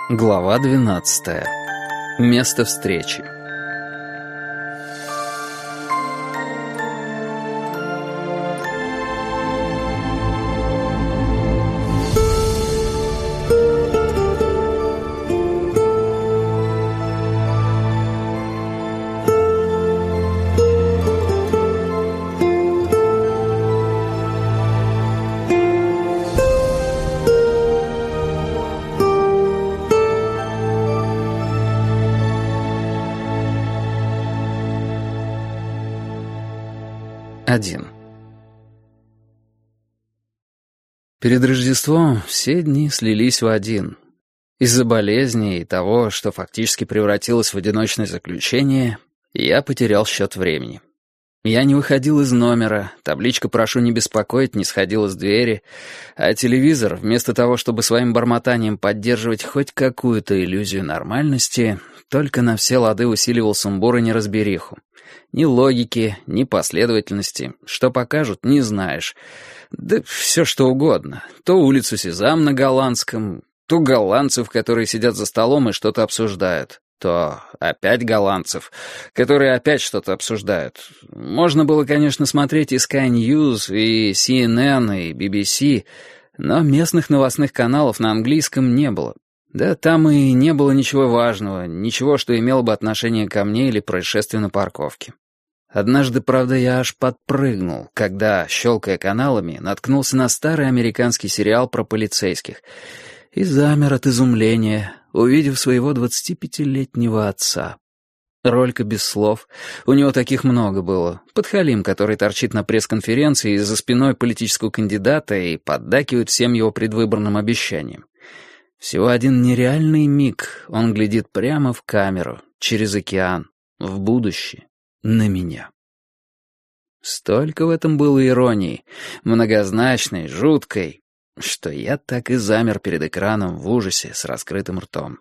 Глава 12. Место встречи. Один. Перед Рождеством все дни слились в один. Из-за болезни и того, что фактически превратилось в одиночное заключение, я потерял счет времени. Я не выходил из номера, табличка «Прошу не беспокоить» не сходила с двери, а телевизор, вместо того, чтобы своим бормотанием поддерживать хоть какую-то иллюзию нормальности, только на все лады усиливал сумбур и неразбериху. Ни логики, ни последовательности. Что покажут, не знаешь. Да все что угодно. То улицу Сезам на голландском, то голландцев, которые сидят за столом и что-то обсуждают, то опять голландцев, которые опять что-то обсуждают. Можно было, конечно, смотреть и Sky News, и CNN, и BBC, но местных новостных каналов на английском не было. Да там и не было ничего важного, ничего, что имело бы отношение ко мне или происшествию на парковке. Однажды, правда, я аж подпрыгнул, когда, щелкая каналами, наткнулся на старый американский сериал про полицейских и замер от изумления, увидев своего 25-летнего отца. Ролька без слов, у него таких много было, подхалим, который торчит на пресс-конференции за спиной политического кандидата и поддакивает всем его предвыборным обещаниям. Всего один нереальный миг он глядит прямо в камеру, через океан, в будущее. На меня. Столько в этом было иронии, многозначной, жуткой, что я так и замер перед экраном в ужасе с раскрытым ртом.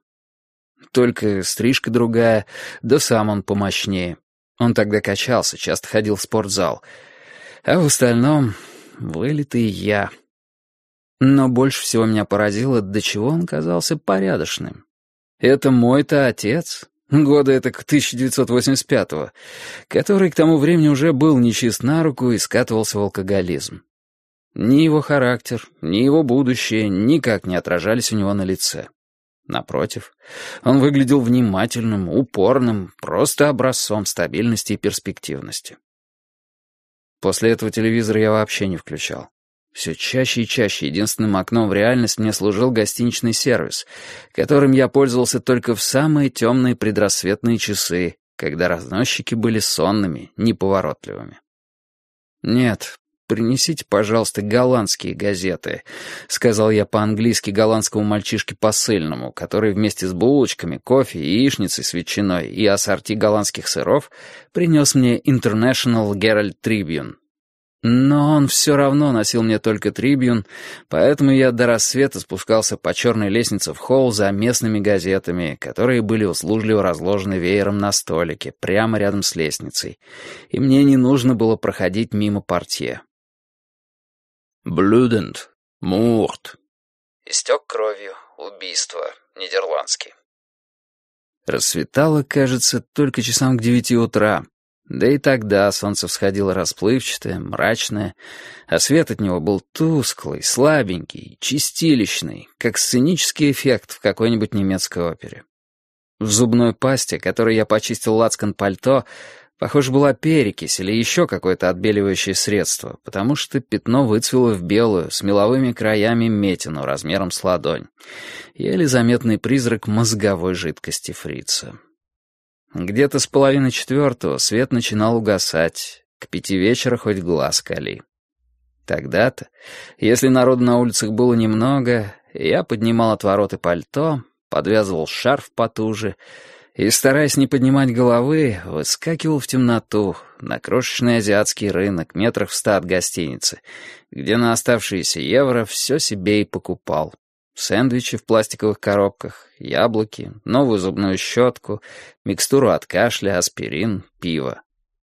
Только стрижка другая, да сам он помощнее. Он тогда качался, часто ходил в спортзал. А в остальном вылитый я. Но больше всего меня поразило, до чего он казался порядочным. Это мой-то отец. Года это к 1985-го, который к тому времени уже был нечист на руку и скатывался в алкоголизм. Ни его характер, ни его будущее никак не отражались у него на лице. Напротив, он выглядел внимательным, упорным, просто образцом стабильности и перспективности. После этого телевизор я вообще не включал. Все чаще и чаще единственным окном в реальность мне служил гостиничный сервис, которым я пользовался только в самые темные предрассветные часы, когда разносчики были сонными, неповоротливыми. «Нет, принесите, пожалуйста, голландские газеты», — сказал я по-английски голландскому мальчишке посыльному, который вместе с булочками, кофе, яичницей с ветчиной и ассорти голландских сыров принес мне International Herald Tribune. Но он все равно носил мне только Трибьюн, поэтому я до рассвета спускался по черной лестнице в холл за местными газетами, которые были услужливо разложены веером на столике, прямо рядом с лестницей, и мне не нужно было проходить мимо портье. «Блюдент, мурт». Истек кровью, убийство, нидерландский. Рассветало, кажется, только часам к 9 утра. Да и тогда солнце всходило расплывчатое, мрачное, а свет от него был тусклый, слабенький, чистилищный, как сценический эффект в какой-нибудь немецкой опере. В зубной пасте, которой я почистил лацкан пальто, похоже, была перекись или еще какое-то отбеливающее средство, потому что пятно выцвело в белую, с меловыми краями метину размером с ладонь, еле заметный призрак мозговой жидкости фрица. Где-то с 3:30 свет начинал угасать, к 5 вечера хоть глаз кали. Тогда-то, если народу на улицах было немного, я поднимал отвороты пальто, подвязывал шарф потуже и, стараясь не поднимать головы, выскакивал в темноту на крошечный азиатский рынок метрах в 100 от гостиницы, где на оставшиеся евро все себе и покупал. Сэндвичи в пластиковых коробках, яблоки, новую зубную щетку, микстуру от кашля, аспирин, пиво.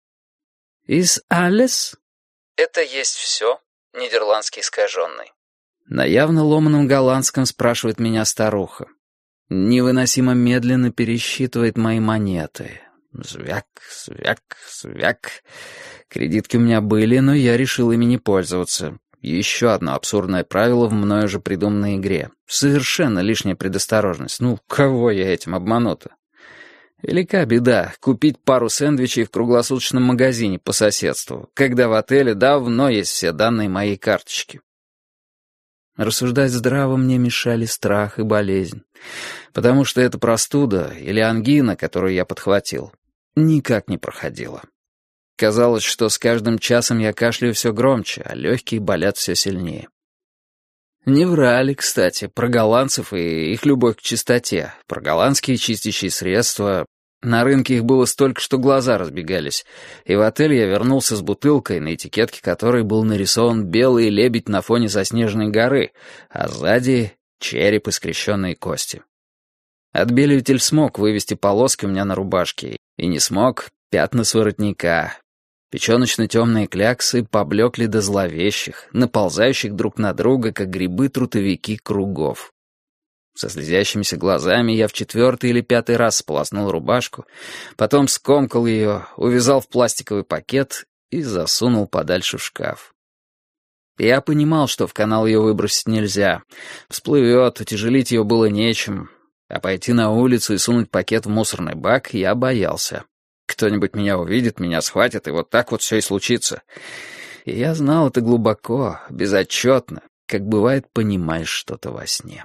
«Is alles?» «Это есть все?» Нидерландский искаженный. На явно ломаном голландском спрашивает меня старуха. Невыносимо медленно пересчитывает мои монеты. Звяк, звяк, звяк. Кредитки у меня были, но я решил ими не пользоваться. Еще одно абсурдное правило в мною же придуманной игре. Совершенно лишняя предосторожность. Ну, кого я этим обману-то? Велика беда купить пару сэндвичей в круглосуточном магазине по соседству, когда в отеле давно есть все данные моей карточки. Рассуждать здраво мне мешали страх и болезнь, потому что эта простуда или ангина, которую я подхватил, никак не проходила. Казалось, что с каждым часом я кашляю все громче, а легкие болят все сильнее. Не врали, кстати, про голландцев и их любовь к чистоте, про голландские чистящие средства. На рынке их было столько, что глаза разбегались, и в отель я вернулся с бутылкой, на этикетке которой был нарисован белый лебедь на фоне заснеженной горы, а сзади — череп и скрещенные кости. Отбеливатель смог вывести полоски у меня на рубашке, и не смог — пятна с воротника. Печёночно-темные кляксы поблекли до зловещих, наползающих друг на друга, как грибы-трутовики кругов. Со слезящимися глазами я в 4-й или 5-й раз сполоснул рубашку, потом скомкал ее, увязал в пластиковый пакет и засунул подальше в шкаф. Я понимал, что в канал ее выбросить нельзя. Всплывет, утяжелить ее было нечем, а пойти на улицу и сунуть пакет в мусорный бак я боялся. Кто-нибудь меня увидит, меня схватит, и вот так вот все и случится. И я знал это глубоко, безотчетно, как бывает, понимаешь что-то во сне.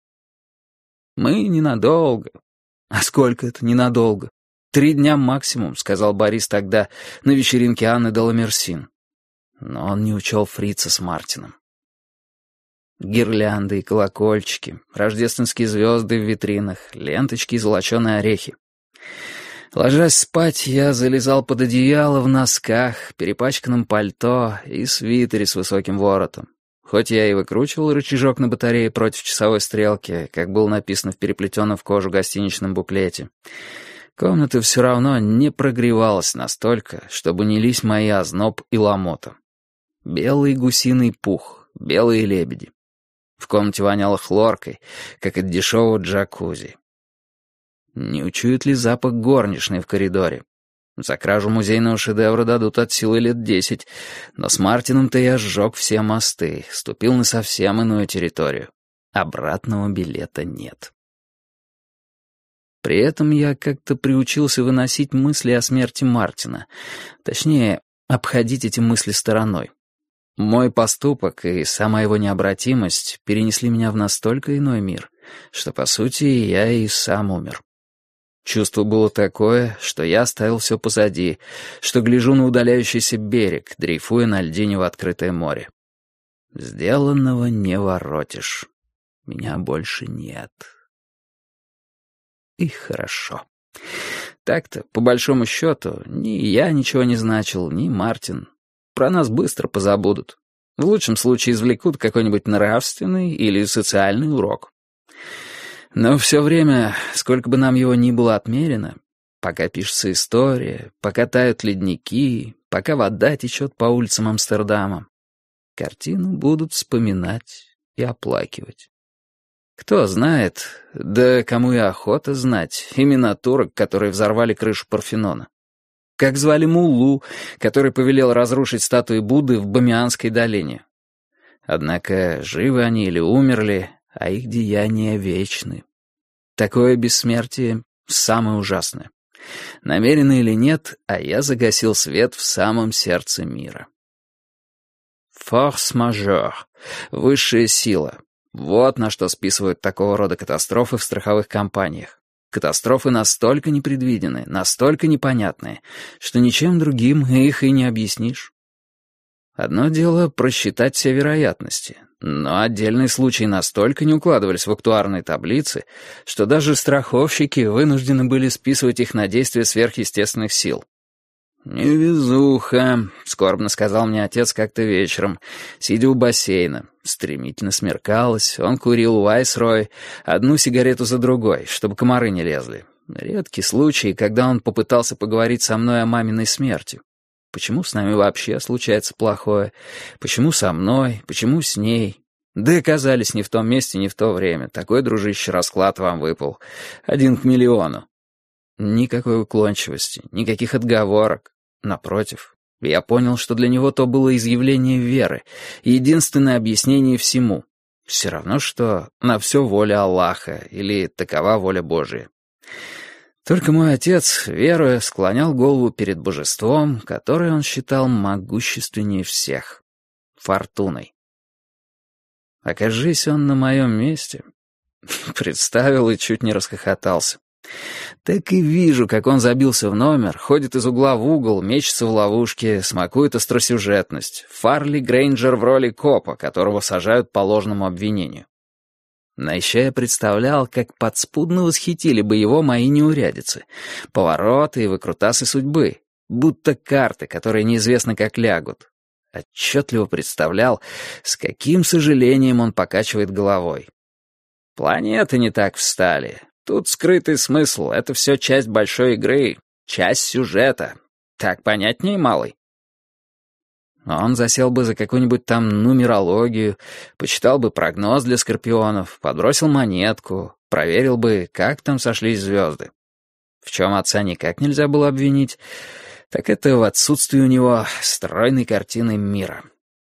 Мы ненадолго. А сколько это ненадолго? 3 дня максимум, сказал Борис тогда на вечеринке Анны де Ламерсин. Но он не учел фрица с Мартином. Гирлянды и колокольчики, рождественские звезды в витринах, ленточки и золоченые орехи. Ложась спать, я залезал под одеяло в носках, перепачканном пальто и свитере с высоким воротом. Хоть я и выкручивал рычажок на батарее против часовой стрелки, как было написано в переплетенном в кожу гостиничном буклете, комната все равно не прогревалась настолько, чтобы не лись мои озноб и ломота. Белый гусиный пух, белые лебеди. В комнате воняло хлоркой, как от дешевого джакузи. Не учует ли запах горничной в коридоре? За кражу музейного шедевра дадут от силы лет 10, но с Мартином-то я сжег все мосты, ступил на совсем иную территорию. Обратного билета нет. При этом я как-то приучился выносить мысли о смерти Мартина, точнее, обходить эти мысли стороной. Мой поступок и сама его необратимость перенесли меня в настолько иной мир, что, по сути, я и сам умер. Чувство было такое, что я оставил все позади, что гляжу на удаляющийся берег, дрейфуя на льдине в открытое море. Сделанного не воротишь. Меня больше нет. И хорошо. Так-то, по большому счету, ни я ничего не значил, ни Мартин. Про нас быстро позабудут. В лучшем случае извлекут какой-нибудь нравственный или социальный урок. Но все время, сколько бы нам его ни было отмерено, пока пишется история, пока тают ледники, пока вода течет по улицам Амстердама, картину будут вспоминать и оплакивать. Кто знает, да кому и охота знать, имена турок, которые взорвали крышу Парфенона. Как звали Муллу, который повелел разрушить статуи Будды в Бамианской долине. Однако живы они или умерли, а их деяния вечны. Такое бессмертие самое ужасное. Намеренно или нет, а я загасил свет в самом сердце мира. Форс-мажор, высшая сила. Вот на что списывают такого рода катастрофы в страховых компаниях. Катастрофы настолько непредвиденные, настолько непонятные, что ничем другим их и не объяснишь. Одно дело просчитать все вероятности, но отдельные случаи настолько не укладывались в актуарные таблицы, что даже страховщики вынуждены были списывать их на действие сверхъестественных сил. «Невезуха», — скорбно сказал мне отец как-то вечером, сидя у бассейна. Стремительно смеркалось, он курил Вайсрой, одну сигарету за другой, чтобы комары не лезли. Редкий случай, когда он попытался поговорить со мной о маминой смерти. Почему с нами вообще случается плохое? Почему со мной? Почему с ней? Да и оказались не в том месте, не в то время. Такой, дружище, расклад вам выпал. 1 к миллиону. Никакой уклончивости, никаких отговорок. Напротив, я понял, что для него то было изъявление веры, единственное объяснение всему. Все равно, что на все воля Аллаха, или такова воля Божия. Только мой отец, веруя, склонял голову перед божеством, которое он считал могущественнее всех — Фортуной. Окажись он на моем месте, представил и чуть не расхохотался. Так и вижу, как он забился в номер, ходит из угла в угол, мечется в ловушке, смакует остросюжетность. Фарли Грейнджер в роли копа, которого сажают по ложному обвинению. Но еще я представлял, как подспудно восхитили бы его мои неурядицы, повороты и выкрутасы судьбы, будто карты, которые неизвестно как лягут. Отчетливо представлял, с каким сожалением он покачивает головой. Планеты не так встали. Тут скрытый смысл, это все часть большой игры, часть сюжета. Так понятнее, малый? Он засел бы за какую-нибудь там нумерологию, почитал бы прогноз для скорпионов, подбросил монетку, проверил бы, как там сошлись звезды. В чем отца никак нельзя было обвинить, так это в отсутствии у него стройной картины мира.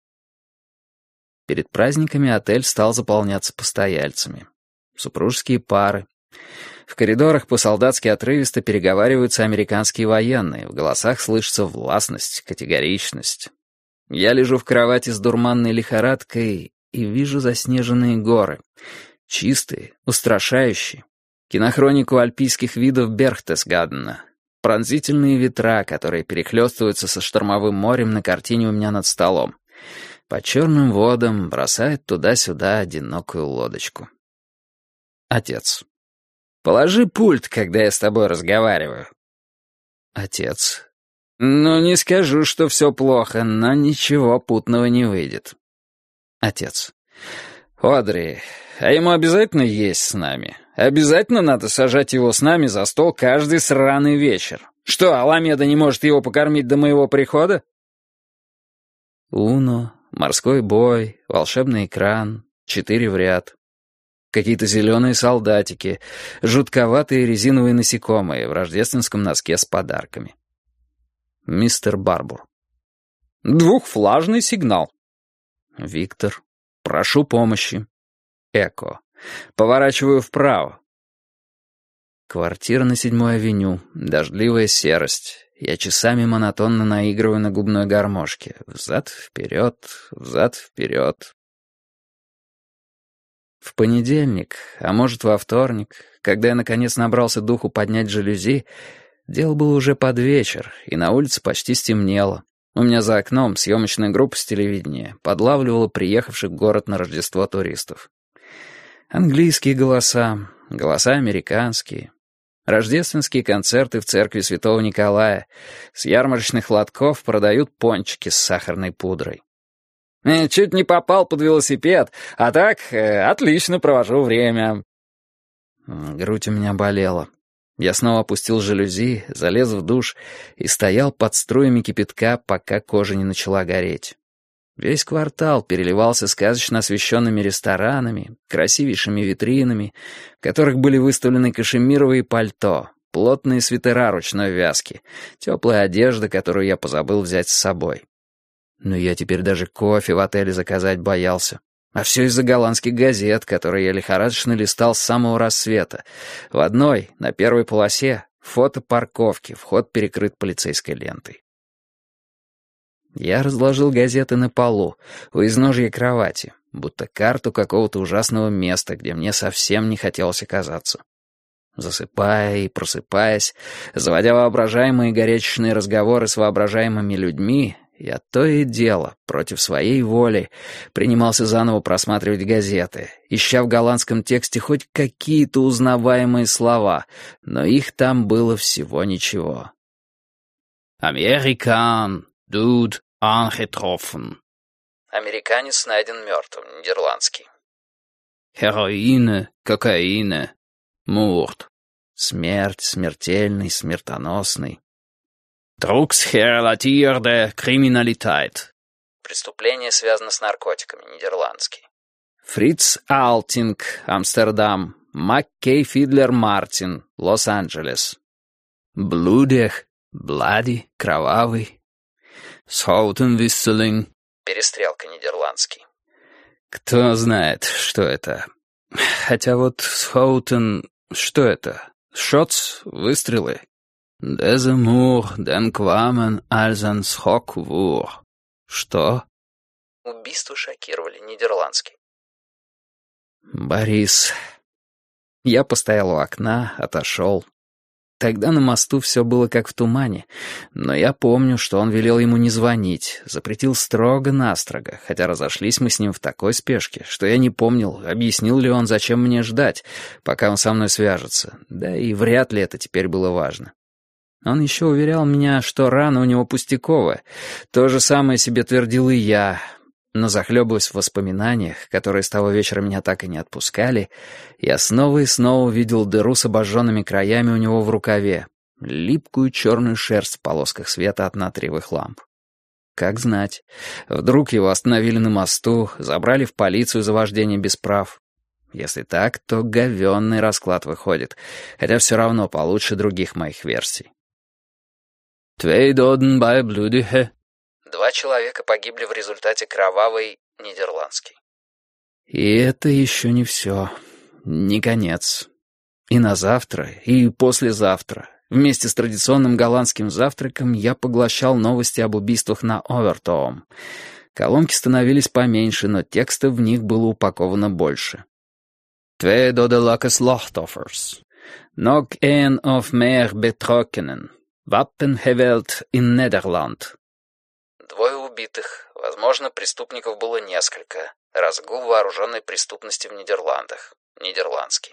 Перед праздниками отель стал заполняться постояльцами. Супружеские пары. В коридорах по-солдатски отрывисто переговариваются американские военные, в голосах слышится властность, категоричность. Я лежу в кровати с дурманной лихорадкой и вижу заснеженные горы. Чистые, устрашающие. Кинохронику альпийских видов Берхтесгадена. Пронзительные ветра, которые перехлёстываются со штормовым морем на картине у меня над столом. По черным водам бросает туда-сюда одинокую лодочку. Отец. Положи пульт, когда я с тобой разговариваю. Отец. Ну, не скажу, что все плохо, но ничего путного не выйдет. Отец. Одри, а ему обязательно есть с нами? Обязательно надо сажать его с нами за стол каждый сраный вечер? Что, Аламеда не может его покормить до моего прихода? Уно, морской бой, волшебный экран, 4 в ряд. Какие-то зеленые солдатики, жутковатые резиновые насекомые в рождественском носке с подарками. Мистер Барбур. Двухфлажный сигнал. Виктор. Прошу помощи. Эко. Поворачиваю вправо. Квартира на 7-й авеню. Дождливая серость. Я часами монотонно наигрываю на губной гармошке. Взад-вперед, взад-вперед. В понедельник, а может во вторник, когда я наконец набрался духу поднять жалюзи, дело было уже под вечер, и на улице почти стемнело. У меня за окном съемочная группа с телевидения подлавливала приехавших в город на Рождество туристов. Английские голоса, голоса американские. Рождественские концерты в церкви Святого Николая. С ярмарочных лотков продают пончики с сахарной пудрой. Чуть не попал под велосипед, а так отлично провожу время. Грудь у меня болела. Я снова опустил жалюзи, залез в душ и стоял под струями кипятка, пока кожа не начала гореть. Весь квартал переливался сказочно освещенными ресторанами, красивейшими витринами, в которых были выставлены кашемировые пальто, плотные свитера ручной вязки, теплая одежда, которую я позабыл взять с собой. Но я теперь даже кофе в отеле заказать боялся. А все из-за голландских газет, которые я лихорадочно листал с самого рассвета. В одной, на первой полосе, фото парковки, вход перекрыт полицейской лентой. Я разложил газеты на полу, у изножья кровати, будто карту какого-то ужасного места, где мне совсем не хотелось оказаться. Засыпая и просыпаясь, заводя воображаемые горячечные разговоры с воображаемыми людьми, я то и дело, против своей воли, принимался заново просматривать газеты, ища в голландском тексте хоть какие-то узнаваемые слова, но их там было всего ничего. «Американ, дуд, angetroffen». «Американец найден мертвым», нидерландский. «Heroine, кокаина, Mord». «Смерть, смертельный, смертоносный». «Drugsgerelateerde Kriminalität». Преступление связано с наркотиками, нидерландский. Фриц Алтинг, Амстердам, Маккей Фидлер Мартин, Лос-Анджелес. Блудех, Блади, кровавый. Схоутенвисселинг. Перестрелка нидерландский. Кто знает, что это. Хотя вот Схоутен... Что это? Шотс? Выстрелы? Деземур, ден квамен, альзен схоквур. Что? Убийство шокировали, нидерландский. Борис. Я постоял у окна, отошел. Тогда на мосту все было как в тумане, но я помню, что он велел ему не звонить, запретил строго-настрого, хотя разошлись мы с ним в такой спешке, что я не помнил, объяснил ли он, зачем мне ждать, пока он со мной свяжется, да и вряд ли это теперь было важно. Он еще уверял меня, что рана у него пустяковая, то же самое себе твердил и я. Но захлебываясь в воспоминаниях, которые с того вечера меня так и не отпускали, я снова и снова видел дыру с обожженными краями у него в рукаве, липкую черную шерсть в полосках света от натриевых ламп. Как знать, вдруг его остановили на мосту, забрали в полицию за вождение без прав. Если так, то говенный расклад выходит, хотя все равно получше других моих версий. «Твей доден бай блюдихе». 2 человека погибли в результате кровавой нидерландский. И это еще не все. Не конец. И на завтра, и послезавтра, вместе с традиционным голландским завтраком, я поглощал новости об убийствах на Овертоом. Колонки становились поменьше, но текста в них было упаковано больше. «Twee dodelijke slachtoffers. Nog een of meer betrokkenen. Wapengeweld in Nederland». 2 убитых, возможно, преступников было несколько. Разгул вооруженной преступности в Нидерландах. Нидерландский.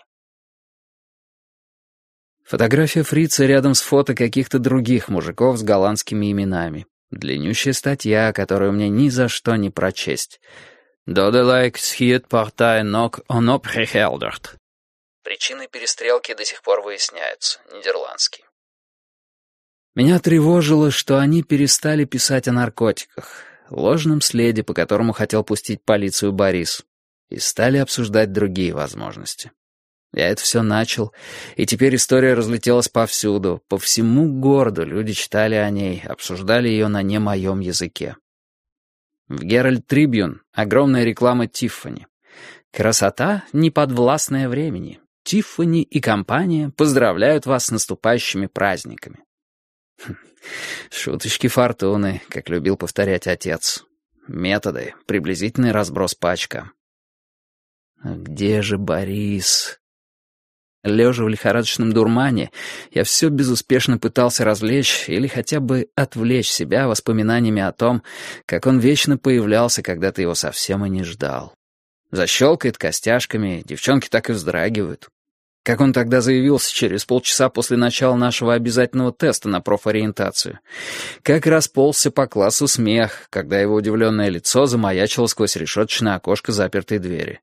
Фотография фрица рядом с фото каких-то других мужиков с голландскими именами. Длиннющая статья, которую мне ни за что не прочесть. «Dodelijk schietpartij nog onopgehelderd». Причины перестрелки до сих пор выясняются. Нидерландский. Меня тревожило, что они перестали писать о наркотиках, ложном следе, по которому хотел пустить полицию Борис, и стали обсуждать другие возможности. Я это все начал, и теперь история разлетелась повсюду, по всему городу люди читали о ней, обсуждали ее на не моем языке. В «Геральд Трибьюн» огромная реклама Тиффани. Красота, неподвластная времени. Тиффани и компания поздравляют вас с наступающими праздниками. Шуточки фортуны, как любил повторять отец. Методы, приблизительный разброс пачка. Где же Борис? Лежа в лихорадочном дурмане, я все безуспешно пытался развлечь или хотя бы отвлечь себя воспоминаниями о том, как он вечно появлялся, когда ты его совсем и не ждал. Защелкает костяшками, девчонки так и вздрагивают. Как он тогда заявился через полчаса после начала нашего обязательного теста на профориентацию. Как расползся по классу смех, когда его удивленное лицо замаячило сквозь решеточное окошко запертой двери.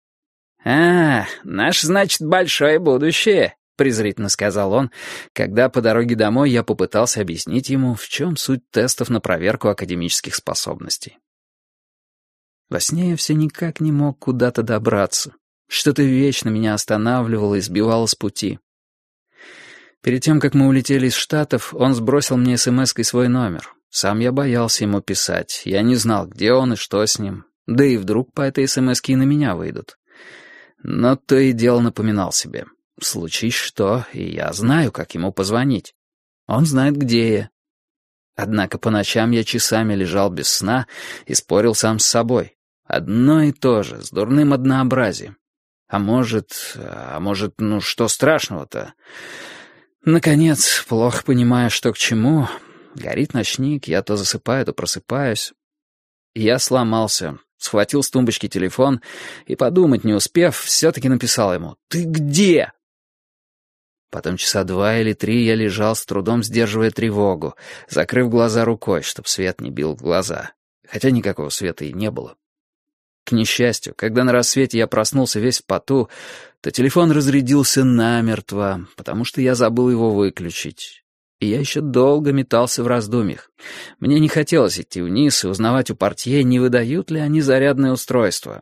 Наше, значит, большое будущее», — презрительно сказал он, когда по дороге домой я попытался объяснить ему, в чем суть тестов на проверку академических способностей. Во сне я все никак не мог куда-то добраться. Что-то вечно меня останавливало и сбивало с пути. Перед тем, как мы улетели из Штатов, он сбросил мне смс-кой свой номер. Сам я боялся ему писать. Я не знал, где он и что с ним. Да и вдруг по этой смс-ке и на меня выйдут. Но то и дело напоминал себе. Случись что, и я знаю, как ему позвонить. Он знает, где я. Однако по ночам я часами лежал без сна и спорил сам с собой. Одно и то же, с дурным однообразием. А может, ну что страшного-то? Наконец, плохо понимая, что к чему, горит ночник, я то засыпаю, то просыпаюсь. Я сломался, схватил с тумбочки телефон и, подумать не успев, все-таки написал ему: «Ты где?» Потом часа 2 или 3 я лежал, с трудом сдерживая тревогу, закрыв глаза рукой, чтоб свет не бил в глаза, хотя никакого света и не было. К несчастью, когда на рассвете я проснулся весь в поту, то телефон разрядился намертво, потому что я забыл его выключить. И я еще долго метался в раздумьях. Мне не хотелось идти вниз и узнавать у портье, не выдают ли они зарядное устройство.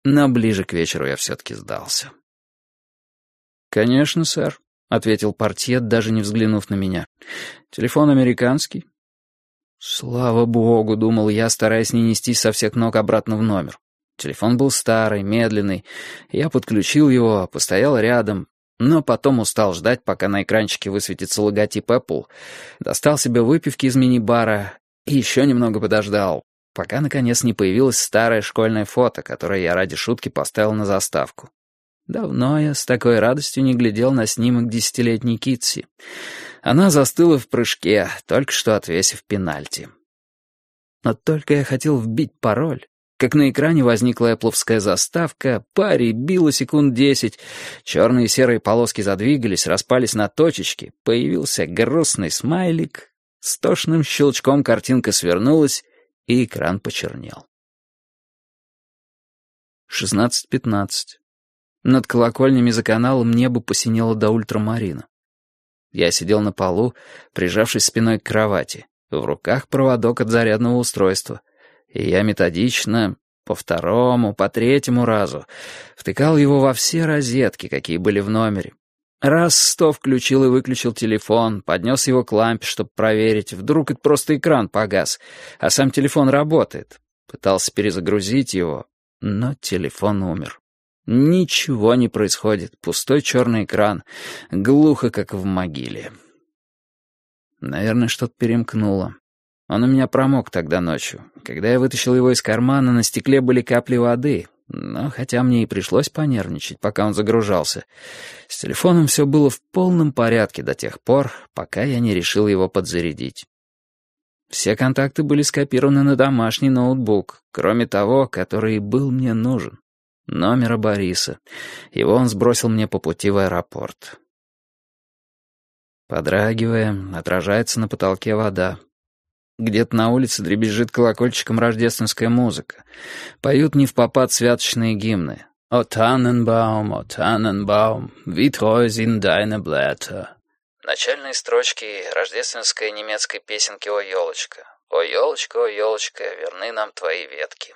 Но ближе к вечеру я все-таки сдался. «Конечно, сэр», — ответил портье, даже не взглянув на меня. «Телефон американский?» «Слава богу», — думал я, стараясь не нестись со всех ног обратно в номер. Телефон был старый, медленный. Я подключил его, постоял рядом, но потом устал ждать, пока на экранчике высветится логотип Apple. Достал себе выпивки из мини-бара и еще немного подождал, пока, наконец, не появилось старое школьное фото, которое я ради шутки поставил на заставку. Давно я с такой радостью не глядел на снимок 10-летней Китси. Она застыла в прыжке, только что отвесив пенальти. Но только я хотел вбить пароль, как на экране возникла эппловская заставка, пари било секунд 10, черные и серые полоски задвигались, распались на точечки, появился грустный смайлик, с тошным щелчком картинка свернулась, и экран почернел. 16:15. Над колокольнями за каналом небо посинело до ультрамарина. Я сидел на полу, прижавшись спиной к кровати, в руках проводок от зарядного устройства, и я методично, по второму, по третьему разу, втыкал его во все розетки, какие были в номере. Раз 100 включил и выключил телефон, поднес его к лампе, чтобы проверить, вдруг это просто экран погас, а сам телефон работает. Пытался перезагрузить его, но телефон умер. Ничего не происходит, пустой черный экран, глухо, как в могиле. Наверное, что-то перемкнуло. Он у меня промок тогда ночью. Когда я вытащил его из кармана, на стекле были капли воды, но хотя мне и пришлось понервничать, пока он загружался, с телефоном все было в полном порядке до тех пор, пока я не решил его подзарядить. Все контакты были скопированы на домашний ноутбук, кроме того, который и был мне нужен. Номера Бориса. Его он сбросил мне по пути в аэропорт. Подрагивая, отражается на потолке вода. Где-то на улице дребезжит колокольчиком рождественская музыка. Поют невпопад святочные гимны. «О Танненбаум, wie treu sind deine Blätter». Начальные строчки рождественской немецкой песенки «О, елочка». «О, елочка, верны нам твои ветки».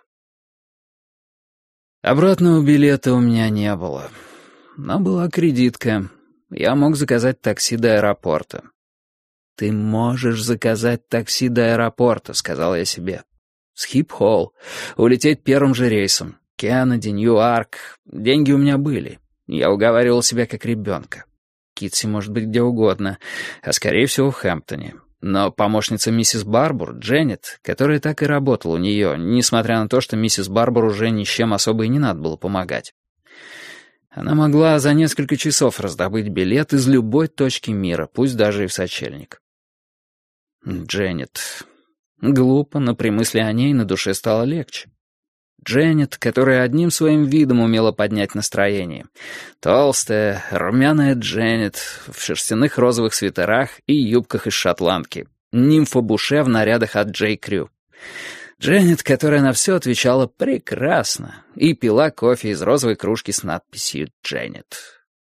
Обратного билета у меня не было. Но была кредитка. Я мог заказать такси до аэропорта. «Ты можешь заказать такси до аэропорта», — сказал я себе. Схип-Холл. Улететь первым же рейсом. Кеннеди, Ньюарк. Деньги у меня были. Я уговаривал себя как ребенка. Китси может быть где угодно, а скорее всего в Хэмптоне. Но помощница миссис Барбур, Дженнет, которая так и работала у нее, несмотря на то, что миссис Барбур уже ни с чем особо и не надо было помогать. Она могла за несколько часов раздобыть билет из любой точки мира, пусть даже и в сочельник. Дженнет. Глупо, но при мысли о ней на душе стало легче. Дженнет, которая одним своим видом умела поднять настроение. Толстая, румяная Дженнет в шерстяных розовых свитерах и юбках из шотландки. Нимфа Буше в нарядах от Джей Крю. Дженнет, которая на все отвечала прекрасно и пила кофе из розовой кружки с надписью «Дженнет».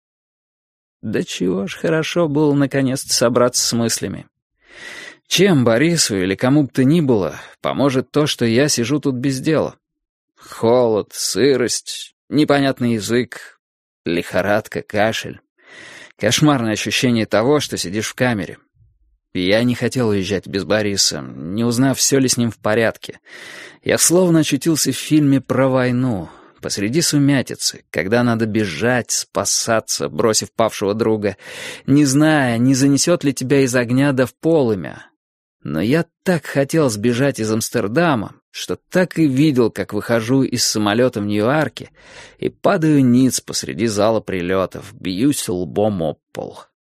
Да чего ж хорошо было наконец-то собраться с мыслями. Чем Борису или кому бы то ни было поможет то, что я сижу тут без дела? Холод, сырость, непонятный язык, лихорадка, кашель. Кошмарное ощущение того, что сидишь в камере. Я не хотел уезжать без Бориса, не узнав, все ли с ним в порядке. Я словно очутился в фильме про войну, посреди сумятицы, когда надо бежать, спасаться, бросив павшего друга, не зная, не занесет ли тебя из огня да в полымя. Но я так хотел сбежать из Амстердама, что так и видел, как выхожу из самолета в Ньюарке и падаю ниц посреди зала прилетов, бьюсь лбом об пол.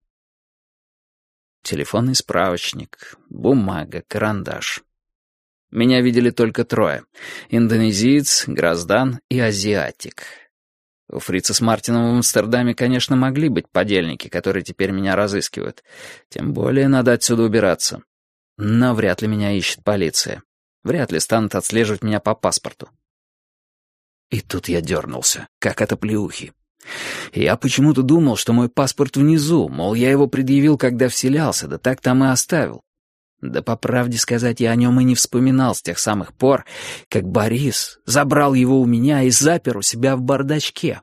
Телефонный справочник, бумага, карандаш. Меня видели только трое — индонезиец, граждан и азиатик. У фрица с Мартином в Амстердаме, конечно, могли быть подельники, которые теперь меня разыскивают. Тем более надо отсюда убираться. Но вряд ли меня ищет полиция. Вряд ли станут отслеживать меня по паспорту. И тут я дернулся, как от оплеухи. Я почему-то думал, что мой паспорт внизу, мол, я его предъявил, когда вселялся, да так там и оставил. Да по правде сказать, я о нем и не вспоминал с тех самых пор, как Борис забрал его у меня и запер у себя в бардачке.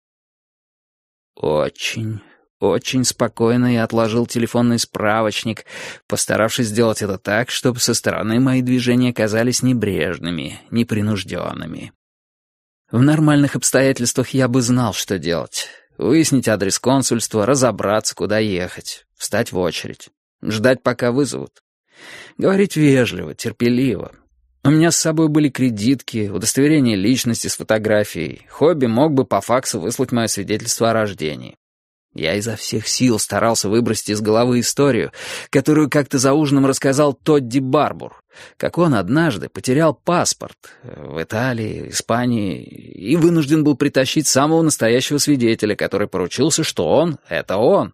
Очень, очень спокойно я отложил телефонный справочник, постаравшись сделать это так, чтобы со стороны мои движения казались небрежными, непринужденными. В нормальных обстоятельствах я бы знал, что делать. Выяснить адрес консульства, разобраться, куда ехать, встать в очередь, ждать, пока вызовут. Говорить вежливо, терпеливо. У меня с собой были кредитки, удостоверение личности с фотографией. Хобби мог бы по факсу выслать мое свидетельство о рождении. Я изо всех сил старался выбросить из головы историю, которую как-то за ужином рассказал Тодди Барбур, как он однажды потерял паспорт в Италии, Испании и вынужден был притащить самого настоящего свидетеля, который поручился, что он — это он.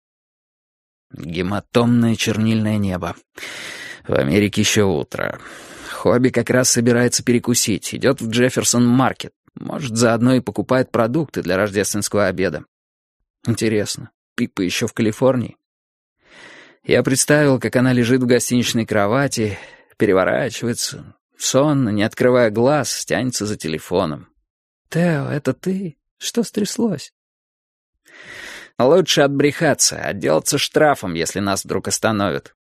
Гематомное чернильное небо. В Америке еще утро. Хобби как раз собирается перекусить, идет в Джефферсон-маркет. Может, заодно и покупает продукты для рождественского обеда. Интересно, Пиппа еще в Калифорнии? Я представил, как она лежит в гостиничной кровати, переворачивается, сонно, не открывая глаз, тянется за телефоном. «Тео, это ты? Что стряслось?» «Лучше отбрехаться, отделаться штрафом, если нас вдруг остановят».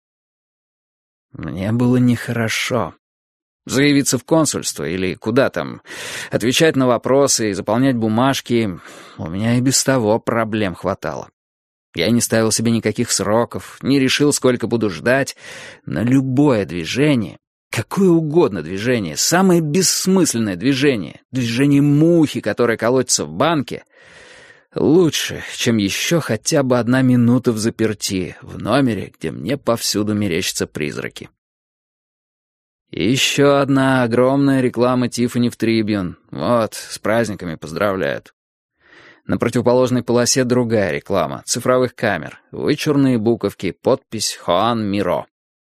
Мне было нехорошо. Заявиться в консульство или куда там, отвечать на вопросы и заполнять бумажки, у меня и без того проблем хватало. Я не ставил себе никаких сроков, не решил, сколько буду ждать, но любое движение, какое угодно движение, самое бессмысленное движение, движение мухи, которая колотится в банке, лучше, чем еще хотя бы 1 минута в заперти, в номере, где мне повсюду мерещатся призраки. И еще одна огромная реклама Тиффани в Трибьюн. Вот, с праздниками поздравляют. На противоположной полосе другая реклама, цифровых камер, вычурные буковки, подпись «Хуан Миро».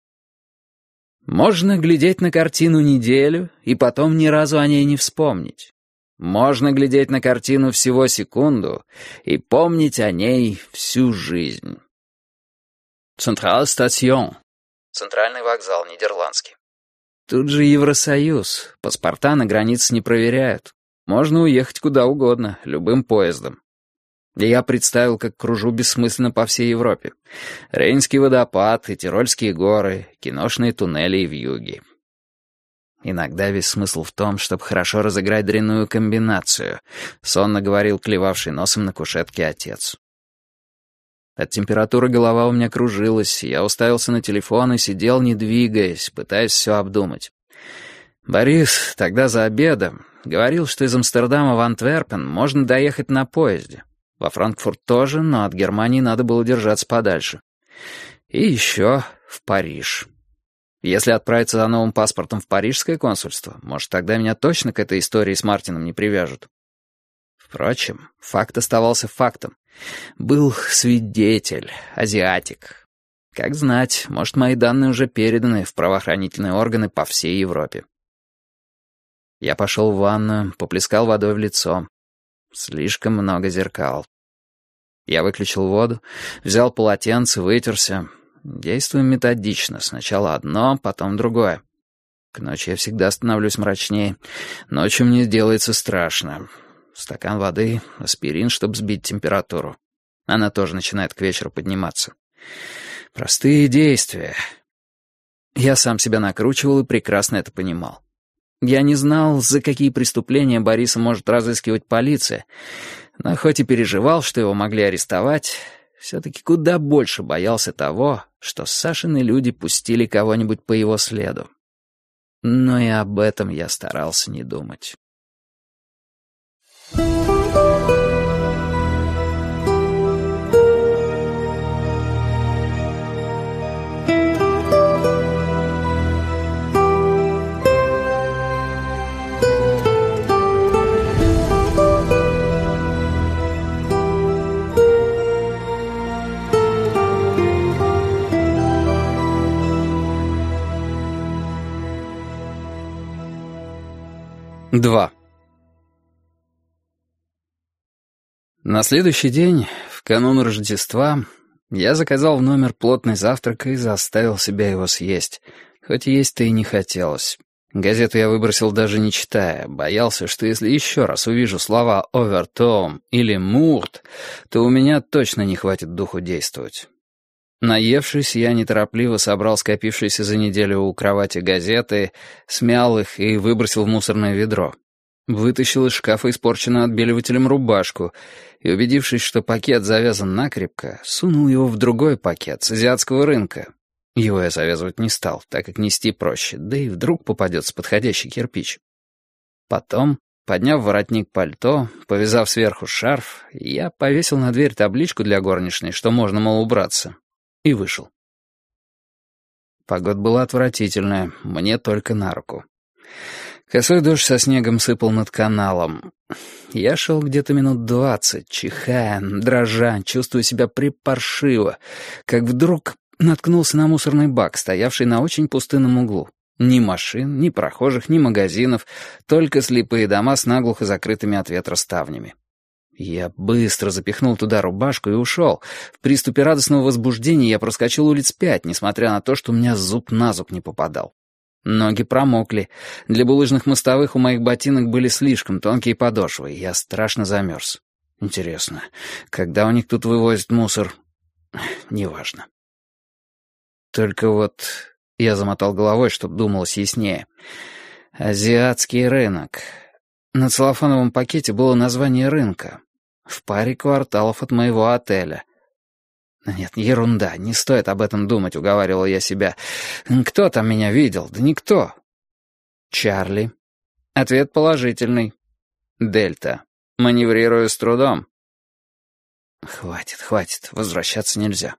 Можно глядеть на картину неделю и потом ни разу о ней не вспомнить. Можно глядеть на картину всего секунду и помнить о ней всю жизнь. Централ Стасьон. Центральный вокзал, нидерландский. Тут же Евросоюз. Паспорта на границе не проверяют. Можно уехать куда угодно, любым поездом. И я представил, как кружу бессмысленно по всей Европе. Рейнский водопад и Тирольские горы, киношные туннели и вьюги. Иногда весь смысл в том, чтобы хорошо разыграть дрянную комбинацию, сонно говорил клевавший носом на кушетке отец. От температуры голова у меня кружилась, я уставился на телефон и сидел, не двигаясь, пытаясь все обдумать. Борис тогда за обедом говорил, что из Амстердама в Антверпен можно доехать на поезде. Во Франкфурт тоже, но от Германии надо было держаться подальше. И еще в Париж. Если отправиться за новым паспортом в парижское консульство, может, тогда меня точно к этой истории с Мартином не привяжут. Впрочем, факт оставался фактом. Был свидетель, азиатик. Как знать, может, мои данные уже переданы в правоохранительные органы по всей Европе. Я пошел в ванную, поплескал водой в лицо. Слишком много зеркал. Я выключил воду, взял полотенце, вытерся. Действуем методично. Сначала одно, потом другое. К ночи я всегда становлюсь мрачнее. Ночью мне делается страшно. Стакан воды, аспирин, чтобы сбить температуру. Она тоже начинает к вечеру подниматься. Простые действия. Я сам себя накручивал и прекрасно это понимал. Я не знал, за какие преступления Бориса может разыскивать полиция, но хоть и переживал, что его могли арестовать, все-таки куда больше боялся того, что Сашины люди пустили кого-нибудь по его следу. Но и об этом я старался не думать. Два. На следующий день, в канун Рождества, Я заказал в номер плотный завтрак и заставил себя его съесть, хоть есть-то и не хотелось. Газету я выбросил даже не читая, боялся, что если еще раз увижу слова «овертом» или «мурт», то у меня точно не хватит духу действовать. Наевшись, я неторопливо собрал скопившиеся за неделю у кровати газеты, смял их и выбросил в мусорное ведро. Вытащил из шкафа испорченную отбеливателем рубашку и, убедившись, что пакет завязан накрепко, сунул его в другой пакет с азиатского рынка. Его я завязывать не стал, так как нести проще, да и вдруг попадется подходящий кирпич. Потом, подняв воротник пальто, повязав сверху шарф, я повесил на дверь табличку для горничной, что можно, мол, убраться, и вышел. Погода была отвратительная, мне только на руку. Косой дождь со снегом сыпал над каналом. Я шел где-то минут 20, чихая, дрожа, чувствуя себя припаршиво, как вдруг наткнулся на мусорный бак, стоявший на очень пустынном углу. Ни машин, ни прохожих, ни магазинов, только слепые дома с наглухо закрытыми от ветра ставнями. Я быстро запихнул туда рубашку и ушел. В приступе радостного возбуждения я проскочил улиц 5, несмотря на то, что у меня зуб на зуб не попадал. Ноги промокли. Для булыжных мостовых у моих ботинок были слишком тонкие подошвы, и я страшно замерз. Интересно, когда у них тут вывозят мусор? Неважно. Только вот я замотал головой, чтобы думалось яснее. Азиатский рынок. На целлофановом пакете было название рынка. В паре кварталов от моего отеля. Нет, ерунда, не стоит об этом думать, уговаривал я себя. Кто там меня видел? Да никто. Чарли. Ответ положительный. Дельта. Маневрирую с трудом. Хватит, возвращаться нельзя.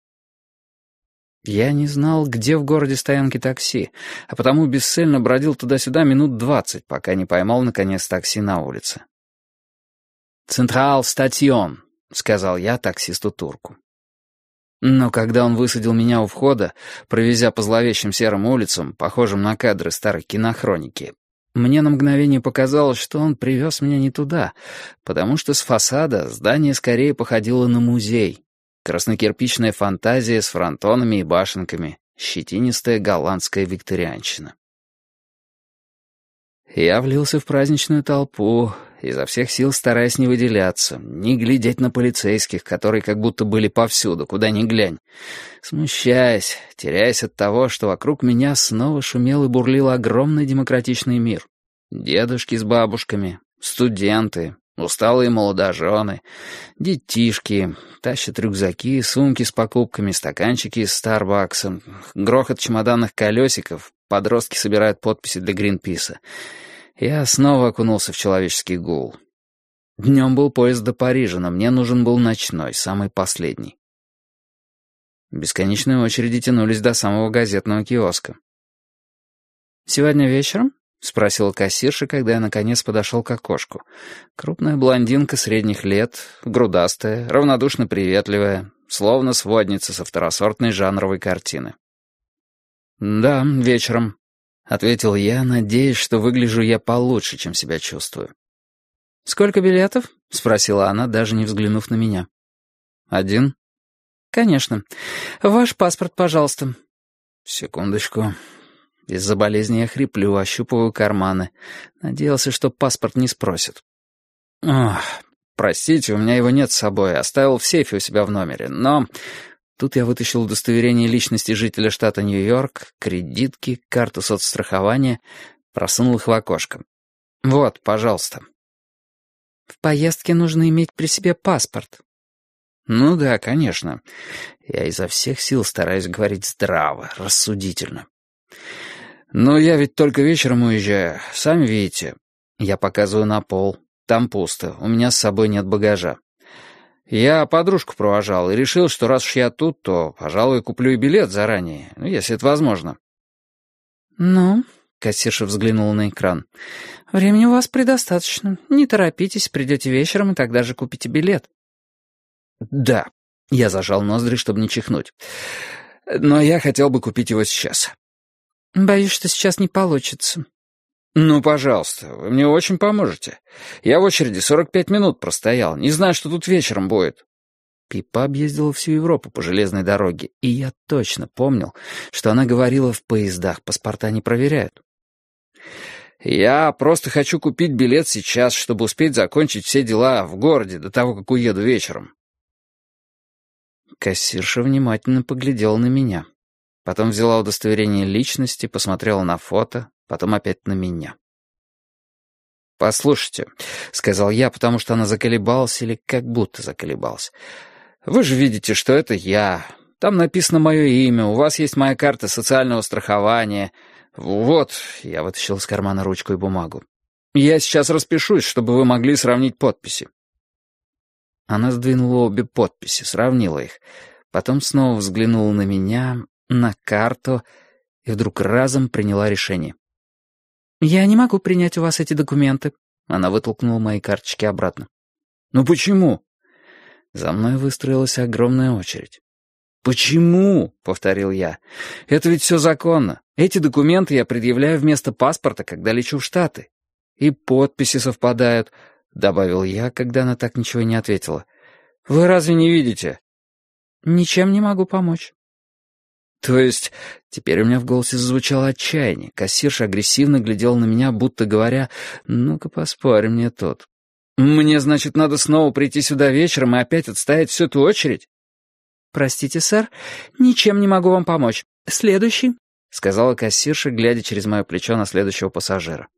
Я не знал, где в городе стоянки такси, а потому бесцельно бродил туда-сюда минут 20, пока не поймал, наконец, такси на улице. «Централ-статьон», — сказал я таксисту-турку. Но когда он высадил меня у входа, провезя по зловещим серым улицам, похожим на кадры старой кинохроники, мне на мгновение показалось, что он привез меня не туда, потому что с фасада здание скорее походило на музей. Краснокирпичная фантазия с фронтонами и башенками, щетинистая голландская викторианщина. Я влился в праздничную толпу, изо всех сил стараясь не выделяться, не глядеть на полицейских, которые как будто были повсюду, куда ни глянь, смущаясь, теряясь от того, что вокруг меня снова шумел и бурлил огромный демократичный мир. Дедушки с бабушками, студенты, усталые молодожены, детишки, тащат рюкзаки, сумки с покупками, стаканчики из Старбакса, грохот чемоданных колесиков, подростки собирают подписи для Гринписа. Я снова окунулся в человеческий гул. Днем был поезд до Парижа, но мне нужен был ночной, самый последний. Бесконечные очереди тянулись до самого газетного киоска. «Сегодня вечером?» — спросила кассирша, когда я наконец подошел к окошку. Крупная блондинка средних лет, грудастая, равнодушно приветливая, словно сводница со второсортной жанровой картины. «Да, вечером», — ответил я, надеясь, что выгляжу я получше, чем себя чувствую. «Сколько билетов?» — спросила она, даже не взглянув на меня. «Один». «Конечно. Ваш паспорт, пожалуйста». «Секундочку». Из-за болезни я хриплю, ощупываю карманы. Надеялся, что паспорт не спросят. Ох, простите, у меня его нет с собой. Оставил в сейфе у себя в номере. Но тут я вытащил удостоверение личности жителя штата Нью-Йорк, кредитки, карту соцстрахования, просунул их в окошко. Вот, пожалуйста. В поездке нужно иметь при себе паспорт. Ну да, конечно. Я изо всех сил стараюсь говорить здраво, рассудительно. «Но я ведь только вечером уезжаю, сами видите». Я показываю на пол. Там пусто, у меня с собой нет багажа. Я подружку провожал и решил, что раз уж я тут, то, пожалуй, куплю и билет заранее, если это возможно. «Ну?» — кассирша взглянула на экран. «Времени у вас предостаточно. Не торопитесь, придете вечером и тогда же купите билет». «Да». Я зажал ноздри, чтобы не чихнуть. «Но я хотел бы купить его сейчас». «Боюсь, что сейчас не получится». «Ну, пожалуйста, вы мне очень поможете. Я в очереди 45 минут простоял. Не знаю, что тут вечером будет». Пипа объездила всю Европу по железной дороге, и я точно помнил, что она говорила, в поездах паспорта не проверяют. «Я просто хочу купить билет сейчас, чтобы успеть закончить все дела в городе до того, как уеду вечером». Кассирша внимательно поглядела на меня. Потом взяла удостоверение личности, посмотрела на фото, потом опять на меня. «Послушайте», — сказал я, потому что она заколебалась или как будто заколебалась. «Вы же видите, что это я. Там написано мое имя, у вас есть моя карта социального страхования. Вот», — я вытащил из кармана ручку и бумагу. «Я сейчас распишусь, чтобы вы могли сравнить подписи». Она сдвинула обе подписи, сравнила их. Потом снова взглянула на меня, на карту, и вдруг разом приняла решение. «Я не могу принять у вас эти документы». Она вытолкнула мои карточки обратно. «Ну почему?» За мной выстроилась огромная очередь. «Почему?» — повторил я. «Это ведь все законно. Эти документы я предъявляю вместо паспорта, когда лечу в Штаты. И подписи совпадают», — добавил я, когда она так ничего не ответила. «Вы разве не видите?» «Ничем не могу помочь». То есть, теперь у меня в голосе зазвучало отчаяние. Кассирша агрессивно глядела на меня, будто говоря, «Ну-ка поспорь мне тут». «Мне, значит, надо снова прийти сюда вечером и опять отстоять всю эту очередь?» «Простите, сэр, ничем не могу вам помочь. Следующий», — сказала кассирша, глядя через мое плечо на следующего пассажира.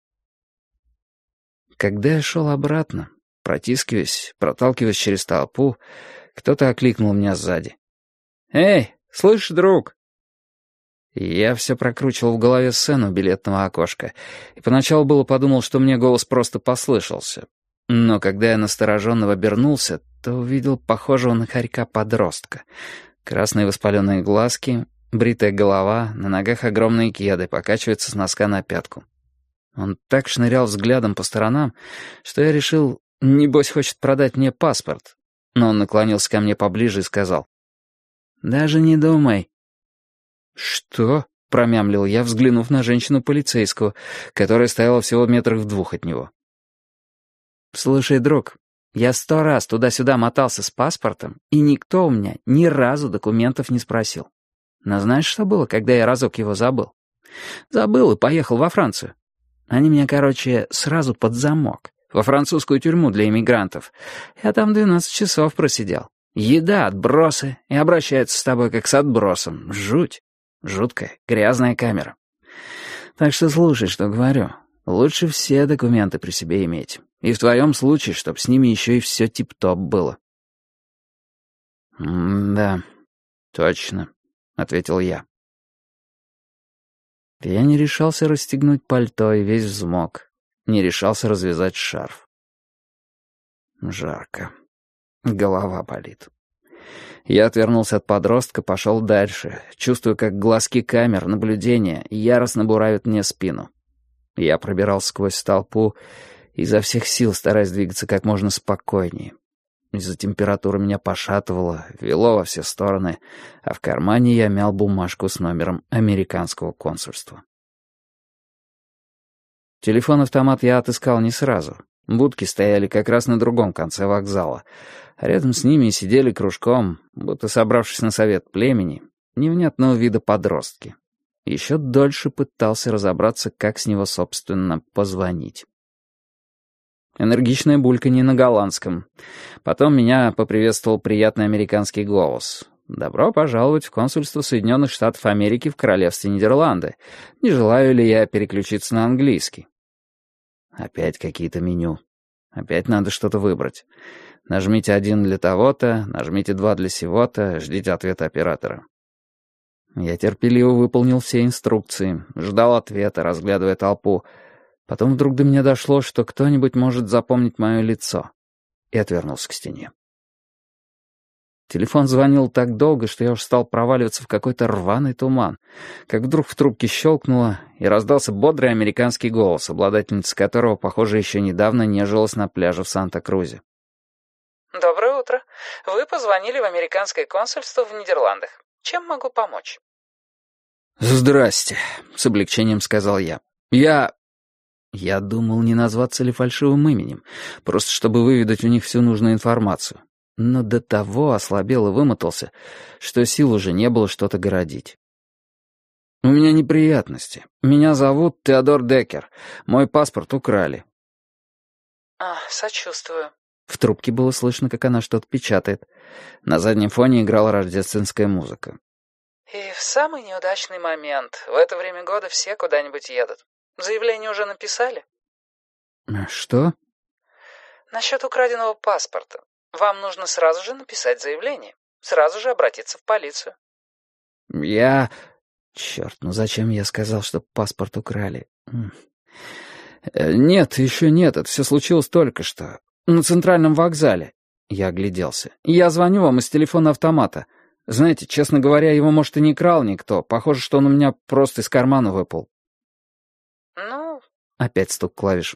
Когда я шел обратно, проталкиваясь через толпу, кто-то окликнул меня сзади. «Эй, слышь, друг!» Я все прокручивал в голове сцену билетного окошка, и поначалу было подумал, что мне голос просто послышался. Но когда я настороженно обернулся, то увидел похожего на хорька-подростка. Красные воспаленные глазки, бритая голова, на ногах огромные кеды, покачивается с носка на пятку. Он так шнырял взглядом по сторонам, что я решил, небось хочет продать мне паспорт. Но он наклонился ко мне поближе и сказал: «Даже не думай». «Что?» — промямлил я, взглянув на женщину-полицейского, которая стояла всего метрах в 2 от него. «Слушай, друг, я 100 раз туда-сюда мотался с паспортом, и никто у меня ни разу документов не спросил. Но знаешь, что было, когда я разок его забыл? Забыл и поехал во Францию. Они меня, сразу под замок, во французскую тюрьму для иммигрантов. Я там 12 часов просидел. Еда, отбросы, и обращаются с тобой как с отбросом. Жуть. Жуткая, грязная камера. Так что слушай, что говорю. Лучше все документы при себе иметь. И в твоем случае, чтоб с ними еще и все тип-топ было». «Да, точно», — ответил я. Я не решался расстегнуть пальто и весь взмок. Не решался развязать шарф. Жарко. Голова болит. Я отвернулся от подростка, пошел дальше, чувствуя, как глазки камер наблюдения яростно буравят мне спину. Я пробирался сквозь толпу, изо всех сил стараясь двигаться как можно спокойнее. Из-за температуры меня пошатывало, вело во все стороны, а в кармане я мял бумажку с номером американского консульства. Телефон-автомат я отыскал не сразу. Будки стояли как раз на другом конце вокзала, а рядом с ними сидели кружком, будто собравшись на совет племени, невнятного вида подростки. Еще дольше пытался разобраться, как с него, собственно, позвонить. Энергичное бульканье на голландском. Потом меня поприветствовал приятный американский голос. «Добро пожаловать в консульство Соединенных Штатов Америки в Королевстве Нидерланды. Не желаю ли я переключиться на английский?» Опять какие-то меню. Опять надо что-то выбрать. Нажмите 1 для того-то, нажмите 2 для сего-то, ждите ответа оператора. Я терпеливо выполнил все инструкции, ждал ответа, разглядывая толпу. Потом вдруг до меня дошло, что кто-нибудь может запомнить мое лицо, и отвернулся к стене. Телефон звонил так долго, что я уж стал проваливаться в какой-то рваный туман, как вдруг в трубке щелкнуло, и раздался бодрый американский голос, обладательница которого, похоже, еще недавно нежилась на пляже в Санта-Крузе. «Доброе утро. Вы позвонили в американское консульство в Нидерландах. Чем могу помочь?» «Здрасте», — с облегчением сказал я. Я думал, не назваться ли фальшивым именем, просто чтобы выведать у них всю нужную информацию. но до того ослабел и вымотался, что сил уже не было что-то городить. «У меня неприятности. Меня зовут Теодор Деккер. Мой паспорт украли». Сочувствую. В трубке было слышно, как она что-то печатает. На заднем фоне играла рождественская музыка. И в самый неудачный момент. В это время года все куда-нибудь едут. Заявление уже написали? Что? Насчет украденного паспорта. Вам нужно сразу же написать заявление. Сразу же обратиться в полицию. Черт, ну зачем я сказал, что паспорт украли? Нет, еще нет, это все случилось только что. На центральном вокзале. Я огляделся. Я звоню вам из телефона автомата. Знаете, честно говоря, его, может, и не крал никто. Похоже, что он у меня просто из кармана выпал. Ну... Опять стук клавиш.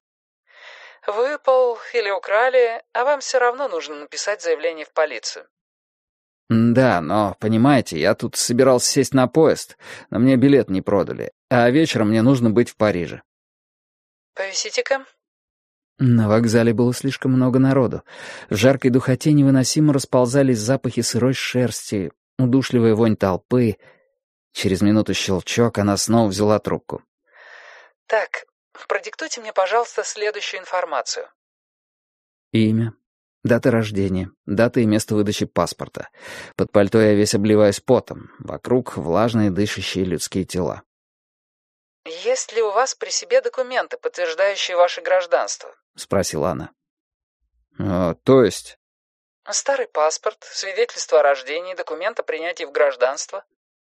Выпал или украли, а вам все равно нужно написать заявление в полицию. Да, но, понимаете, я тут собирался сесть на поезд, но мне билет не продали, а вечером мне нужно быть в Париже. Повисите-ка. На вокзале было слишком много народу. В жаркой духоте невыносимо расползались запахи сырой шерсти, удушливая вонь толпы. Через минуту щелчок, она снова взяла трубку. Так, продиктуйте мне, пожалуйста, следующую информацию. Имя, дата рождения, дата и место выдачи паспорта. Под пальто я весь обливаюсь потом. Вокруг влажные дышащие людские тела. «Есть ли у вас при себе документы, подтверждающие ваше гражданство?» — спросила она. То есть? Старый паспорт, свидетельство о рождении, документ о принятии в гражданство.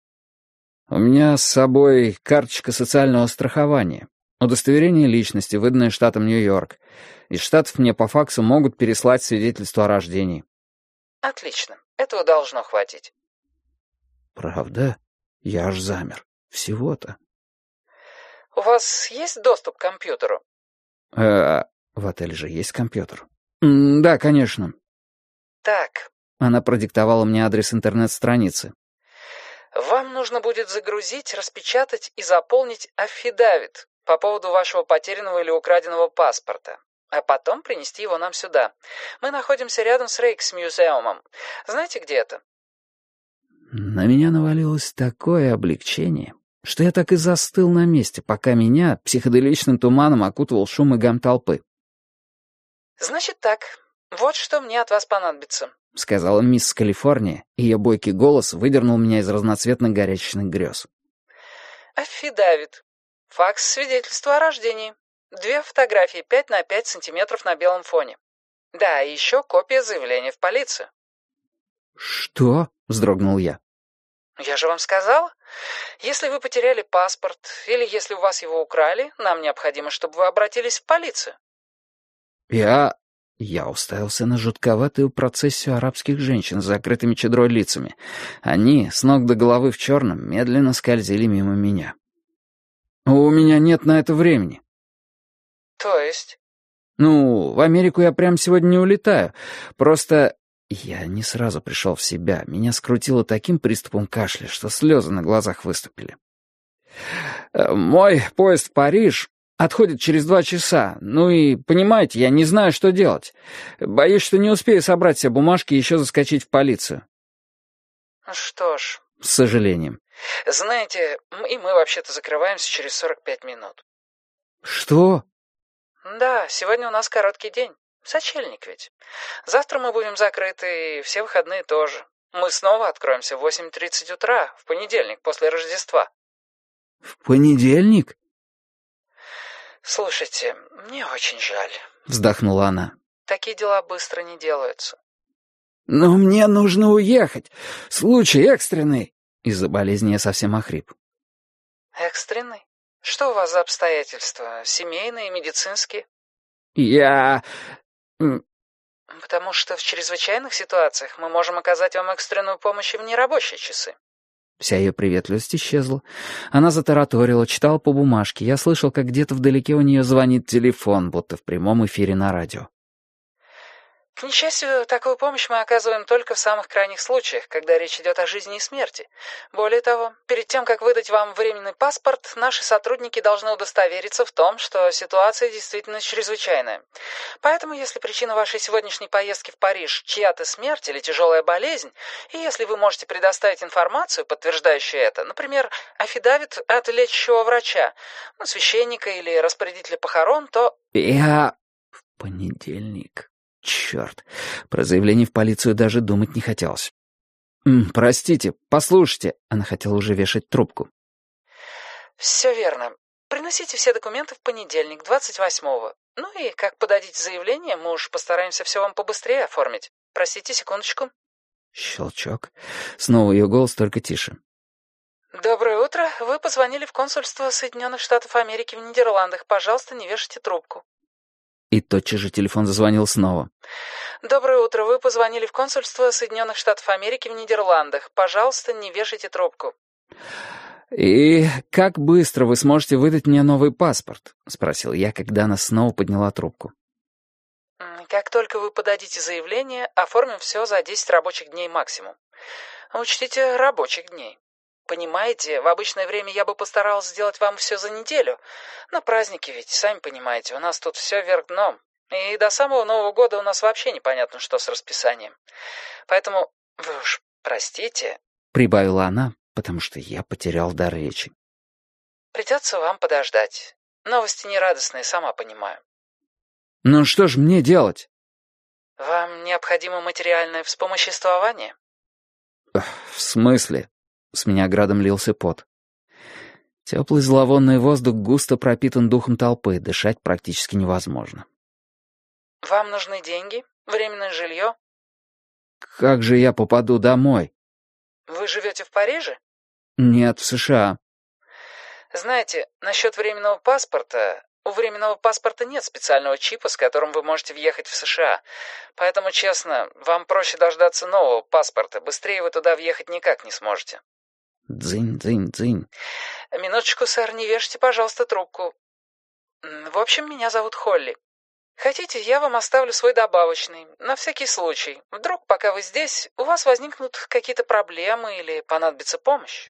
У меня с собой карточка социального страхования, удостоверение личности, выданное штатом Нью-Йорк. Из Штатов мне по факсу могут переслать свидетельство о рождении. Отлично, этого должно хватить. Правда? Я аж замер. Всего-то. У вас есть доступ к компьютеру? В отеле же есть компьютер. Да, конечно. Так. Она продиктовала мне адрес интернет-страницы. Вам нужно будет загрузить, распечатать и заполнить аффидавит по поводу вашего потерянного или украденного паспорта, а потом принести его нам сюда. Мы находимся рядом с Рейксмюзеумом. Знаете, где это? На меня навалилось такое облегчение, что я так и застыл на месте, пока меня психоделичным туманом окутывал шум и гам толпы. «Значит так, вот что мне от вас понадобится», — сказала мисс Калифорния, и ее бойкий голос выдернул меня из разноцветных горячечных грез. «Аффидавит. Факс свидетельства о рождении. 2 фотографии 5 на 5 сантиметров на белом фоне. Да, и еще копия заявления в полицию». «Что?» — вздрогнул я. «Я же вам сказала. Если вы потеряли паспорт или если у вас его украли, нам необходимо, чтобы вы обратились в полицию». Я уставился на жутковатую процессию арабских женщин с закрытыми чадрой лицами. Они, с ног до головы в черном, медленно скользили мимо меня. «У меня нет на это времени». «То есть?» В Америку я прямо сегодня не улетаю. Просто я не сразу пришел в себя. Меня скрутило таким приступом кашля, что слезы на глазах выступили. «Мой поезд в Париж отходит через 2 часа. Ну и, понимаете, я не знаю, что делать. Боюсь, что не успею собрать все бумажки и еще заскочить в полицию». «Что ж...» «С сожалением». «Знаете, и мы вообще-то закрываемся через 45 минут». «Что?» «Да, сегодня у нас короткий день. Сочельник ведь. Завтра мы будем закрыты, и все выходные тоже. Мы снова откроемся в 8:30 утра, в понедельник, после Рождества». «В понедельник?» «Слушайте, мне очень жаль», — вздохнула она. «Такие дела быстро не делаются». «Но мне нужно уехать. Случай экстренный». Из-за болезни я совсем охрип. «Экстренный? Что у вас за обстоятельства? Семейные, медицинские?» «Потому что в чрезвычайных ситуациях мы можем оказать вам экстренную помощь и в нерабочие часы». Вся ее приветливость исчезла. Она затараторила, читала по бумажке. Я слышал, как где-то вдалеке у нее звонит телефон, будто в прямом эфире на радио. К несчастью, такую помощь мы оказываем только в самых крайних случаях, когда речь идет о жизни и смерти. Более того, перед тем, как выдать вам временный паспорт, наши сотрудники должны удостовериться в том, что ситуация действительно чрезвычайная. Поэтому, если причина вашей сегодняшней поездки в Париж чья-то смерть или тяжелая болезнь, и если вы можете предоставить информацию, подтверждающую это, например, аффидавит от лечащего врача, священника или распорядителя похорон, то... Я... В понедельник... Черт, про заявление в полицию даже думать не хотелось. «Простите, послушайте», — она хотела уже вешать трубку. «Все верно. Приносите все документы в понедельник, 28-го. Ну и как подадите заявление, мы уж постараемся все вам побыстрее оформить. Простите, секундочку». Щелчок. Снова ее голос, только тише. «Доброе утро. Вы позвонили в консульство Соединенных Штатов Америки в Нидерландах. Пожалуйста, не вешайте трубку». И тотчас же телефон зазвонил снова. «Доброе утро. Вы позвонили в консульство Соединенных Штатов Америки в Нидерландах. Пожалуйста, не вешайте трубку». «И как быстро вы сможете выдать мне новый паспорт?» — спросил я, когда она снова подняла трубку. «Как только вы подадите заявление, оформим все за 10 рабочих дней максимум. Учтите, рабочих дней. Понимаете, в обычное время я бы постарался сделать вам все за неделю. Но праздники ведь, сами понимаете, у нас тут все вверх дном. И до самого Нового года у нас вообще непонятно, что с расписанием. Поэтому вы уж простите», — прибавила она, потому что я потерял дар речи. «Придется вам подождать. Новости нерадостные, сама понимаю». «Ну что ж мне делать?» «Вам необходимо материальное вспомоществование?» «В смысле?» С меня градом лился пот. Теплый зловонный воздух густо пропитан духом толпы, дышать практически невозможно. «Вам нужны деньги? Временное жилье?» «Как же я попаду домой?» «Вы живете в Париже?» «Нет, в США». «Знаете, насчет временного паспорта... У временного паспорта нет специального чипа, с которым вы можете въехать в США. Поэтому, честно, вам проще дождаться нового паспорта. Быстрее вы туда въехать никак не сможете». Дзынь-дзынь-дзынь. «Минуточку, сэр, не вешайте, пожалуйста, трубку. В общем, меня зовут Холли. Хотите, я вам оставлю свой добавочный, на всякий случай. Вдруг, пока вы здесь, у вас возникнут какие-то проблемы или понадобится помощь».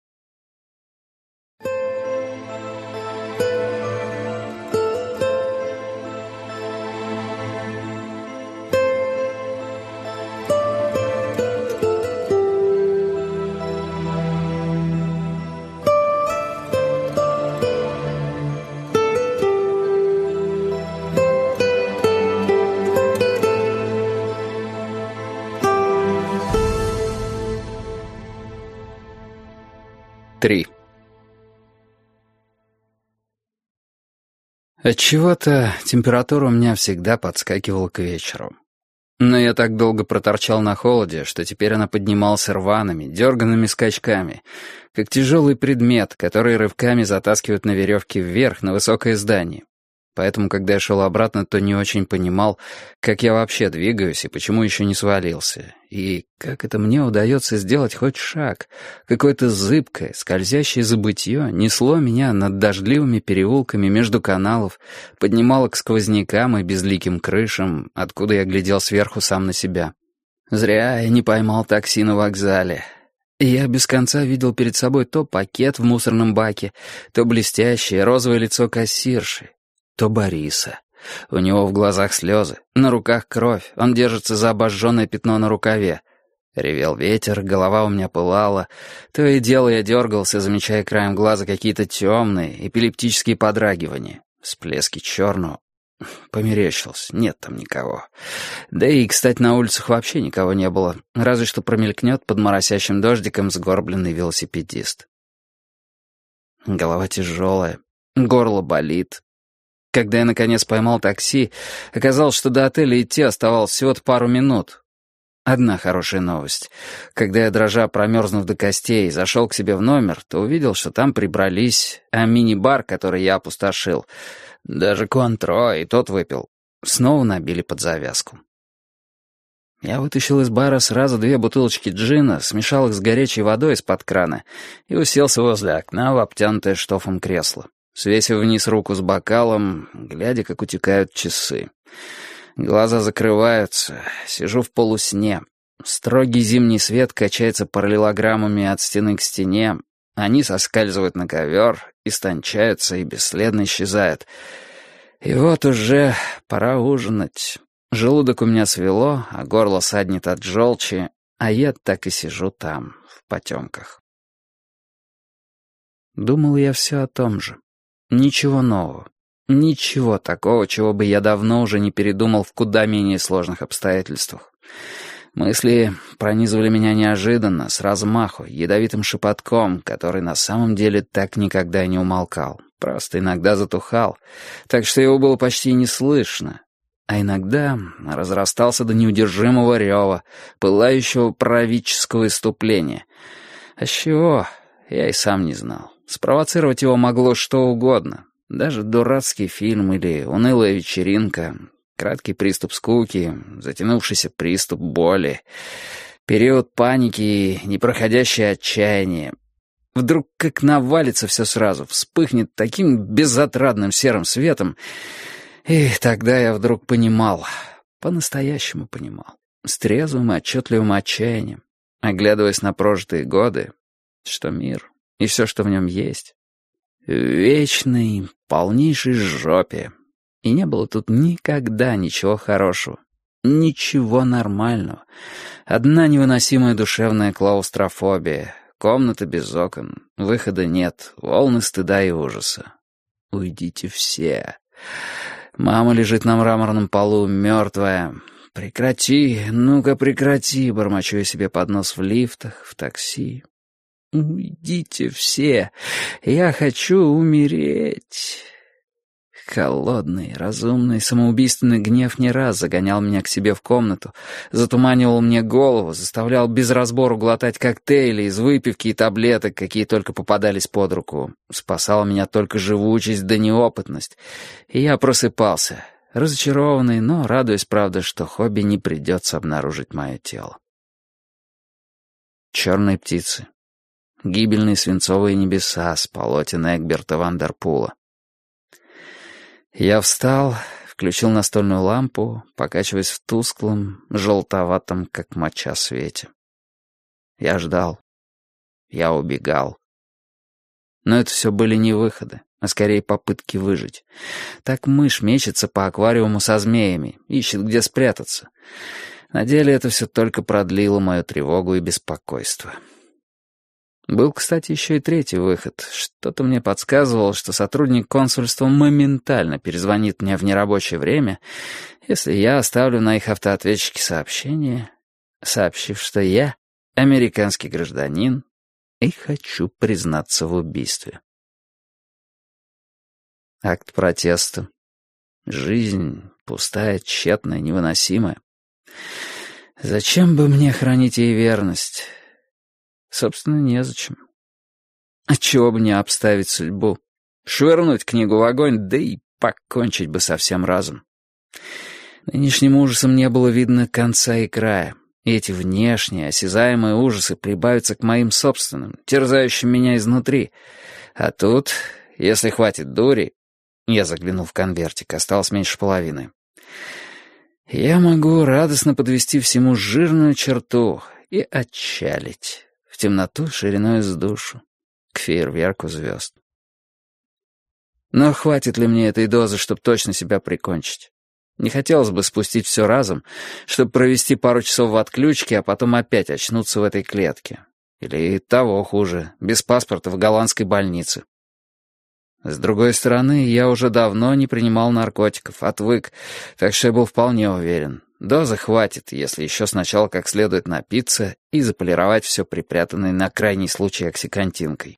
Три. Отчего-то температура у меня всегда подскакивала к вечеру. Но я так долго проторчал на холоде, что теперь она поднималась рваными, дерганными скачками, как тяжелый предмет, который рывками затаскивают на веревке вверх на высокое здание. Поэтому, когда я шел обратно, то не очень понимал, как я вообще двигаюсь и почему еще не свалился. И как это мне удается сделать хоть шаг. Какое-то зыбкое, скользящее забытье несло меня над дождливыми переулками между каналов, поднимало к сквознякам и безликим крышам, откуда я глядел сверху сам на себя. Зря я не поймал такси на вокзале. Я без конца видел перед собой то пакет в мусорном баке, то блестящее розовое лицо кассирши, то Бориса. У него в глазах слезы, на руках кровь, он держится за обожженное пятно на рукаве. Ревел ветер, голова у меня пылала. То и дело я дергался, замечая краем глаза какие-то темные, эпилептические подрагивания. Всплески черного. Померещился, нет там никого. Да и, кстати, на улицах вообще никого не было, разве что промелькнет под моросящим дождиком сгорбленный велосипедист. Голова тяжелая, горло болит. Когда я, наконец, поймал такси, оказалось, что до отеля идти оставалось всего-то пару минут. Одна хорошая новость. Когда я, дрожа, промерзнув до костей, зашел к себе в номер, то увидел, что там прибрались, а мини-бар, который я опустошил, даже Куантро, и тот выпил, снова набили под завязку. Я вытащил из бара сразу 2 бутылочки джина, смешал их с горячей водой из-под крана и уселся возле окна в обтянутое штофом кресло, свесив вниз руку с бокалом, глядя, как утекают часы. Глаза закрываются, сижу в полусне. Строгий зимний свет качается параллелограммами от стены к стене. Они соскальзывают на ковер, истончаются и бесследно исчезают. И вот уже пора ужинать. Желудок у меня свело, а горло саднет от желчи, а я так и сижу там, в потемках. Думал я все о том же. Ничего нового. Ничего такого, чего бы я давно уже не передумал в куда менее сложных обстоятельствах. Мысли пронизывали меня неожиданно, с размаху, ядовитым шепотком, который на самом деле так никогда и не умолкал, просто иногда затухал, так что его было почти не слышно, а иногда разрастался до неудержимого рева, пылающего правительского иступления. А с чего, я и сам не знал. Спровоцировать его могло что угодно, даже дурацкий фильм или унылая вечеринка, краткий приступ скуки, затянувшийся приступ боли, период паники и непроходящее отчаяние. Вдруг как навалится все сразу, вспыхнет таким безотрадным серым светом, и тогда я вдруг понимал, по-настоящему понимал, с трезвым и отчетливым отчаянием, оглядываясь на прожитые годы, что мир и все, что в нем есть, в вечной, полнейшей жопе. И не было тут никогда ничего хорошего, ничего нормального. Одна невыносимая душевная клаустрофобия, комната без окон, выхода нет, волны стыда и ужаса. Уйдите все. Мама лежит на мраморном полу, мертвая. Прекрати, ну-ка прекрати, бормочу я себе под нос в лифтах, в такси. Уйдите все, я хочу умереть. Холодный, разумный, самоубийственный гнев не раз загонял меня к себе в комнату, затуманивал мне голову, заставлял без разбору глотать коктейли из выпивки и таблеток, какие только попадались под руку. Спасала меня только живучесть да неопытность. И я просыпался, разочарованный, но радуясь, правда, что хобби не придется обнаружить мое тело. «Черные птицы». Гибельные свинцовые небеса с полотен Эгберта Вандерпула. Я встал, включил настольную лампу, покачиваясь в тусклом, желтоватом, как моча, свете. Я ждал. Я убегал. Но это все были не выходы, а скорее попытки выжить. Так мышь мечется по аквариуму со змеями, ищет, где спрятаться. На деле это все только продлило мою тревогу и беспокойство. Был, кстати, еще и третий выход. Что-то мне подсказывало, что сотрудник консульства моментально перезвонит мне в нерабочее время, если я оставлю на их автоответчике сообщение, сообщив, что я американский гражданин и хочу признаться в убийстве. Акт протеста. Жизнь пустая, тщетная, невыносимая. Зачем бы мне хранить ей верность? Собственно, незачем. Отчего бы не обставить судьбу? Швырнуть книгу в огонь, да и покончить бы со всем разом. Нынешним ужасом не было видно конца и края. И эти внешние, осязаемые ужасы прибавятся к моим собственным, терзающим меня изнутри. А тут, если хватит дури... Я заглянул в конвертик, осталось меньше половины. Я могу радостно подвести всему жирную черту и отчалить. В темноту шириной с душу, к фейерверку звезд. Но хватит ли мне этой дозы, чтобы точно себя прикончить? Не хотелось бы спустить все разом, чтобы провести пару часов в отключке, а потом опять очнуться в этой клетке. Или того хуже, без паспорта в голландской больнице. С другой стороны, я уже давно не принимал наркотиков, отвык, так что я был вполне уверен. Дозы хватит, если еще сначала как следует напиться и заполировать все припрятанное на крайний случай оксикантинкой.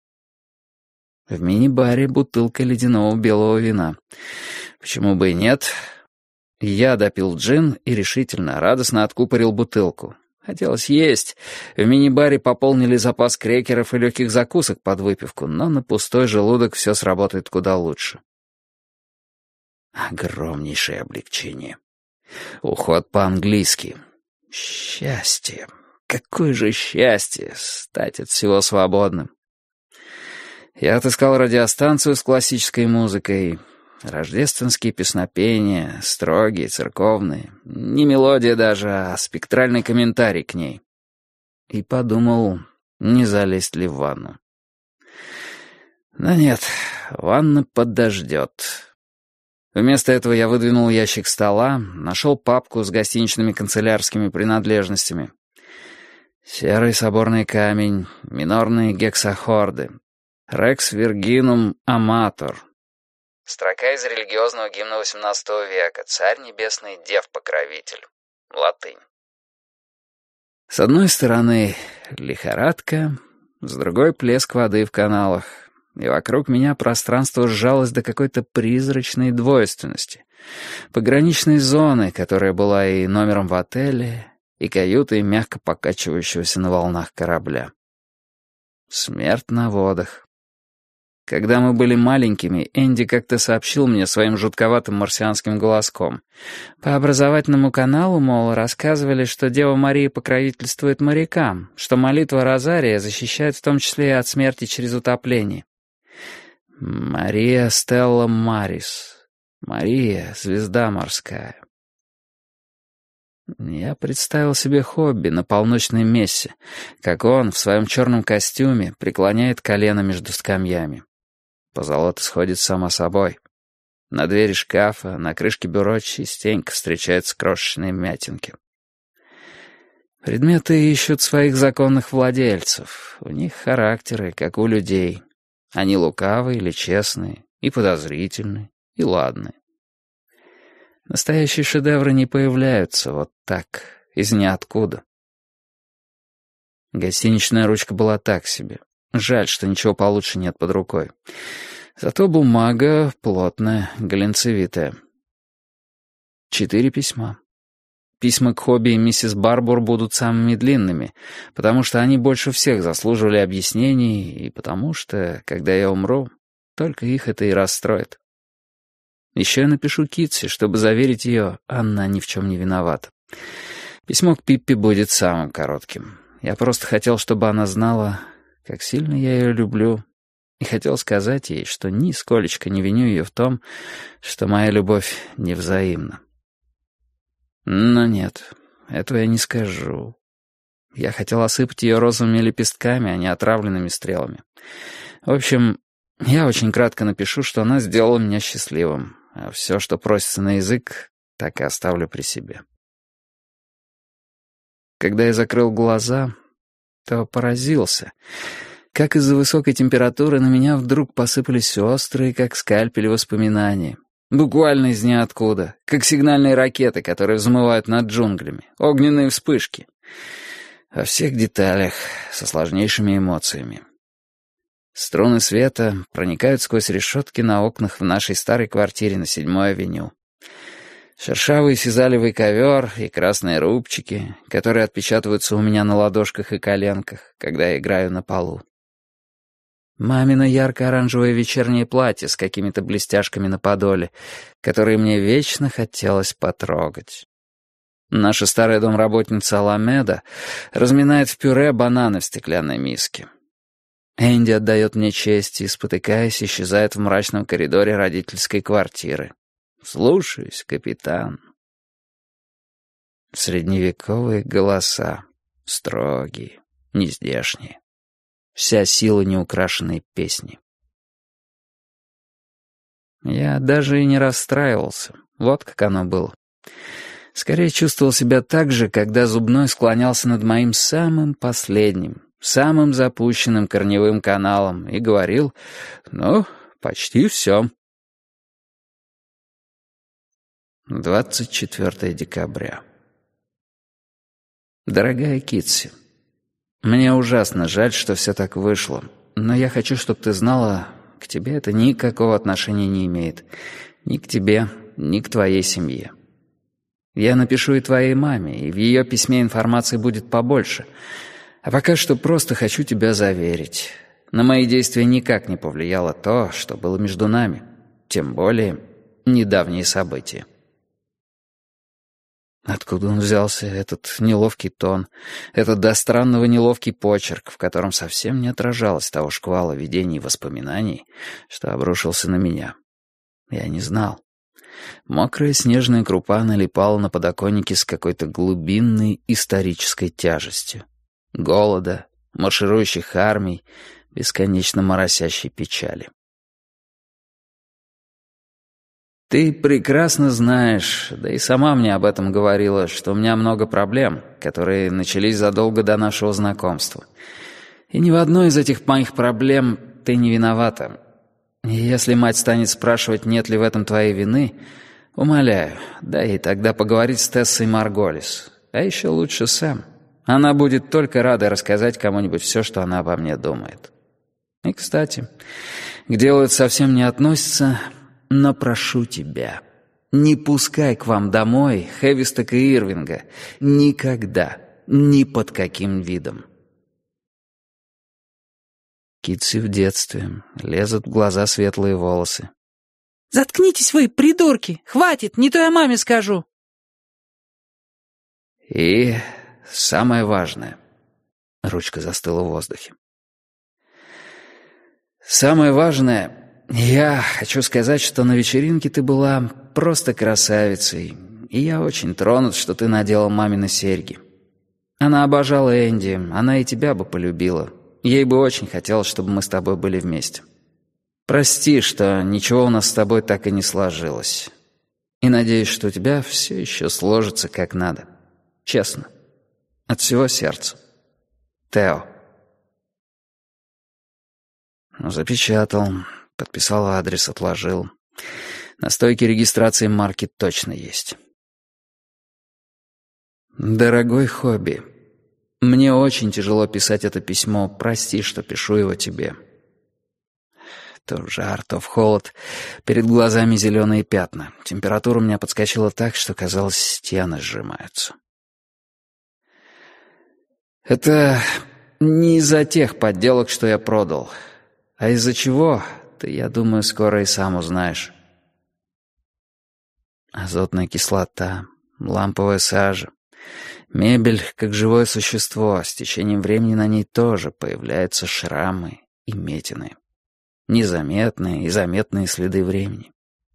В мини-баре бутылка ледяного белого вина. Почему бы и нет? Я допил джин и решительно, радостно откупорил бутылку. Хотелось есть. В мини-баре пополнили запас крекеров и легких закусок под выпивку, но на пустой желудок все сработает куда лучше. Огромнейшее облегчение. Уход по-английски. Счастье. Какое же счастье стать от всего свободным. Я отыскал радиостанцию с классической музыкой. Рождественские песнопения, строгие, церковные. Не мелодия даже, а спектральный комментарий к ней. И подумал, не залезть ли в ванну. Но нет, ванна подождет. Вместо этого я выдвинул ящик стола, нашел папку с гостиничными канцелярскими принадлежностями. Серый соборный камень, минорные гексахорды, рекс виргинум аматор. Строка из религиозного гимна XVIII века «Царь небесный, дев-покровитель». Латынь. С одной стороны лихорадка, с другой плеск воды в каналах, и вокруг меня пространство сжалось до какой-то призрачной двойственности, пограничной зоны, которая была и номером в отеле, и каютой мягко покачивающегося на волнах корабля. Смерть на водах. Когда мы были маленькими, Энди как-то сообщил мне своим жутковатым марсианским голоском. По образовательному каналу, мол, рассказывали, что Дева Мария покровительствует морякам, что молитва Розария защищает в том числе и от смерти через утопление. Мария Стелла Марис. Мария, звезда морская. Я представил себе Хобби на полночной мессе, как он в своем черном костюме преклоняет колено между скамьями. Позолота сходит само собой. На двери шкафа, на крышке бюро частенько встречаются крошечные вмятинки. Предметы ищут своих законных владельцев. У них характеры, как у людей. Они лукавые или честные, и подозрительные, и ладные. Настоящие шедевры не появляются вот так, из ниоткуда. Гостиничная ручка была так себе. Жаль, что ничего получше нет под рукой. Зато бумага плотная, глинцевитая. 4 письма. Письма к Хобби и миссис Барбур будут самыми длинными, потому что они больше всех заслуживали объяснений, и потому что, когда я умру, только их это и расстроит. Еще я напишу Китси, чтобы заверить ее, она ни в чем не виновата. Письмо к Пиппи будет самым коротким. Я просто хотел, чтобы она знала, как сильно я ее люблю, и хотел сказать ей, что нисколечко не виню ее в том, что моя любовь невзаимна. Но нет, этого я не скажу. Я хотел осыпать ее розовыми лепестками, а не отравленными стрелами. В общем, я очень кратко напишу, что она сделала меня счастливым, а все, что просится на язык, так и оставлю при себе. Когда я закрыл глаза, то поразился, как из-за высокой температуры на меня вдруг посыпались острые, как скальпель, воспоминания. Буквально из ниоткуда, как сигнальные ракеты, которые взмывают над джунглями, огненные вспышки. Во всех деталях, со сложнейшими эмоциями. Струны света проникают сквозь решетки на окнах в нашей старой квартире на 7-й авеню. Шершавый физалевый ковер и красные рубчики, которые отпечатываются у меня на ладошках и коленках, когда я играю на полу. Мамино ярко-оранжевое вечернее платье с какими-то блестяшками на подоле, которые мне вечно хотелось потрогать. Наша старая домработница Аламеда разминает в пюре бананы в стеклянной миске. Энди отдает мне честь и, спотыкаясь, исчезает в мрачном коридоре родительской квартиры. «Слушаюсь, капитан». Средневековые голоса, строгие, нездешние. Вся сила неукрашенной песни. Я даже и не расстраивался. Вот как оно было. Скорее чувствовал себя так же, когда зубной склонялся над моим самым последним, самым запущенным корневым каналом и говорил: «Ну, почти все». 24 декабря. Дорогая Китси, мне ужасно жаль, что все так вышло, но я хочу, чтобы ты знала, к тебе это никакого отношения не имеет. Ни к тебе, ни к твоей семье. Я напишу и твоей маме, и в ее письме информации будет побольше. А пока что просто хочу тебя заверить. На мои действия никак не повлияло то, что было между нами, тем более недавние события. Откуда он взялся, этот неловкий тон, этот до странного неловкий почерк, в котором совсем не отражалось того шквала видений и воспоминаний, что обрушился на меня? Я не знал. Мокрая снежная крупа налипала на подоконнике с какой-то глубинной исторической тяжестью. Голода, марширующих армий, бесконечно моросящей печали. Ты прекрасно знаешь, да и сама мне об этом говорила, что у меня много проблем, которые начались задолго до нашего знакомства. И ни в одной из этих моих проблем ты не виновата. И если мать станет спрашивать, нет ли в этом твоей вины, умоляю, дай ей тогда поговорить с Тессой Марголис. А еще лучше Сэм. Она будет только рада рассказать кому-нибудь все, что она обо мне думает. И, кстати, к делу это совсем не относится, но прошу тебя, не пускай к вам домой Хевистока и Ирвинга. Никогда, ни под каким видом. Китси в детстве. Лезут в глаза светлые волосы. «Заткнитесь вы, придурки! Хватит, не то я маме скажу!» И самое важное. Ручка застыла в воздухе. Самое важное, я хочу сказать, что на вечеринке ты была просто красавицей, и я очень тронут, что ты надела мамины серьги. Она обожала Энди, она и тебя бы полюбила. Ей бы очень хотелось, чтобы мы с тобой были вместе. Прости, что ничего у нас с тобой так и не сложилось. И надеюсь, что у тебя все еще сложится как надо. Честно. От всего сердца. Тео. Запечатал, подписал адрес, отложил. На стойке регистрации марки точно есть. Дорогой Хобби, мне очень тяжело писать это письмо. Прости, что пишу его тебе. То жар, то в холод. Перед глазами зеленые пятна. Температура у меня подскочила так, что, казалось, стены сжимаются. Это не из-за тех подделок, что я продал. А из-за чего, ты, я думаю, скоро и сам узнаешь. Азотная кислота, ламповая сажа. Мебель, как живое существо, с течением времени на ней тоже появляются шрамы и метины. Незаметные и заметные следы времени.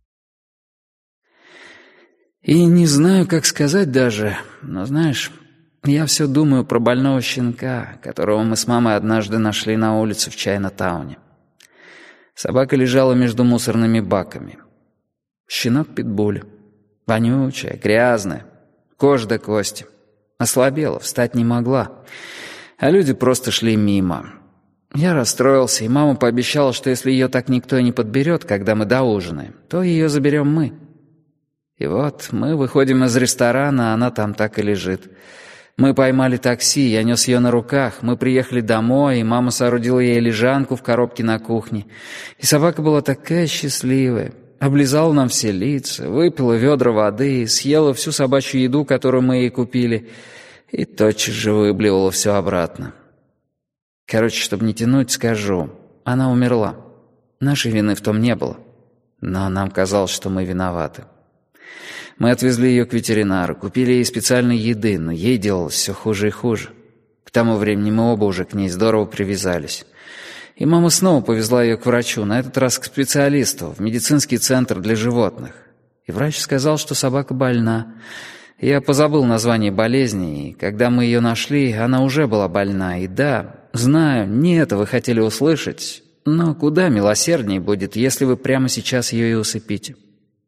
И не знаю, как сказать даже, но знаешь, я все думаю про больного щенка, которого мы с мамой однажды нашли на улице в Чайна-тауне. Собака лежала между мусорными баками. Щенок-питбуль. Вонючая, грязная, кожа до кости. Ослабела, встать не могла. А люди просто шли мимо. Я расстроился, и мама пообещала, что если ее так никто и не подберет, когда мы доужинаем, то ее заберем мы. И вот мы выходим из ресторана, а она там так и лежит. Мы поймали такси, я нес ее на руках, мы приехали домой, и мама соорудила ей лежанку в коробке на кухне. И собака была такая счастливая. Облизала нам все лица, выпила ведра воды, съела всю собачью еду, которую мы ей купили, и тотчас же выблевала все обратно. Короче, чтобы не тянуть, скажу, она умерла. Нашей вины в том не было. Но нам казалось, что мы виноваты. Мы отвезли ее к ветеринару, купили ей специальной еды, но ей делалось все хуже и хуже. К тому времени мы оба уже к ней здорово привязались. И мама снова повезла ее к врачу, на этот раз к специалисту, в медицинский центр для животных. И врач сказал, что собака больна. Я позабыл название болезни, и когда мы ее нашли, она уже была больна. И да, знаю, не это вы хотели услышать, но куда милосерднее будет, если вы прямо сейчас ее и усыпите.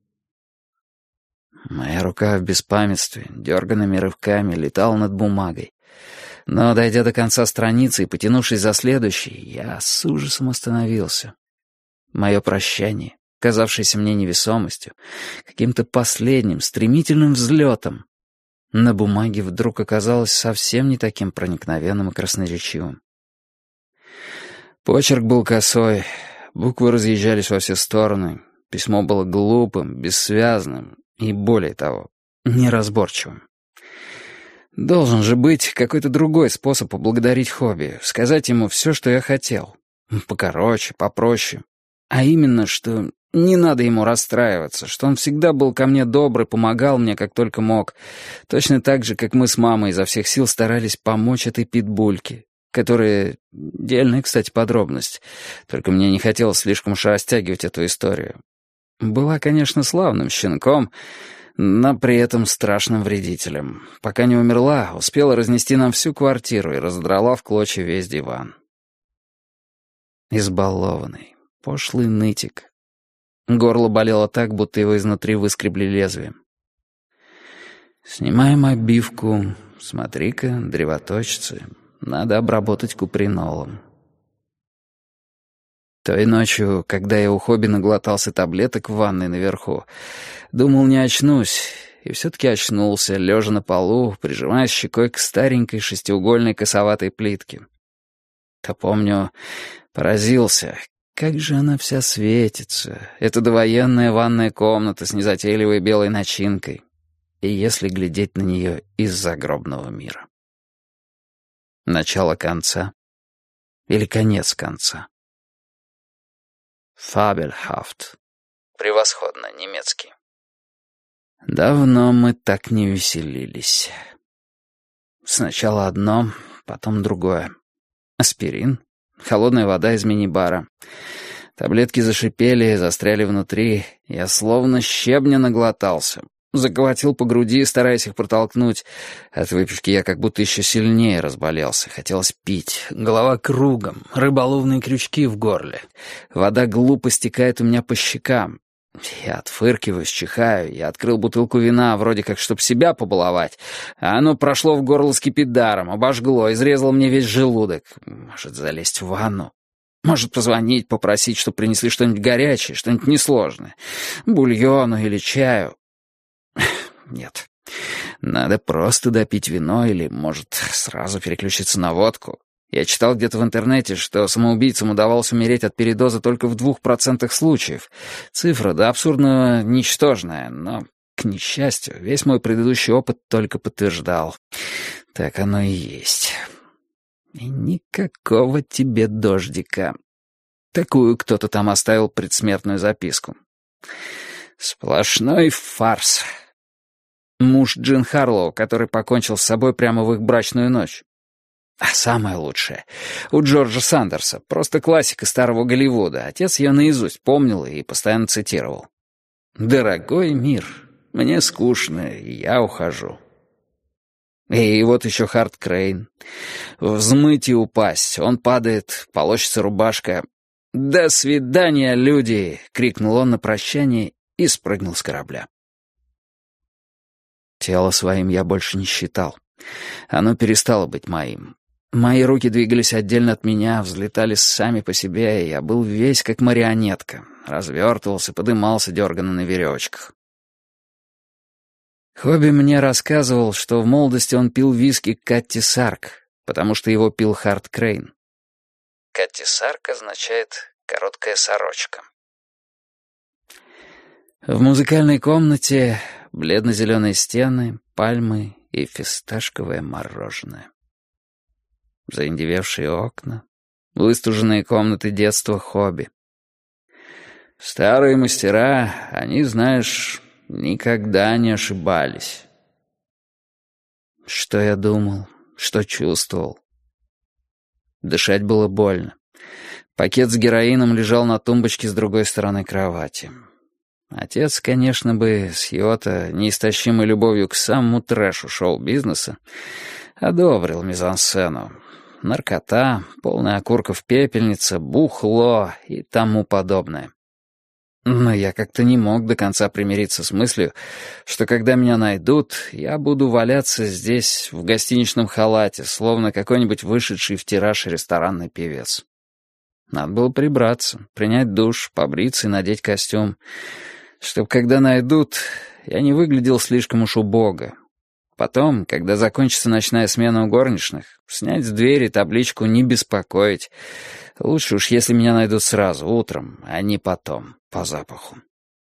Моя рука в беспамятстве, дерганными рывками, летала над бумагой. Но, дойдя до конца страницы и потянувшись за следующей, я с ужасом остановился. Мое прощание, казавшееся мне невесомостью, каким-то последним, стремительным взлетом, на бумаге вдруг оказалось совсем не таким проникновенным и красноречивым. Почерк был косой, буквы разъезжались во все стороны, письмо было глупым, бессвязным и, более того, неразборчивым. Должен же быть какой-то другой способ поблагодарить Хобби, сказать ему все, что я хотел. Покороче, попроще. А именно, что не надо ему расстраиваться, что он всегда был ко мне добрый, помогал мне как только мог. Точно так же, как мы с мамой изо всех сил старались помочь этой питбульке, которая... Дельная, кстати, подробность. Только мне не хотелось слишком уж растягивать эту историю. Была, конечно, славным щенком, но при этом страшным вредителем. Пока не умерла, успела разнести нам всю квартиру и разодрала в клочья весь диван. Избалованный, пошлый нытик. Горло болело так, будто его изнутри выскребли лезвием. «Снимаем обивку. Смотри-ка, древоточцы. Надо обработать купринолом». Той ночью, когда я у Хобби наглотался таблеток в ванной наверху, думал, не очнусь, и все-таки очнулся, лежа на полу, прижимая щекой к старенькой шестиугольной косоватой плитке. То, помню, поразился, как же она вся светится, эта довоенная ванная комната с незатейливой белой начинкой, и если глядеть на нее из загробного мира. Начало конца или конец конца? Fabelhaft. Превосходно, немецкий. Давно мы так не веселились. Сначала одно, потом другое. Аспирин, холодная вода из мини-бара. Таблетки зашипели, застряли внутри. Я словно щебня наглотался. Заколотил по груди, стараясь их протолкнуть. От выпивки я как будто еще сильнее разболелся. Хотелось пить. Голова кругом, рыболовные крючки в горле. Вода глупо стекает у меня по щекам. Я отфыркиваюсь, чихаю. Я открыл бутылку вина, вроде как, чтоб себя побаловать. А оно прошло в горло скипидаром, обожгло, изрезало мне весь желудок. Может, залезть в ванну? Может, позвонить, попросить, чтоб принесли что-нибудь горячее, что-нибудь несложное. Бульону или чаю. Нет, надо просто допить вино или, может, сразу переключиться на водку. Я читал где-то в интернете, что самоубийцам удавалось умереть от передоза только в 2% случаев. Цифра до абсурдного ничтожная, но, к несчастью, весь мой предыдущий опыт только подтверждал. Так оно и есть. И никакого тебе дождика. Такую кто-то там оставил предсмертную записку. Сплошной фарс. Муж Джин Харлоу, который покончил с собой прямо в их брачную ночь. А самое лучшее — у Джорджа Сандерса, просто классика старого Голливуда. Отец ее наизусть помнил и постоянно цитировал. «Дорогой мир, мне скучно, и я ухожу». И вот еще Харт Крейн. Взмыть и упасть. Он падает, полощется рубашка. «До свидания, люди!» — крикнул он на прощание и спрыгнул с корабля. Тело своим я больше не считал. Оно перестало быть моим. Мои руки двигались отдельно от меня, взлетали сами по себе, и я был весь как марионетка. Развертывался, подымался дерганно на веревочках. Хобби мне рассказывал, что в молодости он пил виски Катти Сарк, потому что его пил Харт Крейн. Катти Сарк означает «короткая сорочка». В музыкальной комнате бледно-зеленые стены, пальмы и фисташковое мороженое. Заиндевевшие окна, выстуженные комнаты детства Хобби. Старые мастера, они, знаешь, никогда не ошибались. Что я думал, что чувствовал? Дышать было больно. Пакет с героином лежал на тумбочке с другой стороны кровати. Отец, конечно бы, с его-то неистощимой любовью к самому трэшу шоу-бизнеса одобрил мизансцену. Наркота, полная окурков пепельница, бухло и тому подобное. Но я как-то не мог до конца примириться с мыслью, что когда меня найдут, я буду валяться здесь в гостиничном халате, словно какой-нибудь вышедший в тираж ресторанный певец. Надо было прибраться, принять душ, побриться и надеть костюм, чтоб, когда найдут, я не выглядел слишком уж убого. Потом, когда закончится ночная смена у горничных, снять с двери табличку «Не беспокоить». Лучше уж, если меня найдут сразу, утром, а не потом, по запаху.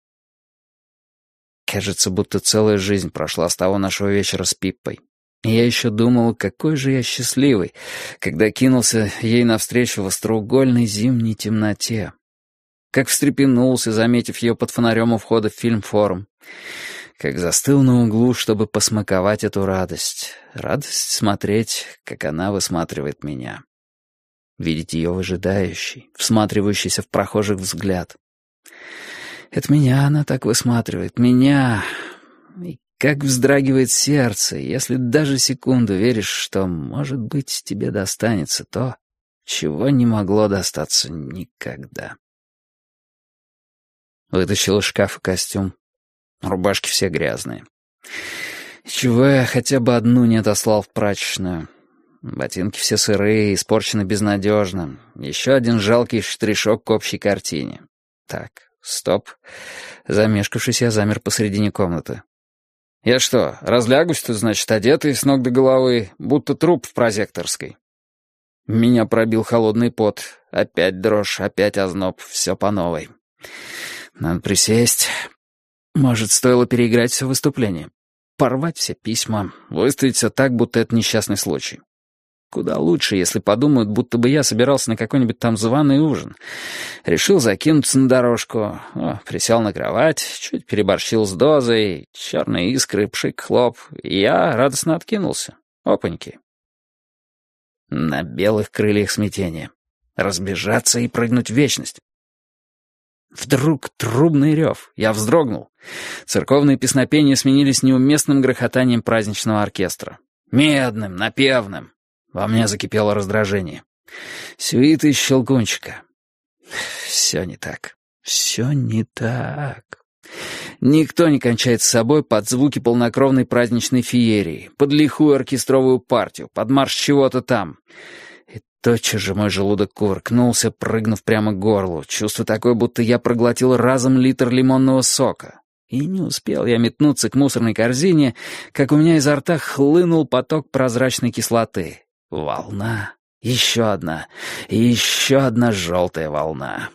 Кажется, будто целая жизнь прошла с того нашего вечера с Пиппой. И я еще думал, какой же я счастливый, когда кинулся ей навстречу в остроугольной зимней темноте. Как встрепенулся, заметив ее под фонарем у входа в фильм-форум. Как застыл на углу, чтобы посмаковать эту радость. Радость смотреть, как она высматривает меня. Видеть ее выжидающей, всматривающейся в прохожих взгляд. Это меня она так высматривает, меня. И как вздрагивает сердце, если даже секунду веришь, что, может быть, тебе достанется то, чего не могло достаться никогда. Вытащил из шкафа костюм. Рубашки все грязные. Чего я хотя бы одну не отослал в прачечную. Ботинки все сырые, испорчены безнадежно. Еще один жалкий штришок к общей картине. Так, стоп. Замешкавшись, я замер посредине комнаты. Я что, разлягусь-то, значит, одетый с ног до головы, будто труп в прозекторской? Меня пробил холодный пот. Опять дрожь, опять озноб, все по новой. Надо присесть. Может, стоило переиграть все выступление? Порвать все письма, выставить все так, будто это несчастный случай. Куда лучше, если подумают, будто бы я собирался на какой-нибудь там званый ужин. Решил закинуться на дорожку, присел на кровать, чуть переборщил с дозой, черные искры, пшик-хлоп, и я радостно откинулся. Опаньки. На белых крыльях смятения. Разбежаться и прыгнуть в вечность. Вдруг трубный рев. Я вздрогнул. Церковные песнопения сменились неуместным грохотанием праздничного оркестра. Медным, напевным. Во мне закипело раздражение. Сюита из Щелкунчика. Все не так. Все не так. Никто не кончает с собой под звуки полнокровной праздничной феерии, под лихую оркестровую партию, под марш чего-то там. И тотчас же мой желудок кувыркнулся, прыгнув прямо к горлу. Чувство такое, будто я проглотил разом литр лимонного сока. И не успел я метнуться к мусорной корзине, как у меня изо рта хлынул поток прозрачной кислоты. Волна. Еще одна. И еще одна желтая волна.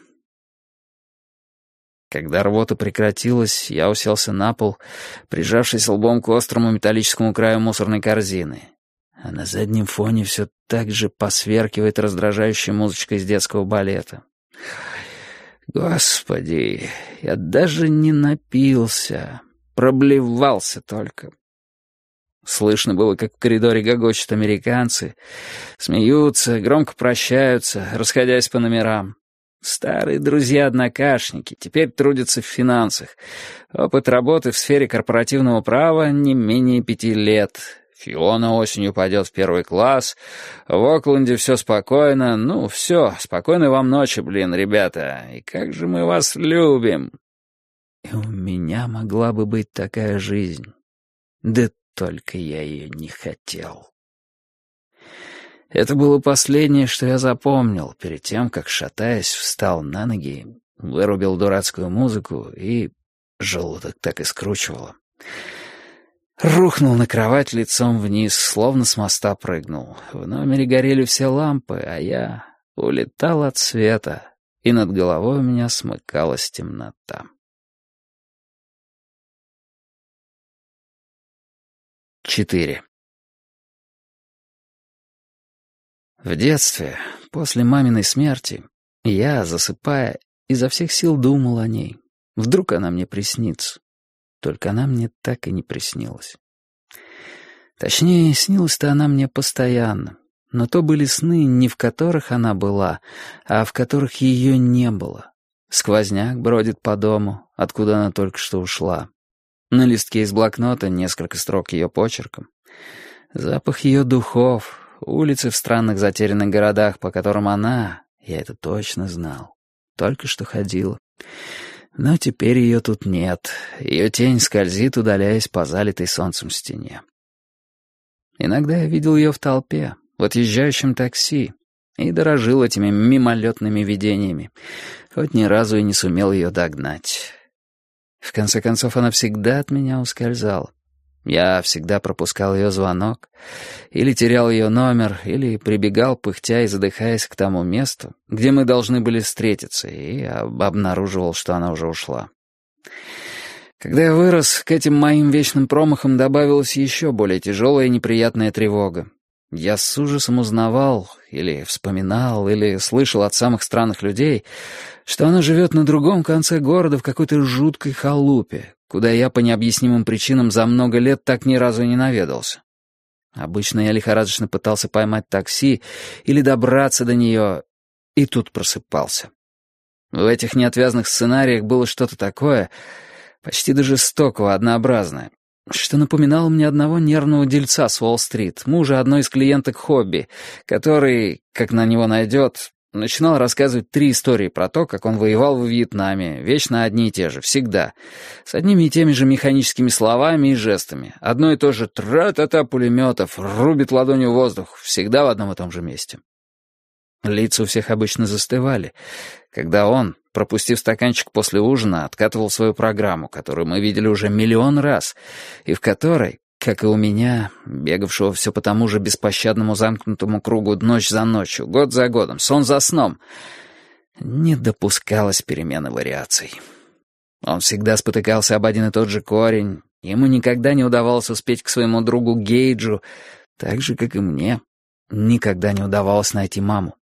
Когда рвота прекратилась, я уселся на пол, прижавшись лбом к острому металлическому краю мусорной корзины. А на заднем фоне все так же посверкивает раздражающая музычка из детского балета. Господи, я даже не напился, проблевался только. Слышно было, как в коридоре гогочут американцы, смеются, громко прощаются, расходясь по номерам. Старые друзья-однокашники, теперь трудятся в финансах. Опыт работы в сфере корпоративного права не менее 5 лет. Фиона осенью пойдет в 1 класс. В Окленде все спокойно. Ну, все, спокойной вам ночи, блин, ребята. И как же мы вас любим. И у меня могла бы быть такая жизнь. Да только я ее не хотел. Это было последнее, что я запомнил, перед тем, как, шатаясь, встал на ноги, вырубил дурацкую музыку и желудок так и скручивало. Рухнул на кровать лицом вниз, словно с моста прыгнул. В номере горели все лампы, а я улетал от света, и над головой у меня смыкалась темнота. 4. В детстве, после маминой смерти, я, засыпая, изо всех сил думал о ней. Вдруг она мне приснится. Только она мне так и не приснилась. Точнее, снилась-то она мне постоянно. Но то были сны, не в которых она была, а в которых ее не было. Сквозняк бродит по дому, откуда она только что ушла. На листке из блокнота несколько строк ее почерком. Запах ее духов, улицы в странных затерянных городах, по которым она, я это точно знал, только что ходила. Но теперь ее тут нет. Ее тень скользит, удаляясь по залитой солнцем стене. Иногда я видел ее в толпе, в отъезжающем такси, и дорожил этими мимолетными видениями, хоть ни разу и не сумел ее догнать. В конце концов, она всегда от меня ускользала. Я всегда пропускал ее звонок, или терял ее номер, или прибегал, пыхтя и задыхаясь к тому месту, где мы должны были встретиться, и обнаруживал, что она уже ушла. Когда я вырос, к этим моим вечным промахам добавилась еще более тяжелая и неприятная тревога. Я с ужасом узнавал, или вспоминал, или слышал от самых странных людей, что она живет на другом конце города в какой-то жуткой халупе, куда я по необъяснимым причинам за много лет так ни разу и не наведался. Обычно я лихорадочно пытался поймать такси или добраться до нее, и тут просыпался. В этих неотвязных сценариях было что-то такое, почти до жестокого, однообразное, что напоминало мне одного нервного дельца с Уолл-стрит, мужа одной из клиенток Хобби, который, как на него найдет, начинал рассказывать 3 истории про то, как он воевал во Вьетнаме, вечно одни и те же, всегда, с одними и теми же механическими словами и жестами, одно и то же «тра-та-та» пулеметов, рубит ладонью воздух, всегда в одном и том же месте. Лица у всех обычно застывали, когда он, пропустив стаканчик после ужина, откатывал свою программу, которую мы видели уже миллион раз, и в которой, как и у меня, бегавшего все по тому же беспощадному замкнутому кругу ночь за ночью, год за годом, сон за сном, не допускалось перемены вариаций. Он всегда спотыкался об один и тот же корень, ему никогда не удавалось успеть к своему другу Гейджу, так же, как и мне, никогда не удавалось найти маму.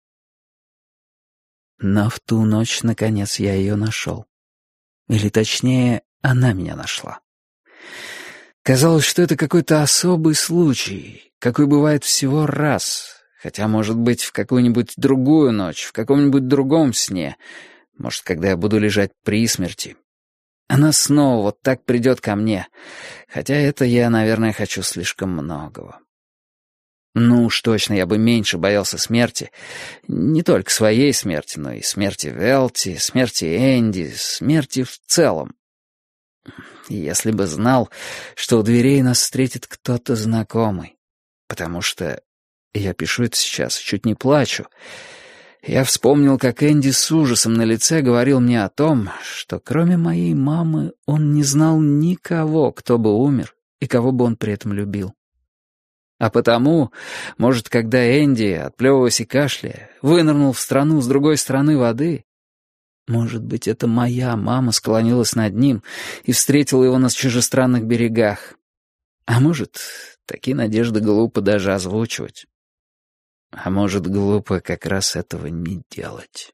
Но в ту ночь, наконец, я ее нашел. Или точнее, она меня нашла. Казалось, что это какой-то особый случай, какой бывает всего раз, хотя, может быть, в какую-нибудь другую ночь, в каком-нибудь другом сне, может, когда я буду лежать при смерти. Она снова вот так придет ко мне, хотя это я, наверное, хочу слишком многого. Ну уж точно, я бы меньше боялся смерти. Не только своей смерти, но и смерти Велти, смерти Энди, смерти в целом. Если бы знал, что у дверей нас встретит кто-то знакомый. Потому что я пишу это сейчас, чуть не плачу. Я вспомнил, как Энди с ужасом на лице говорил мне о том, что кроме моей мамы он не знал никого, кто бы умер и кого бы он при этом любил. А потому, может, когда Энди, отплевываясь и кашляя, вынырнул в страну с другой стороны воды, может быть, это моя мама склонилась над ним и встретила его на чужестранных берегах. А может, такие надежды глупо даже озвучивать. А может, глупо как раз этого не делать.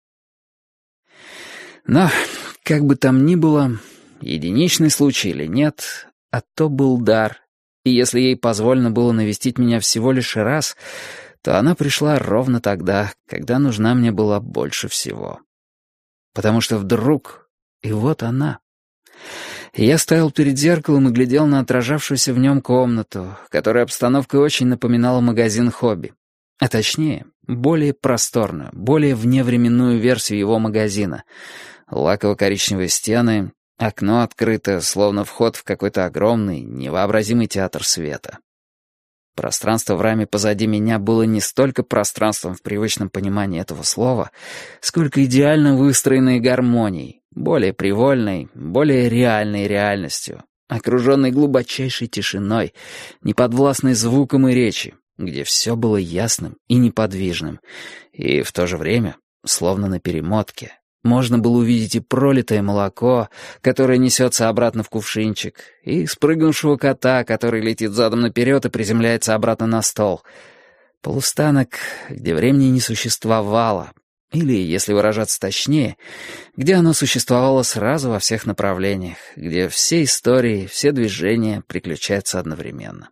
Но, как бы там ни было, единичный случай или нет, а то был дар. И если ей позволено было навестить меня всего лишь раз, то она пришла ровно тогда, когда нужна мне была больше всего. Потому что вдруг, и вот она. Я стоял перед зеркалом и глядел на отражавшуюся в нем комнату, которая обстановкой очень напоминала магазин «Хобби». А точнее, более просторную, более вневременную версию его магазина. Лаково-коричневые стены, окно открыто, словно вход в какой-то огромный, невообразимый театр света. Пространство в раме позади меня было не столько пространством в привычном понимании этого слова, сколько идеально выстроенной гармонией, более привольной, более реальной реальностью, окруженной глубочайшей тишиной, неподвластной звукам и речи, где все было ясным и неподвижным, и в то же время, словно на перемотке, можно было увидеть и пролитое молоко, которое несется обратно в кувшинчик, и спрыгнувшего кота, который летит задом наперед и приземляется обратно на стол. Полустанок, где времени не существовало, или, если выражаться точнее, где оно существовало сразу во всех направлениях, где все истории, все движения приключаются одновременно.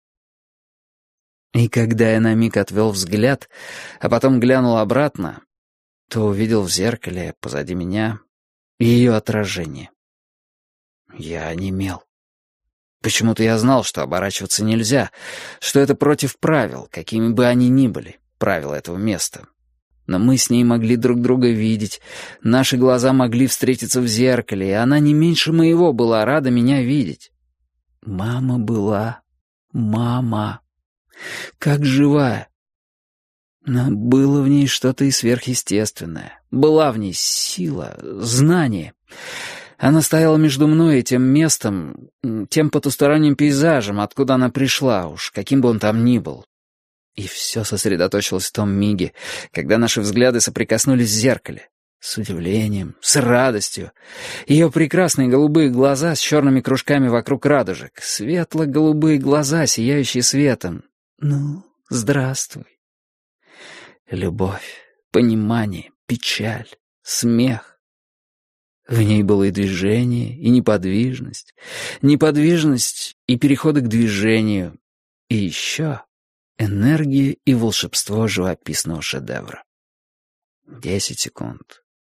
И когда я на миг отвел взгляд, а потом глянул обратно, то увидел в зеркале позади меня ее отражение. Я онемел. Почему-то я знал, что оборачиваться нельзя, что это против правил, какими бы они ни были, правила этого места. Но мы с ней могли друг друга видеть, наши глаза могли встретиться в зеркале, и она не меньше моего была рада меня видеть. Мама была мама, как живая. Но было в ней что-то и сверхъестественное. Была в ней сила, знание. Она стояла между мной и тем местом, тем потусторонним пейзажем, откуда она пришла, уж каким бы он там ни был. И все сосредоточилось в том миге, когда наши взгляды соприкоснулись в зеркале. С удивлением, с радостью. Ее прекрасные голубые глаза с черными кружками вокруг радужек. Светло-голубые глаза, сияющие светом. Ну, здравствуй. Любовь, понимание, печаль, смех. В ней было и движение, и неподвижность. Неподвижность и переходы к движению. И еще энергия и волшебство живописного шедевра. 10 секунд.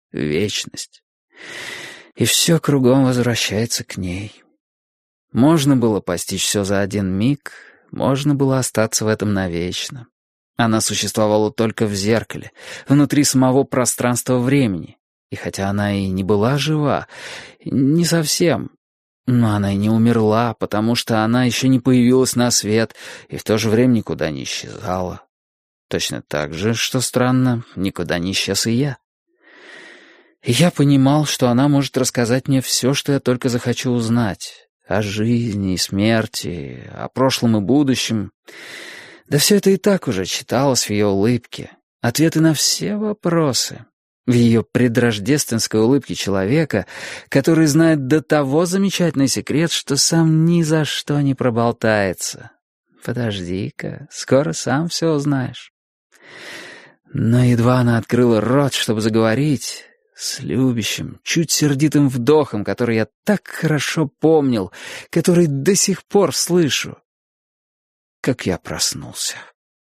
вечность. И все кругом возвращается к ней. Можно было постичь все за один миг, можно было остаться в этом навечно. Она существовала только в зеркале, внутри самого пространства-времени. И хотя она и не была жива, не совсем, но она и не умерла, потому что она еще не появилась на свет и в то же время никуда не исчезала. Точно так же, что странно, никуда не исчез и я. И я понимал, что она может рассказать мне все, что я только захочу узнать. О жизни и смерти, о прошлом и будущем. Да все это и так уже читалось в ее улыбке. Ответы на все вопросы. В ее предрождественской улыбке человека, который знает до того замечательный секрет, что сам ни за что не проболтается. Подожди-ка, скоро сам все узнаешь. Но едва она открыла рот, чтобы заговорить, с любящим, чуть сердитым вдохом, который я так хорошо помнил, который до сих пор слышу, как я проснулся.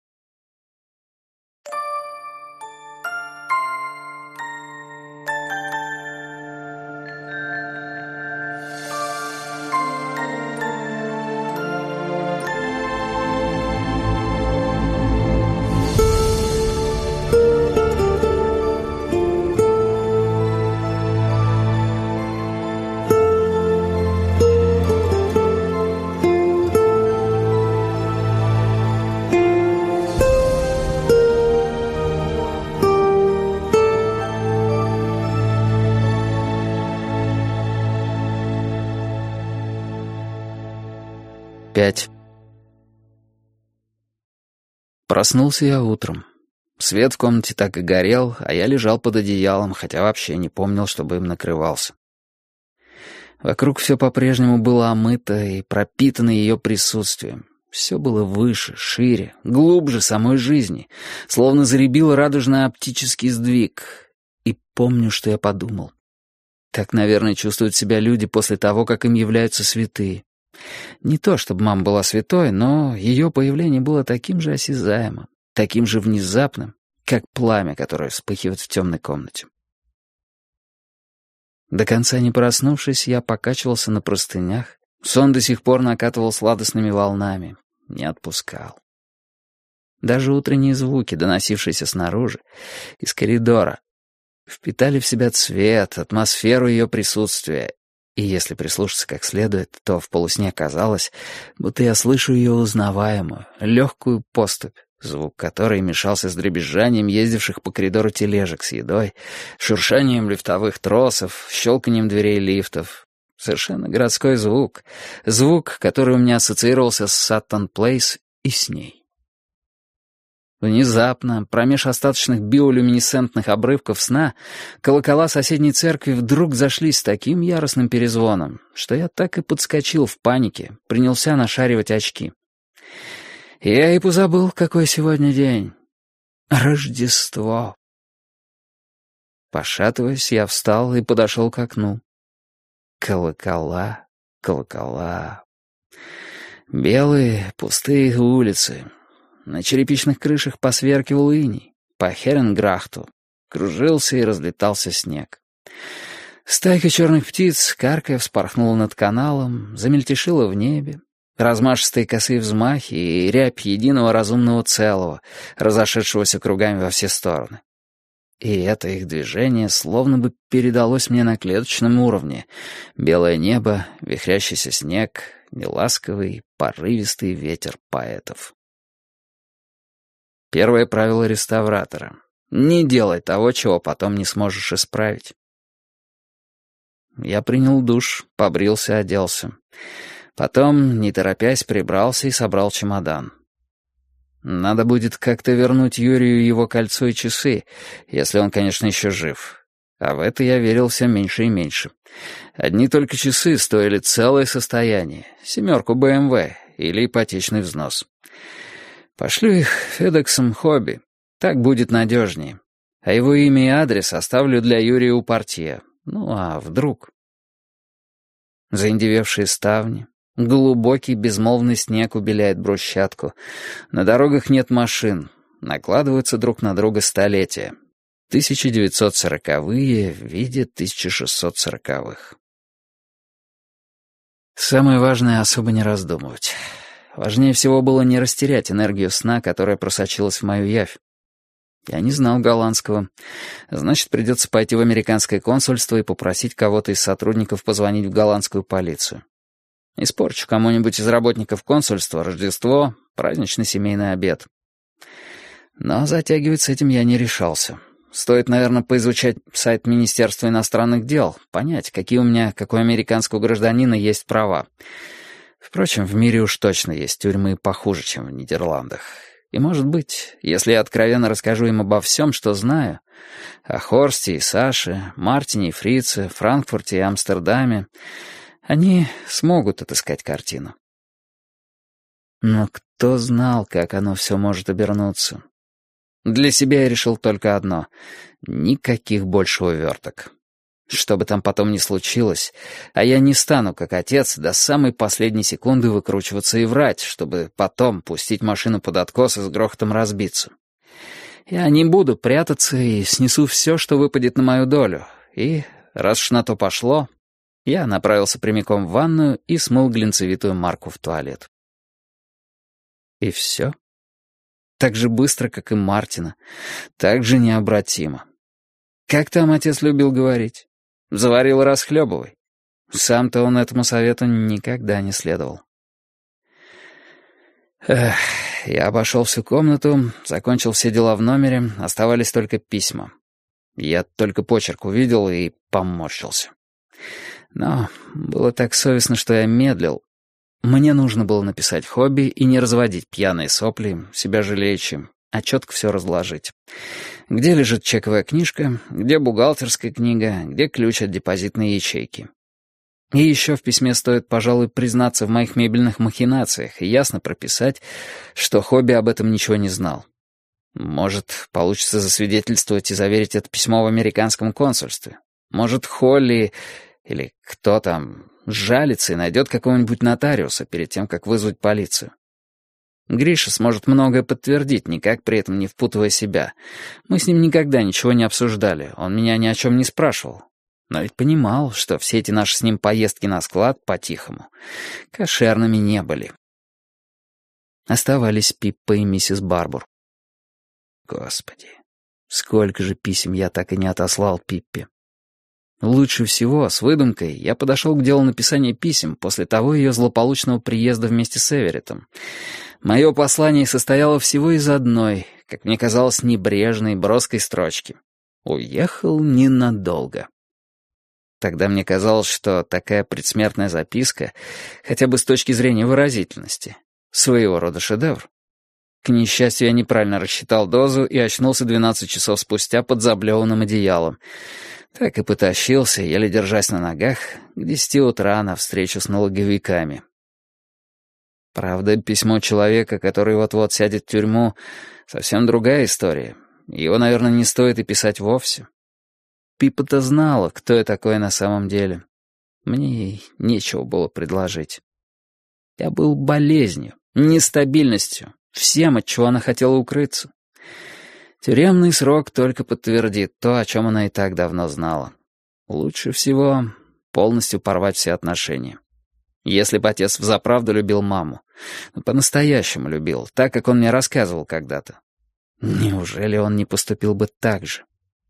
Проснулся я утром. Свет в комнате так и горел, а я лежал под одеялом, хотя вообще не помнил, чтобы им накрывался. Вокруг все по-прежнему было омыто и пропитано ее присутствием. Все было выше, шире, глубже самой жизни, словно заребило радужно-оптический сдвиг. И помню, что я подумал. Так, наверное, чувствуют себя люди после того, как им являются святые. Не то, чтобы мама была святой, но ее появление было таким же осязаемым, таким же внезапным, как пламя, которое вспыхивает в темной комнате. До конца не проснувшись, я покачивался на простынях. Сон до сих пор накатывал сладостными волнами, не отпускал. Даже утренние звуки, доносившиеся снаружи, из коридора, впитали в себя цвет, атмосферу ее присутствия. И если прислушаться как следует, то в полусне казалось, будто я слышу ее узнаваемую, легкую поступь, звук которой мешался с дребезжанием ездивших по коридору тележек с едой, шуршанием лифтовых тросов, щелканием дверей лифтов. Совершенно городской звук, звук, который у меня ассоциировался с Саттон Плейс и с ней. Внезапно, промеж остаточных биолюминесцентных обрывков сна, колокола соседней церкви вдруг зашлись с таким яростным перезвоном, что я так и подскочил в панике, принялся нашаривать очки. Я и позабыл, какой сегодня день. Рождество. Пошатываясь, я встал и подошел к окну. Колокола, колокола. Белые, пустые улицы. На черепичных крышах посверкивал иней. По Херенграхту кружился и разлетался снег. Стайка черных птиц, каркая, вспорхнула над каналом, замельтешила в небе. Размашистые косые взмахи и рябь единого разумного целого, разошедшегося кругами во все стороны. И это их движение словно бы передалось мне на клеточном уровне. Белое небо, вихрящийся снег, неласковый, порывистый ветер поэтов. Первое правило реставратора — не делай того, чего потом не сможешь исправить. Я принял душ, побрился, оделся. Потом, не торопясь, прибрался и собрал чемодан. Надо будет как-то вернуть Юрию его кольцо и часы, если он, конечно, еще жив. А в это я верил все меньше и меньше. Одни только часы стоили целое состояние, 7 BMW или ипотечный взнос. Пошлю их Федексом Хобби, так будет надежнее. А его имя и адрес оставлю для Юрия у портье. Ну, а вдруг? Заиндевевшие ставни, глубокий безмолвный снег убеляет брусчатку. На дорогах нет машин, накладываются друг на друга столетия. 1940-е в виде 1640-х. Самое важное — особо не раздумывать. Важнее всего было не растерять энергию сна, которая просочилась в мою явь. Я не знал голландского. Значит, придется пойти в американское консульство и попросить кого-то из сотрудников позвонить в голландскую полицию. Испорчу кому-нибудь из работников консульства Рождество, праздничный семейный обед. Но затягивать с этим я не решался. Стоит, наверное, поизучать сайт Министерства иностранных дел, понять, какие у меня, как у американского гражданина, есть права. Впрочем, в мире уж точно есть тюрьмы похуже, чем в Нидерландах. И, может быть, если я откровенно расскажу им обо всем, что знаю, о Хорсте и Саше, Мартине и Фрице, Франкфурте и Амстердаме, они смогут отыскать картину. Но кто знал, как оно все может обернуться? Для себя я решил только одно — никаких больше уверток. Что бы там потом ни случилось, а я не стану, как отец, до самой последней секунды выкручиваться и врать, чтобы потом пустить машину под откос и с грохотом разбиться. Я не буду прятаться и снесу все, что выпадет на мою долю. И, раз уж на то пошло, я направился прямиком в ванную и смыл глинцевитую марку в туалет. И все. Так же быстро, как и Мартина. Так же необратимо. Как там отец любил говорить? Заварил и расхлебывай. Сам-то он этому совету никогда не следовал. Я обошел всю комнату, закончил все дела в номере, оставались только письма. Я только почерк увидел и поморщился. Но было так совестно, что я медлил. Мне нужно было написать хобби и не разводить пьяные сопли, себя жалеючи, а четко все разложить. Где лежит чековая книжка, где бухгалтерская книга, где ключ от депозитной ячейки. И еще в письме стоит, пожалуй, признаться в моих мебельных махинациях и ясно прописать, что хобби об этом ничего не знал. Может, получится засвидетельствовать и заверить это письмо в американском консульстве. Может, Холли или кто там жалится и найдет какого-нибудь нотариуса перед тем, как вызвать полицию. Гриша сможет многое подтвердить, никак при этом не впутывая себя. Мы с ним никогда ничего не обсуждали, он меня ни о чем не спрашивал. Но ведь понимал, что все эти наши с ним поездки на склад по-тихому кошерными не были. Оставались Пиппа и миссис Барбур. Господи, сколько же писем я так и не отослал Пиппе. Лучше всего, с выдумкой, я подошел к делу написания писем после того ее злополучного приезда вместе с Эвереттом. Мое послание состояло всего из одной, как мне казалось, небрежной, броской строчки. «Уехал ненадолго». Тогда мне казалось, что такая предсмертная записка, хотя бы с точки зрения выразительности, своего рода шедевр. К несчастью, я неправильно рассчитал дозу и очнулся 12 часов спустя под заблеванным одеялом. Так и потащился, еле держась на ногах, к 10 утра на встречу с налоговиками. Правда, письмо человека, который вот-вот сядет в тюрьму, совсем другая история. Его, наверное, не стоит и писать вовсе. Пиппа-то знала, кто я такой на самом деле. Мне ей нечего было предложить. Я был болезнью, нестабильностью, всем, от чего она хотела укрыться. Тюремный срок только подтвердит то, о чем она и так давно знала. Лучше всего полностью порвать все отношения. Если бы отец взаправду любил маму, по-настоящему любил, так, как он мне рассказывал когда-то, неужели он не поступил бы так же?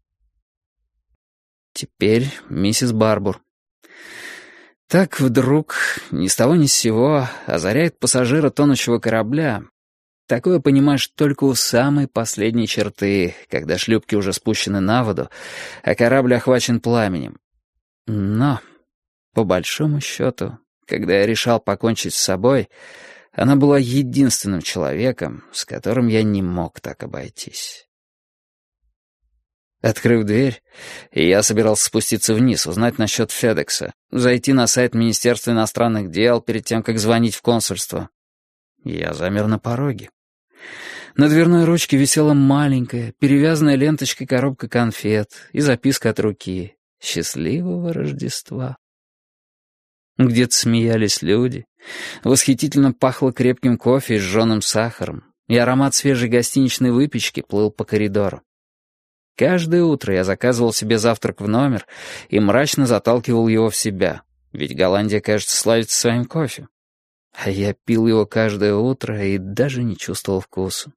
Теперь миссис Барбур. Так вдруг, ни с того ни с сего, озаряет пассажира тонущего корабля. Такое понимаешь только у самой последней черты, когда шлюпки уже спущены на воду, а корабль охвачен пламенем. Но, по большому счету, когда я решал покончить с собой, она была единственным человеком, с которым я не мог так обойтись. Открыв дверь, я собирался спуститься вниз, узнать насчет Федекса, зайти на сайт Министерства иностранных дел перед тем, как звонить в консульство. Я замер на пороге. На дверной ручке висела маленькая, перевязанная ленточкой коробка конфет и записка от руки. «Счастливого Рождества». Где-то смеялись люди. Восхитительно пахло крепким кофе и сжженным сахаром, и аромат свежей гостиничной выпечки плыл по коридору. Каждое утро я заказывал себе завтрак в номер и мрачно заталкивал его в себя, ведь Голландия, кажется, славится своим кофе. А я пил его каждое утро и даже не чувствовал вкуса.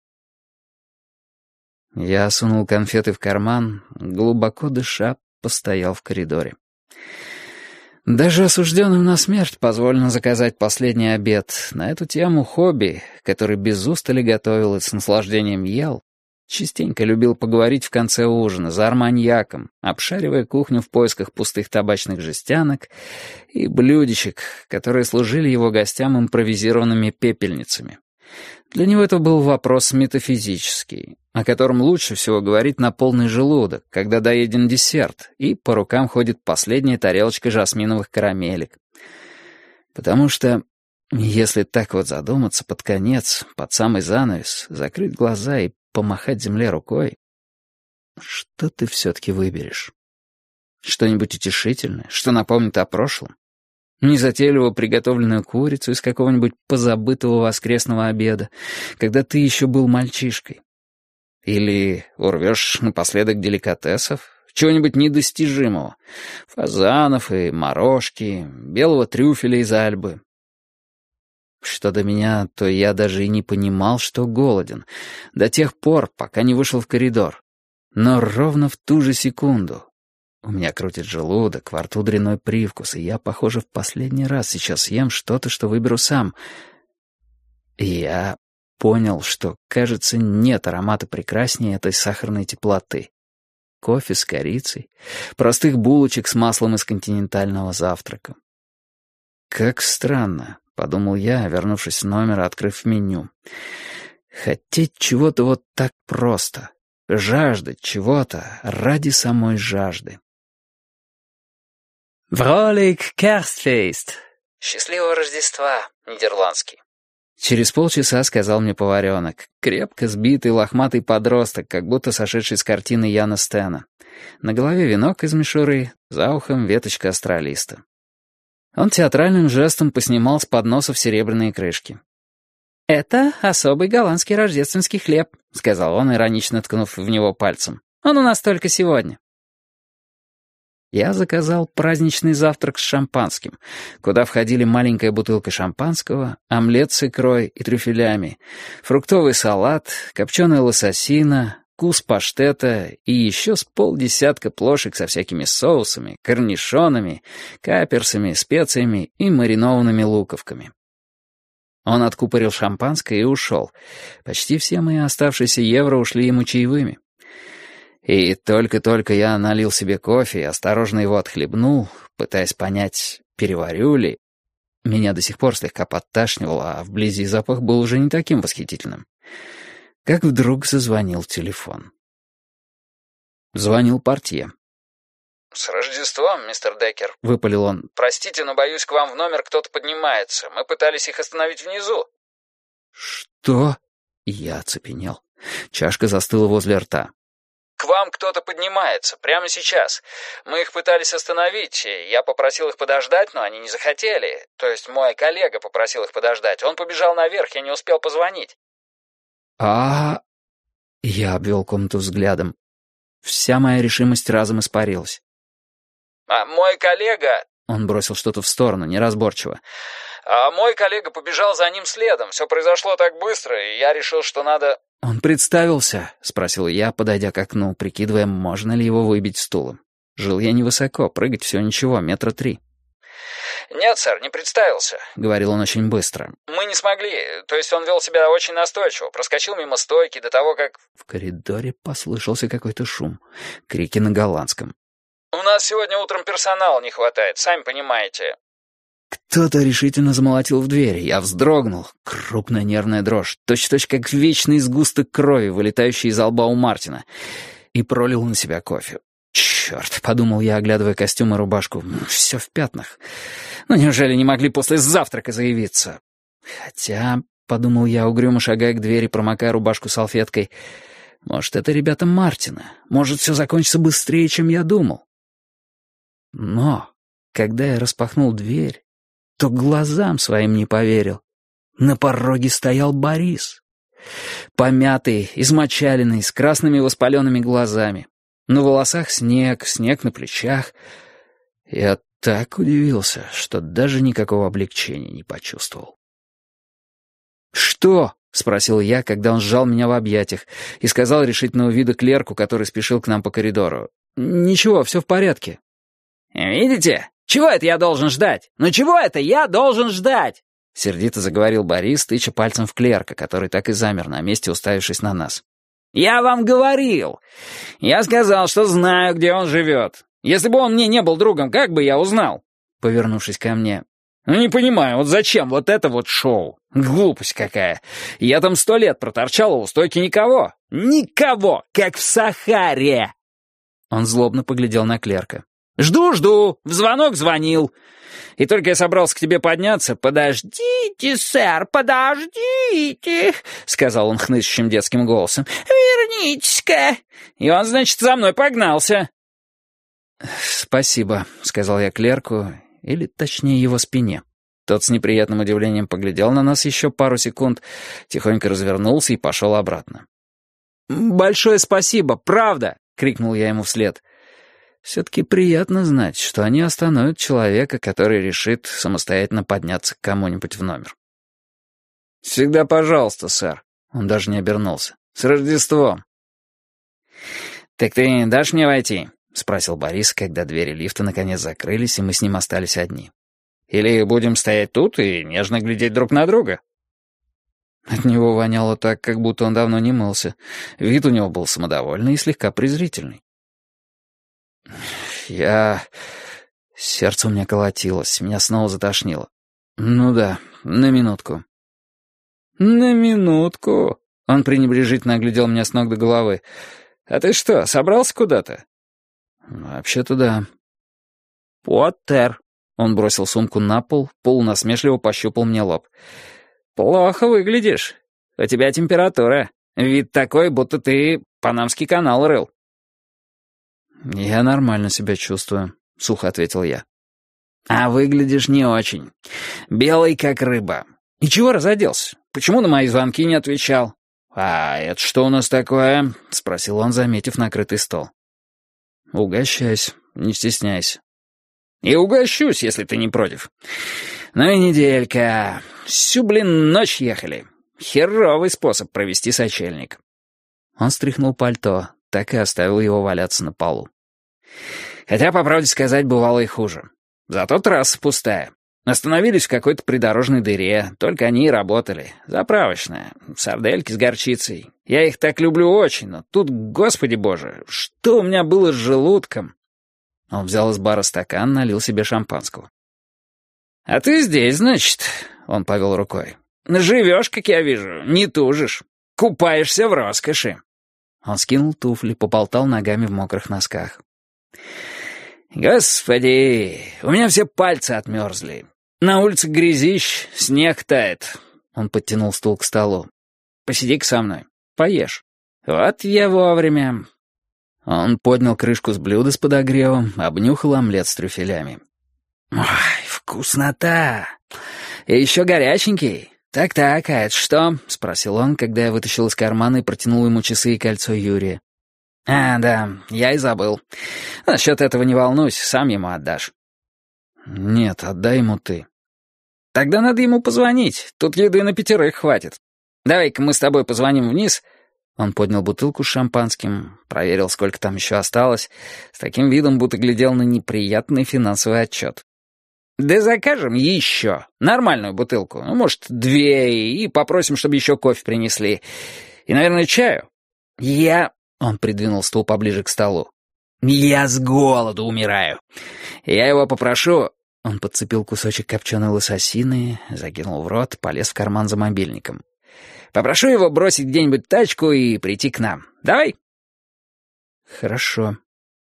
Я сунул конфеты в карман, глубоко дыша, постоял в коридоре. Даже осужденным на смерть позволено заказать последний обед. На эту тему хобби, который без устали готовил и с наслаждением ел, частенько любил поговорить в конце ужина за арманьяком, обшаривая кухню в поисках пустых табачных жестянок и блюдечек, которые служили его гостям импровизированными пепельницами. Для него это был вопрос метафизический, о котором лучше всего говорить на полный желудок, когда доеден десерт, и по рукам ходит последняя тарелочка жасминовых карамелек. Потому что, если так вот задуматься под конец, под самый занавес, закрыть глаза и помахать земле рукой, что ты все-таки выберешь? Что-нибудь утешительное, что напомнит о прошлом? Незатейливо приготовленную курицу из какого-нибудь позабытого воскресного обеда, когда ты еще был мальчишкой? Или урвешь напоследок деликатесов, чего-нибудь недостижимого, фазанов и морожки, белого трюфеля из Альбы? Что до меня, то я даже и не понимал, что голоден, до тех пор, пока не вышел в коридор. Но ровно в ту же секунду у меня крутит желудок, во рту дрянной привкус, и я, похоже, в последний раз сейчас съем что-то, что выберу сам. И я понял, что, кажется, нет аромата прекраснее этой сахарной теплоты. Кофе с корицей, простых булочек с маслом из континентального завтрака. «Как странно», — подумал я, вернувшись в номер, открыв меню. «Хотеть чего-то вот так просто, жаждать чего-то ради самой жажды». «Вролик Керстфейст». «Счастливого Рождества», нидерландский. Через полчаса сказал мне поваренок, крепко сбитый лохматый подросток, как будто сошедший с картины Яна Стена. На голове венок из мишуры, за ухом веточка астролиста. Он театральным жестом поснимал с подносов серебряные крышки. «Это особый голландский рождественский хлеб», — сказал он, иронично ткнув в него пальцем. «Он у нас только сегодня». Я заказал праздничный завтрак с шампанским, куда входили маленькая бутылка шампанского, омлет с икрой и трюфелями, фруктовый салат, копченая лососина, кус паштета и еще с полдесятка плошек со всякими соусами, корнишонами, каперсами, специями и маринованными луковками. Он откупорил шампанское и ушел. Почти все мои оставшиеся евро ушли ему чаевыми. И только-только я налил себе кофе и осторожно его отхлебнул, пытаясь понять, переварю ли. Меня до сих пор слегка подташнивало, а вблизи запах был уже не таким восхитительным. Как вдруг зазвонил телефон. Звонил портье. «С Рождеством, мистер Деккер», — выпалил он. «Простите, но, боюсь, к вам в номер кто-то поднимается. Мы пытались их остановить внизу». «Что?» Я оцепенел. Чашка застыла возле рта. «К вам кто-то поднимается, прямо сейчас. Мы их пытались остановить, и я попросил их подождать, но они не захотели. То есть мой коллега попросил их подождать. Он побежал наверх, я не успел позвонить». Я обвел комнату взглядом. Вся моя решимость разом испарилась. «А мой коллега...» Он бросил что-то в сторону, неразборчиво. «А мой коллега побежал за ним следом. Все произошло так быстро, и я решил, что надо...» «Он представился?» — спросил я, подойдя к окну, прикидывая, можно ли его выбить стулом. Жил я невысоко, прыгать всего ничего, 3 метра. «Нет, сэр, не представился», — говорил он очень быстро. «Мы не смогли. То есть он вел себя очень настойчиво, проскочил мимо стойки до того, как...» В коридоре послышался какой-то шум, крики на голландском. «У нас сегодня утром персонала не хватает, сами понимаете». Кто-то решительно замолотил в дверь. Я вздрогнул. Крупная нервная дрожь, точь-в-точь как вечный сгусток крови, вылетающий из лба у Мартина. И пролил на себя кофе. «Черт», — подумал я, оглядывая костюм и рубашку, — «все в пятнах. Ну, неужели не могли после завтрака заявиться?» Хотя, — подумал я, угрюмо шагая к двери, промокая рубашку салфеткой, — может, это ребята Мартина. Может, все закончится быстрее, чем я думал. Но, когда я распахнул дверь, то глазам своим не поверил. На пороге стоял Борис. Помятый, измочаленный, с красными воспаленными глазами. На волосах снег, снег на плечах. Я так удивился, что даже никакого облегчения не почувствовал. «Что?» — спросил я, когда он сжал меня в объятиях и сказал решительного вида клерку, который спешил к нам по коридору. «Ничего, все в порядке». «Видите? Чего это я должен ждать? Ну чего это я должен ждать?» Сердито заговорил Борис, тыча пальцем в клерка, который так и замер на месте, уставившись на нас. «Я вам говорил. Я сказал, что знаю, где он живет. Если бы он мне не был другом, как бы я узнал?» Повернувшись ко мне. «Ну не понимаю, вот зачем вот это вот шоу? Глупость какая. Я там 100 лет проторчал, а у стойки никого. Никого, как в Сахаре!» Он злобно поглядел на клерка. «Жду, в звонок звонил. И только я собрался к тебе подняться, подождите, сэр, подождите», — сказал он хнычущим детским голосом. «Вернитесь-ка». И он, значит, за мной погнался. «Спасибо», — сказал я клерку, или точнее его спине. Тот с неприятным удивлением поглядел на нас еще пару секунд, тихонько развернулся и пошел обратно. «Большое спасибо, правда!» — крикнул я ему вслед. Все-таки приятно знать, что они остановят человека, который решит самостоятельно подняться к кому-нибудь в номер. «Всегда пожалуйста, сэр». Он даже не обернулся. «С Рождеством!» «Так ты дашь мне войти?» — спросил Борис, когда двери лифта наконец закрылись, и мы с ним остались одни. «Или будем стоять тут и нежно глядеть друг на друга?» От него воняло так, как будто он давно не мылся. Вид у него был самодовольный и слегка презрительный. Сердце у меня колотилось, меня снова затошнило. «Ну да, на минутку». «На минутку?» Он пренебрежительно оглядел меня с ног до головы. «А ты что, собрался куда-то?» «Вообще-то да». «Поттер». Он бросил сумку на пол, полунасмешливо пощупал мне лоб. «Плохо выглядишь. У тебя температура. Вид такой, будто ты Панамский канал рыл». «Я нормально себя чувствую», — сухо ответил я. «А выглядишь не очень. Белый, как рыба. И чего разоделся? Почему на мои звонки не отвечал?» «А это что у нас такое?» — спросил он, заметив накрытый стол. «Угощайся, не стесняйся». «И угощусь, если ты не против. Ну и неделька. Всю, ночь ехали. Херовый способ провести сочельник». Он стряхнул пальто, так и оставил его валяться на полу. «Хотя, по правде сказать, бывало и хуже. Зато трасса пустая. Остановились в какой-то придорожной дыре, только они и работали. Заправочная, сардельки с горчицей. Я их так люблю очень, но тут, господи боже, что у меня было с желудком?» Он взял из бара стакан, налил себе шампанского. «А ты здесь, значит?» — он повел рукой. «Живешь, как я вижу, не тужишь. Купаешься в роскоши». Он скинул туфли, поболтал ногами в мокрых носках. «Господи, у меня все пальцы отмерзли. На улице грязищ, снег тает». Он подтянул стул к столу. «Посиди-ка со мной, поешь». «Вот я вовремя». Он поднял крышку с блюда с подогревом, обнюхал омлет с трюфелями. «Ой, вкуснота! И еще горяченький. Так-так, а это что?» — спросил он, когда я вытащил из кармана и протянул ему часы и кольцо Юрия. «А, да, я и забыл. Насчет этого не волнуйся, сам ему отдашь». «Нет, отдай ему ты». «Тогда надо ему позвонить, тут еды на 5 хватит. Давай-ка мы с тобой позвоним вниз». Он поднял бутылку с шампанским, проверил, сколько там еще осталось, с таким видом, будто глядел на неприятный финансовый отчет. «Да закажем еще. Нормальную бутылку. Ну, может, 2, и попросим, чтобы еще кофе принесли. И, наверное, чаю. Он придвинул стул поближе к столу. «Я с голоду умираю. Я его попрошу...» Он подцепил кусочек копченой лососины, закинул в рот, полез в карман за мобильником. «Попрошу его бросить где-нибудь тачку и прийти к нам. Давай?» «Хорошо».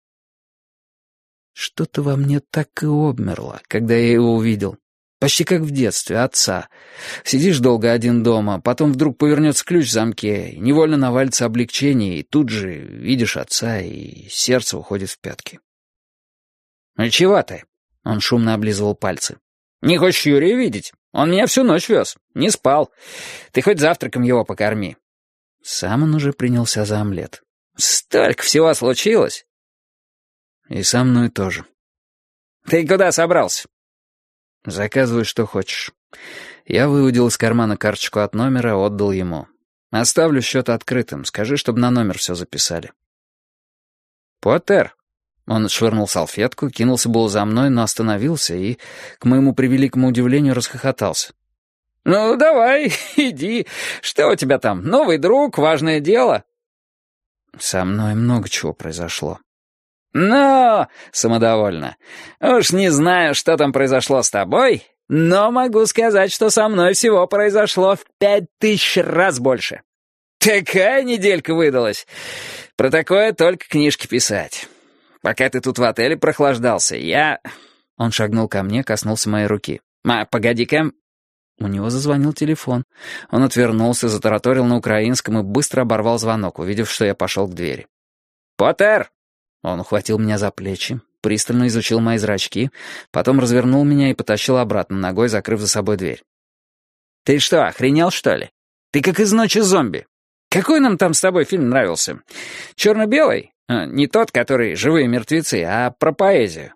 Что-то во мне так и обмерло, когда я его увидел. Почти как в детстве, отца. Сидишь долго один дома, потом вдруг повернется ключ в замке, невольно навалится облегчение, и тут же видишь отца, и сердце уходит в пятки. «Ну чего ты?» — он шумно облизывал пальцы. «Не хочешь Юрия видеть? Он меня всю ночь вез, не спал. Ты хоть завтраком его покорми. Сам он уже принялся за омлет. «Столько всего случилось!» «И со мной тоже». «Ты куда собрался?» «Заказывай, что хочешь». Я выудил из кармана карточку от номера, отдал ему. «Оставлю счет открытым, скажи, чтобы на номер все записали». «Поттер!» Он отшвырнул салфетку, кинулся было за мной, но остановился и, к моему превеликому удивлению, расхохотался. «Ну, давай, иди. Что у тебя там, новый друг, важное дело?» «Со мной много чего произошло». «Но!» — самодовольно. «Уж не знаю, что там произошло с тобой, но могу сказать, что со мной всего произошло в 5000 раз больше. Такая неделька выдалась. Про такое только книжки писать. Пока ты тут в отеле прохлаждался, я...» Он шагнул ко мне, коснулся моей руки. Погоди-ка». У него зазвонил телефон. Он отвернулся, затараторил на украинском и быстро оборвал звонок, увидев, что я пошел к двери. «Поттер!» Он ухватил меня за плечи, пристально изучил мои зрачки, потом развернул меня и потащил обратно, ногой закрыв за собой дверь. «Ты что, охренел, что ли? Ты как из «Ночи зомби». Какой нам там с тобой фильм нравился? Черно-белый? Не тот, который «Живые мертвецы», а про поэзию».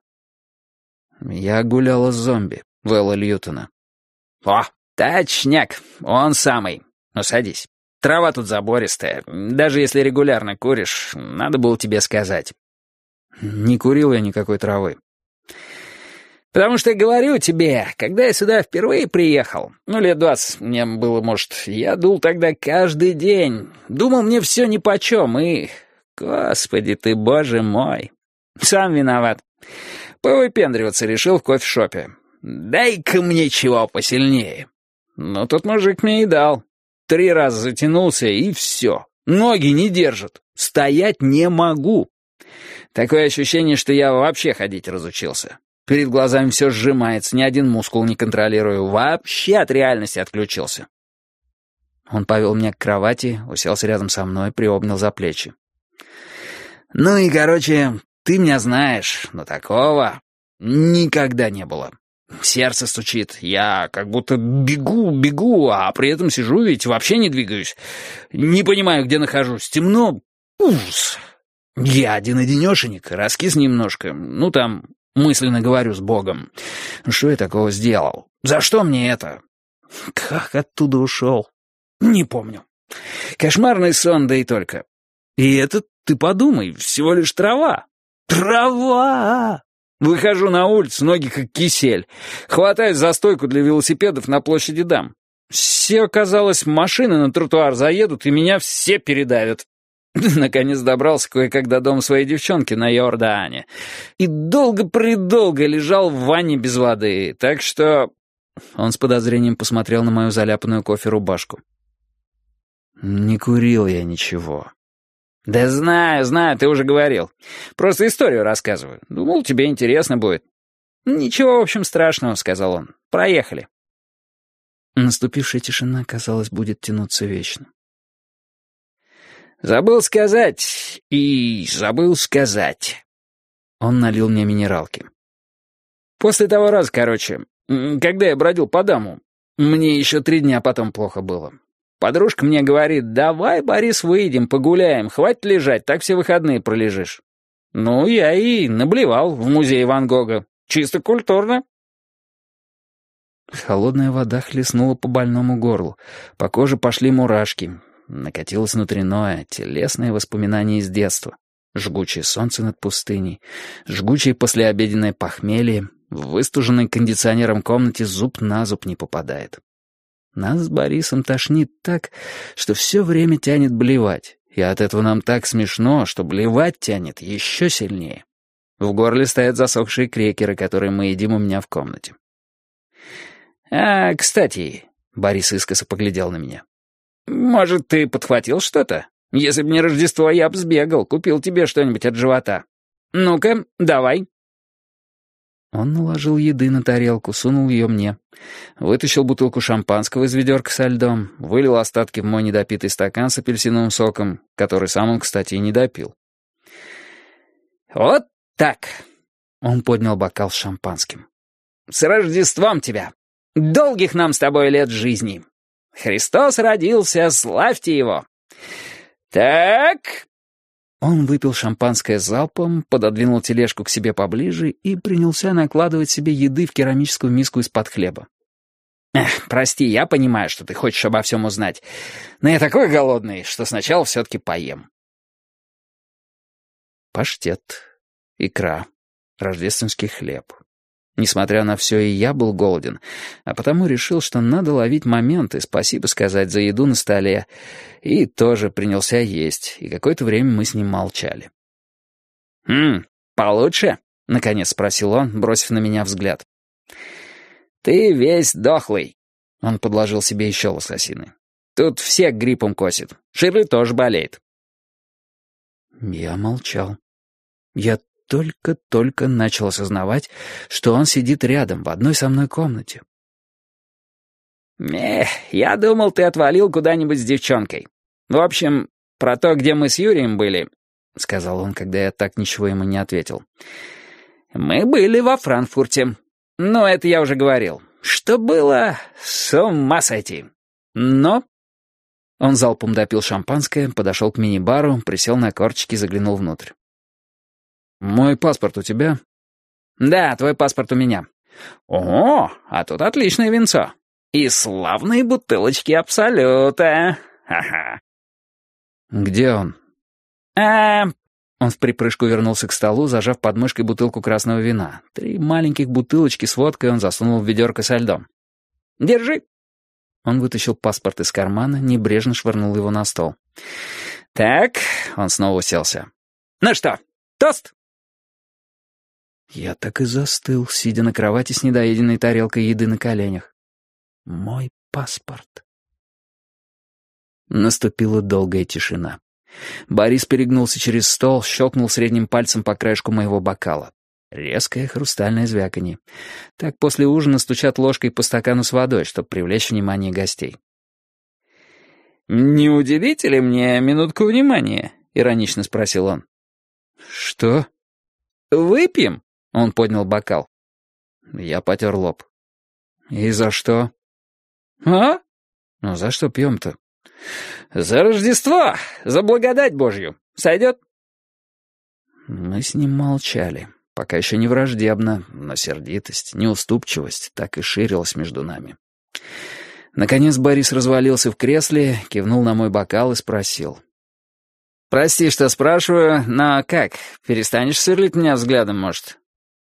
Я гуляла с зомби, Вэлла Льютона. «О, точняк, он самый. Ну, садись. Трава тут забористая. Даже если регулярно куришь, надо было тебе сказать». Не курил я никакой травы. «Потому что говорю тебе, когда я сюда впервые приехал, лет 20 мне было, может, я дул тогда каждый день. Думал, мне все нипочем, и... Господи ты, боже мой. Сам виноват. Повыпендриваться решил в кофешопе. Дай-ка мне чего посильнее. Ну, тот мужик мне и дал. 3 раза затянулся, и все. Ноги не держат. Стоять не могу. Такое ощущение, что я вообще ходить разучился. Перед глазами все сжимается, ни один мускул не контролирую. Вообще от реальности отключился». Он повел меня к кровати, уселся рядом со мной, приобнял за плечи. «Ну и, короче, ты меня знаешь, но такого никогда не было. Сердце стучит, я как будто бегу, а при этом сижу ведь вообще не двигаюсь. Не понимаю, где нахожусь, темно, ужас. Я один-одинешенек, раскис немножко, ну там, мысленно говорю с Богом. Что я такого сделал? За что мне это? Как оттуда ушел? Не помню. Кошмарный сон, да и только. И это, ты подумай, всего лишь трава. Трава! Выхожу на улицу, ноги как кисель. Хватаюсь за стойку для велосипедов на площади Дам. Все, казалось, машины на тротуар заедут, и меня все передавят. Наконец добрался кое-как до дома своей девчонки на Иордаане. И долго-предолго лежал в ванне без воды, так что... Он с подозрением посмотрел на мою заляпанную кофе рубашку. «Не курил я ничего». «Да знаю, ты уже говорил. Просто историю рассказываю. Думал, тебе интересно будет». «Ничего, в общем, страшного», — сказал он. «Проехали». Наступившая тишина, казалось, будет тянуться вечно. Забыл сказать. Он налил мне минералки. После того раза, короче, когда я бродил по дому, мне еще 3 дня потом плохо было. Подружка мне говорит: «Давай, Борис, выйдем, погуляем, хватит лежать, так все выходные пролежишь». Ну, я и наблевал в музее Ван Гога. Чисто культурно. Холодная вода хлестнула по больному горлу, по коже пошли мурашки. Накатилось внутреннее, телесное воспоминание из детства. Жгучее солнце над пустыней, жгучее послеобеденное похмелье, в выстуженной кондиционером комнате зуб на зуб не попадает. Нас с Борисом тошнит так, что все время тянет блевать, и от этого нам так смешно, что блевать тянет еще сильнее. В горле стоят засохшие крекеры, которые мы едим у меня в комнате. «Кстати», — Борис искоса поглядел на меня, «может, ты подхватил что-то? Если б не Рождество, я б сбегал, купил тебе что-нибудь от живота. Ну-ка, давай». Он наложил еды на тарелку, сунул ее мне. Вытащил бутылку шампанского из ведерка со льдом, вылил остатки в мой недопитый стакан с апельсиновым соком, который сам он, кстати, и не допил. «Вот так!» Он поднял бокал с шампанским. «С Рождеством тебя! Долгих нам с тобой лет жизни! Христос родился, славьте его! «Так...» Он выпил шампанское залпом, пододвинул тележку к себе поближе и принялся накладывать себе еды в керамическую миску из-под хлеба. «Прости, я понимаю, что ты хочешь обо всем узнать, но я такой голодный, что сначала все-таки поем». Паштет, икра, рождественский хлеб. Несмотря на все, и я был голоден, а потому решил, что надо ловить момент и спасибо сказать за еду на столе, и тоже принялся есть, и какое-то время мы с ним молчали. Получше?» — наконец спросил он, бросив на меня взгляд. «Ты весь дохлый», — он подложил себе еще лососины. «Тут всех гриппом косит. Ширли тоже болеет». Я молчал. Я только начал осознавать, что он сидит рядом, в одной со мной комнате. «Я думал, ты отвалил куда-нибудь с девчонкой. В общем, про то, где мы с Юрием были», — сказал он, когда я так ничего ему не ответил. «Мы были во Франкфурте. Ну, это я уже говорил. Что было, с ума сойти. Но...» Он залпом допил шампанское, подошел к мини-бару, присел на корточки, заглянул внутрь. «Мой паспорт у тебя?» «Да, твой паспорт у меня». «О, а тут отличное винцо. И славные бутылочки Абсолюта. Ха-ха». «Где он?» Он в припрыжку вернулся к столу, зажав под мышкой бутылку красного вина. 3 маленьких бутылочки с водкой он засунул в ведерко со льдом. «Держи». Он вытащил паспорт из кармана, небрежно швырнул его на стол. «Так», — он снова уселся. «Ну что, тост?» Я так и застыл, сидя на кровати с недоеденной тарелкой еды на коленях. Мой паспорт. Наступила долгая тишина. Борис перегнулся через стол, щелкнул средним пальцем по краешку моего бокала. Резкое хрустальное звяканье. Так после ужина стучат ложкой по стакану с водой, чтобы привлечь внимание гостей. «Не уделите ли мне минутку внимания?» — иронично спросил он. «Что?» «Выпьем?» — он поднял бокал. Я потер лоб. «И за что?» «А? Ну, за что пьем-то?» «За Рождество! За благодать Божью! Сойдет?» Мы с ним молчали. Пока еще не враждебно, но сердитость, неуступчивость так и ширилась между нами. Наконец Борис развалился в кресле, кивнул на мой бокал и спросил. «Прости, что спрашиваю, но как, перестанешь сверлить меня взглядом, может?»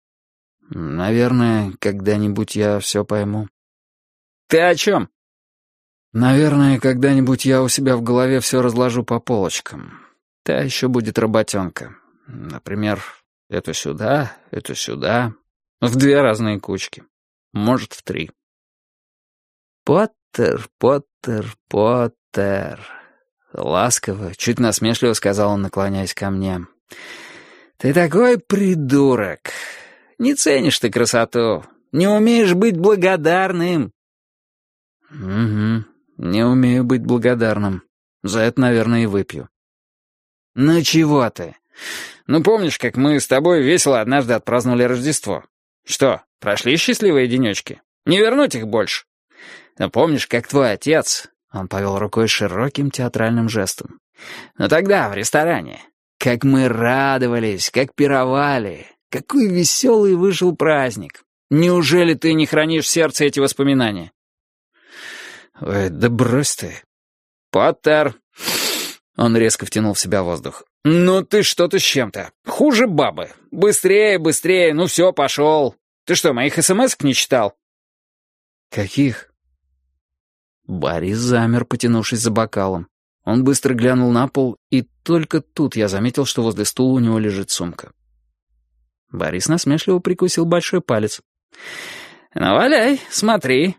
«Наверное, когда-нибудь я все пойму». «Ты о чем?» «Наверное, когда-нибудь я у себя в голове все разложу по полочкам. Та еще будет работенка. Например, эту сюда, в 2 разные кучки. Может, в 3. «Поттер, Поттер, Поттер», — ласково, чуть насмешливо сказал он, наклоняясь ко мне. «Ты такой придурок. Не ценишь ты красоту, не умеешь быть благодарным». «Угу, не умею быть благодарным. За это, наверное, и выпью». «Ну чего ты? Ну помнишь, как мы с тобой весело однажды отпраздновали Рождество? Что, прошли счастливые денечки? Не вернуть их больше? Ну помнишь, как твой отец...» Он повел рукой широким театральным жестом. «Но тогда, в ресторане, как мы радовались, как пировали, какой веселый вышел праздник. Неужели ты не хранишь в сердце эти воспоминания?» «Ой, да брось ты». «Поттер!» Он резко втянул в себя воздух. «Ну ты что-то с чем-то. Хуже бабы. Быстрее, быстрее, ну все, пошел. Ты что, моих смс-ок не читал?» «Каких?» Борис замер, потянувшись за бокалом. Он быстро глянул на пол, и только тут я заметил, что возле стула у него лежит сумка. Борис насмешливо прикусил большой палец. «Ну, валяй, смотри».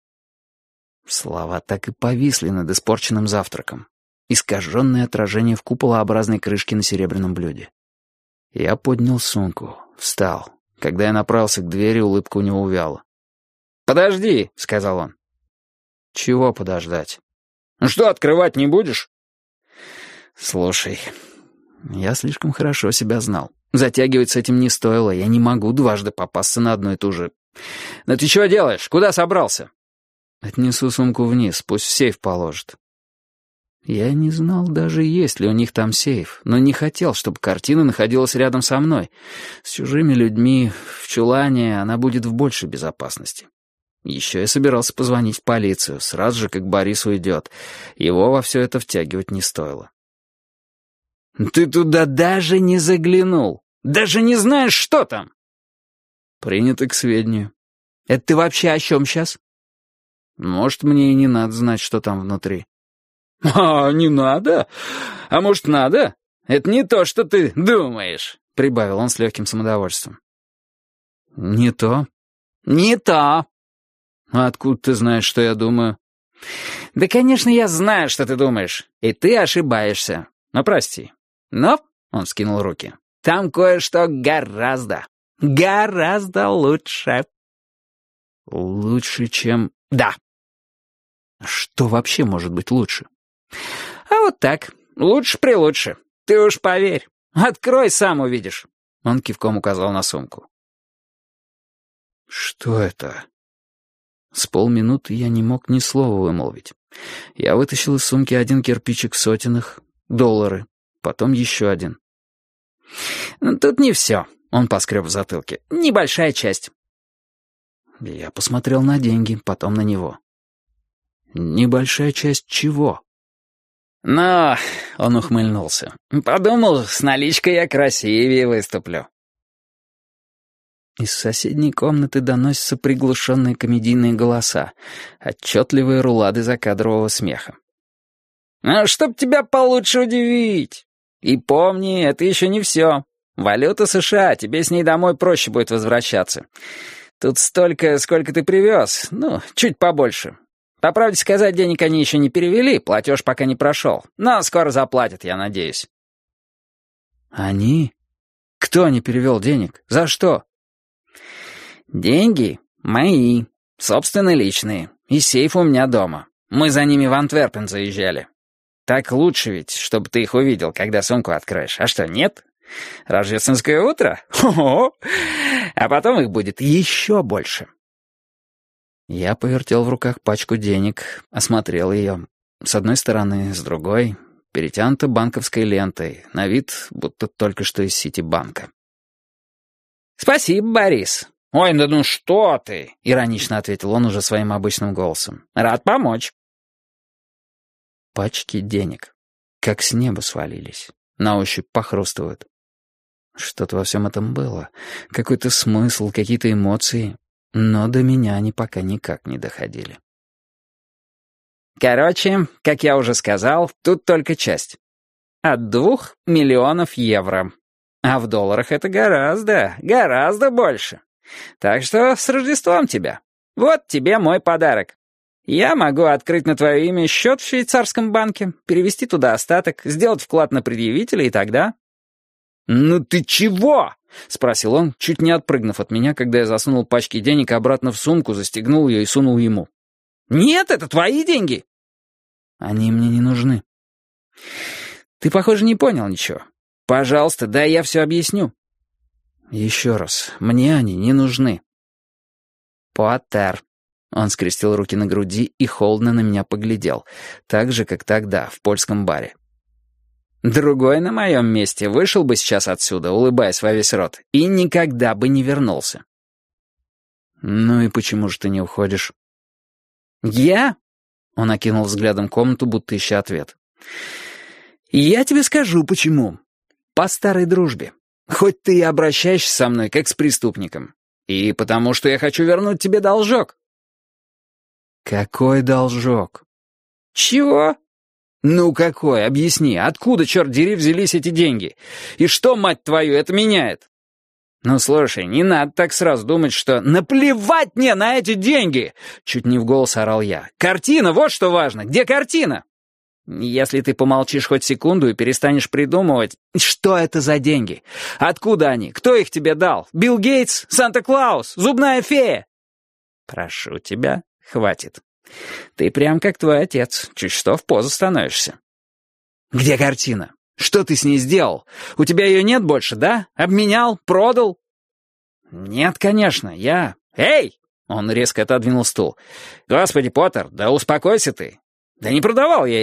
Слова так и повисли над испорченным завтраком. Искаженное отражение в куполообразной крышке на серебряном блюде. Я поднял сумку, встал. Когда я направился к двери, улыбка у него увяла. «Подожди», — сказал он. «Чего подождать?» «Ну что, открывать не будешь?» «Слушай, я слишком хорошо себя знал. Затягивать с этим не стоило, я не могу дважды попасться на одну и ту же. Но ты чего делаешь? Куда собрался?» «Отнесу сумку вниз, пусть в сейф положит». Я не знал даже, есть ли у них там сейф, но не хотел, чтобы картина находилась рядом со мной. С чужими людьми в чулане она будет в большей безопасности. Еще я собирался позвонить в полицию, сразу же, как Борис уйдет. Его во все это втягивать не стоило. «Ты туда даже не заглянул! Даже не знаешь, что там!» «Принято к сведению». «Это ты вообще о чем сейчас?» «Может, мне и не надо знать, что там внутри». «А, не надо? А может, надо? Это не то, что ты думаешь», — прибавил он с легким самодовольством. «Не то». «Не то». «А откуда ты знаешь, что я думаю?» «Да, конечно, я знаю, что ты думаешь, и ты ошибаешься. Но прости. Но, — он вскинул руки, — там кое-что гораздо лучше». «Лучше, чем...» «Да». «Что вообще может быть лучше?» «А вот так. Лучше-прелучше. Ты уж поверь. Открой, сам увидишь». Он кивком указал на сумку. «Что это?» С полминуты я не мог ни слова вымолвить. Я вытащил из сумки 1 кирпичик сотенных, $, потом еще 1. «Тут не все», — он поскреб в затылке. «Небольшая часть». Я посмотрел на деньги, потом на него. «Небольшая часть чего?» «Но...» — он ухмыльнулся. «Подумал, с наличкой я красивее выступлю». Из соседней комнаты доносятся приглушенные комедийные голоса, отчетливые рулады закадрового смеха. «Ну, чтоб тебя получше удивить. И помни, это еще не все. Валюта США, тебе с ней домой проще будет возвращаться. Тут столько, сколько ты привез, ну, чуть побольше. По правде сказать, денег они еще не перевели, платеж пока не прошел. Но скоро заплатят, я надеюсь». «Они? Кто не перевел денег? За что?» «Деньги мои, собственно, личные. И сейф у меня дома. Мы за ними в Антверпен заезжали. Так лучше ведь, чтобы ты их увидел, когда сумку откроешь. А что, нет? Рождественское утро? Хо-хо! А потом их будет еще больше». Я повертел в руках пачку денег, осмотрел ее. С одной стороны, с другой, перетянута банковской лентой, на вид, будто только что из Ситибанка. «Спасибо, Борис». «Ой, да ну что ты!» — иронично ответил он уже своим обычным голосом. «Рад помочь». Пачки денег, как с неба свалились, на ощупь похрустывают. Что-то во всем этом было, какой-то смысл, какие-то эмоции, но до меня они пока никак не доходили. «Короче, как я уже сказал, тут только часть. От 2 миллионов евро. А в долларах это гораздо больше. Так что с Рождеством тебя. Вот тебе мой подарок. Я могу открыть на твое имя счет в швейцарском банке, перевести туда остаток, сделать вклад на предъявителя и тогда...» «Ну ты чего?» — спросил он, чуть не отпрыгнув от меня, когда я засунул пачки денег обратно в сумку, застегнул ее и сунул ему. «Нет, это твои деньги!» «Они мне не нужны». «Ты, похоже, не понял ничего. Пожалуйста, дай я все объясню». «Еще раз, мне они не нужны». «Поттер». Он скрестил руки на груди и холодно на меня поглядел, так же, как тогда, в польском баре. «Другой на моем месте вышел бы сейчас отсюда, улыбаясь во весь рот, и никогда бы не вернулся». «Ну и почему же ты не уходишь?» «Я?» — он окинул взглядом комнату, будто ища ответ. «Я тебе скажу, почему. По старой дружбе. Хоть ты и обращаешься со мной, как с преступником. И потому что я хочу вернуть тебе должок». «Какой должок?» «Чего?» «Ну какой? Объясни, откуда, черт дери, взялись эти деньги? И что, мать твою, это меняет?» «Ну слушай, не надо так сразу думать, что наплевать мне на эти деньги!» Чуть не в голос орал я. «Картина, вот что важно! Где картина?» «Если ты помолчишь хоть секунду и перестанешь придумывать, что это за деньги? Откуда они? Кто их тебе дал? Билл Гейтс? Санта-Клаус? Зубная фея?» «Прошу тебя, хватит. Ты прям как твой отец, чуть что в позу становишься». «Где картина? Что ты с ней сделал? У тебя ее нет больше, да? Обменял? Продал?» «Нет, конечно, я...» «Эй!» — он резко отодвинул стул. «Господи, Поттер, да успокойся ты. Да не продавал я ее.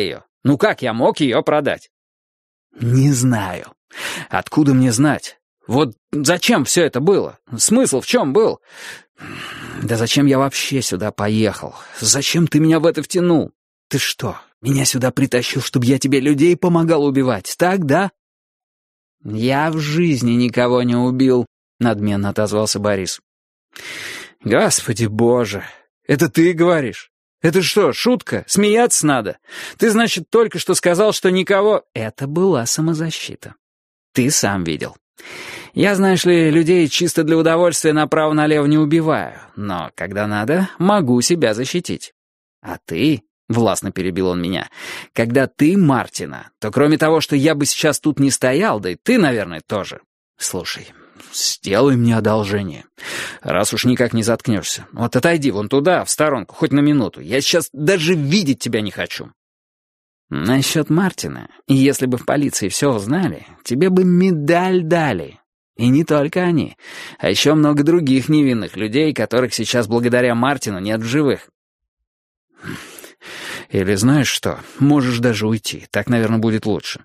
Ну как я мог ее продать? Не знаю. Откуда мне знать? Вот зачем все это было? Смысл в чем был? Да зачем я вообще сюда поехал? Зачем ты меня в это втянул? Ты что, меня сюда притащил, чтобы я тебе людей помогал убивать, так, да? Я в жизни никого не убил, надменно отозвался Борис. Господи боже, это ты говоришь? Это что, шутка? Смеяться надо? Ты, значит, только что сказал, что никого... Это была самозащита. Ты сам видел. Я, знаешь ли, людей чисто для удовольствия направо-налево не убиваю, но, когда надо, могу себя защитить. А ты, властно перебил он меня, когда ты Мартина, то кроме того, что я бы сейчас тут не стоял, да и ты, наверное, тоже. Слушай, сделай мне одолжение. Раз уж никак не заткнешься, вот отойди вон туда, в сторонку, хоть на минуту. Я сейчас даже видеть тебя не хочу. Насчет Мартина, если бы в полиции все узнали, тебе бы медаль дали. И не только они, а еще много других невинных людей, которых сейчас благодаря Мартину нет в живых. Или знаешь что, можешь даже уйти, так, наверное, будет лучше.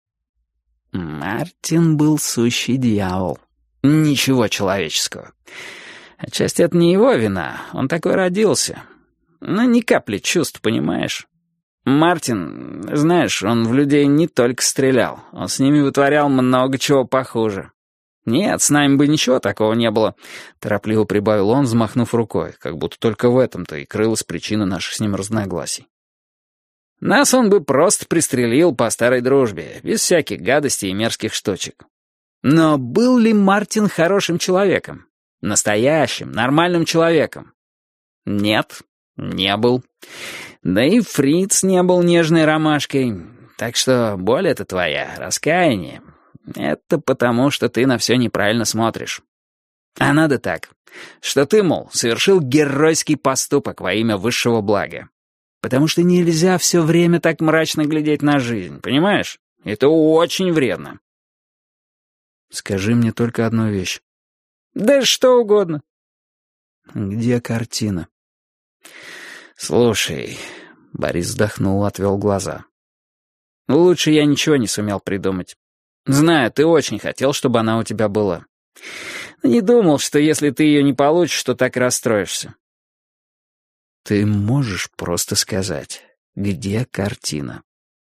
Мартин был сущий дьявол. Ничего человеческого. Отчасти это не его вина, он такой родился. Но ни капли чувств, понимаешь? Мартин, знаешь, он в людей не только стрелял, он с ними вытворял много чего похуже. Нет, с нами бы ничего такого не было, торопливо прибавил он, взмахнув рукой, как будто только в этом-то и крылась причина наших с ним разногласий. Нас он бы просто пристрелил по старой дружбе, без всяких гадостей и мерзких штучек. Но был ли Мартин хорошим человеком? Настоящим, нормальным человеком? Нет, не был. Да и Фриц не был нежной ромашкой. Так что боль эта твоя, раскаяние, это потому, что ты на все неправильно смотришь. А надо так, что ты, мол, совершил геройский поступок во имя высшего блага. Потому что нельзя все время так мрачно глядеть на жизнь, понимаешь? Это очень вредно. Скажи мне только одну вещь. Да что угодно. Где картина? Слушай, Борис вздохнул, отвел глаза. Лучше я ничего не сумел придумать. Знаю, ты очень хотел, чтобы она у тебя была. Но не думал, что если ты ее не получишь, то так расстроишься. Ты можешь просто сказать, где картина?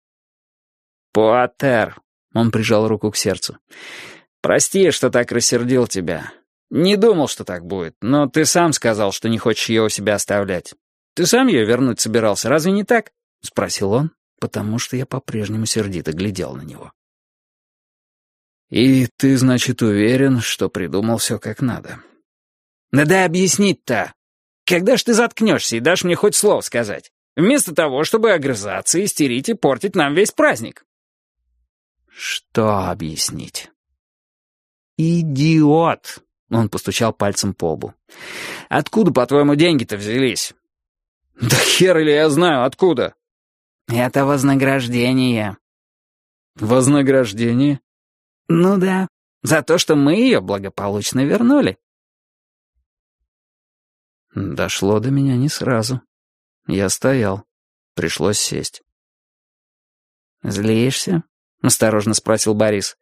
Поттер, он прижал руку к сердцу. Прости, что так рассердил тебя. Не думал, что так будет, но ты сам сказал, что не хочешь ее у себя оставлять. Ты сам ее вернуть собирался, разве не так? Спросил он, потому что я по-прежнему сердито глядел на него. И ты, значит, уверен, что придумал все как надо? Да дай объяснить-то. Когда ж ты заткнешься и дашь мне хоть слово сказать? Вместо того, чтобы огрызаться, истерить и портить нам весь праздник. Что объяснить? Идиот! Он постучал пальцем по лбу. Откуда, по-твоему, деньги-то взялись? Да хер ли я знаю, откуда? Это вознаграждение. Вознаграждение? Ну да, за то, что мы ее благополучно вернули. Дошло до меня не сразу. Я стоял. Пришлось сесть. «Злишься?» — осторожно спросил Борис.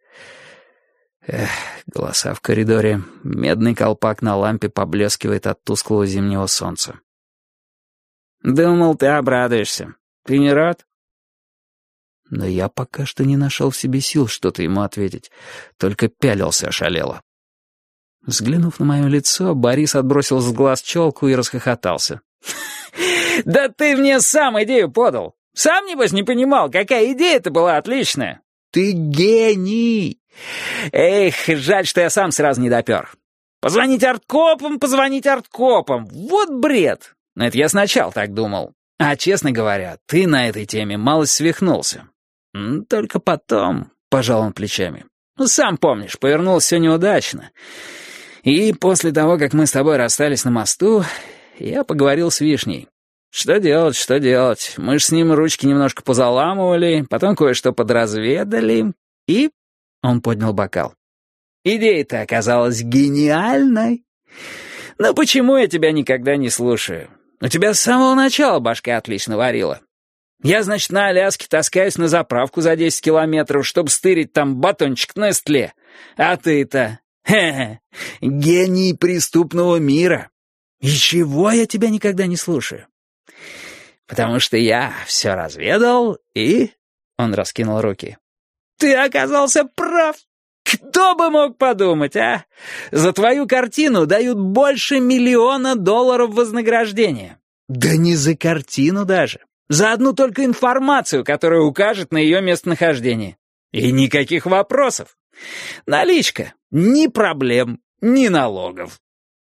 Голоса в коридоре. Медный колпак на лампе поблескивает от тусклого зимнего солнца. «Думал, ты обрадуешься. Ты не рад?» Но я пока что не нашел в себе сил что-то ему ответить, только пялился ошалело. Взглянув на мое лицо, Борис отбросил с глаз челку и расхохотался. «Да ты мне сам идею подал! Сам, небось, не понимал, какая идея-то была отличная! Ты гений! Эх, жаль, что я сам сразу не допер. Позвонить арткопам! Вот бред! Но это я сначала так думал. А, честно говоря, ты на этой теме малость свихнулся. Только потом, пожал он плечами. Сам помнишь, повернулось все неудачно. И после того, как мы с тобой расстались на мосту, я поговорил с Вишней. Что делать? Мы ж с ним ручки немножко позаламывали, потом кое-что подразведали, и... Он поднял бокал. Идея-то оказалась гениальной. Но почему я тебя никогда не слушаю? У тебя с самого начала башка отлично варила. Я, значит, на Аляске таскаюсь на заправку за 10 километров, чтобы стырить там батончик Нестле. А ты-то... Хе-хе, гений преступного мира. И чего я тебя никогда не слушаю? Потому что я все разведал и... Он раскинул руки. Ты оказался прав. Кто бы мог подумать, а? За твою картину дают больше $1 миллиона вознаграждения. Да не за картину даже. За одну только информацию, которая укажет на ее местонахождение. И никаких вопросов. Наличка. Ни проблем, ни налогов.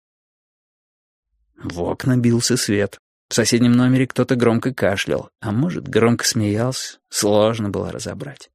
В окна бился свет. В соседнем номере кто-то громко кашлял, а может, громко смеялся. Сложно было разобрать.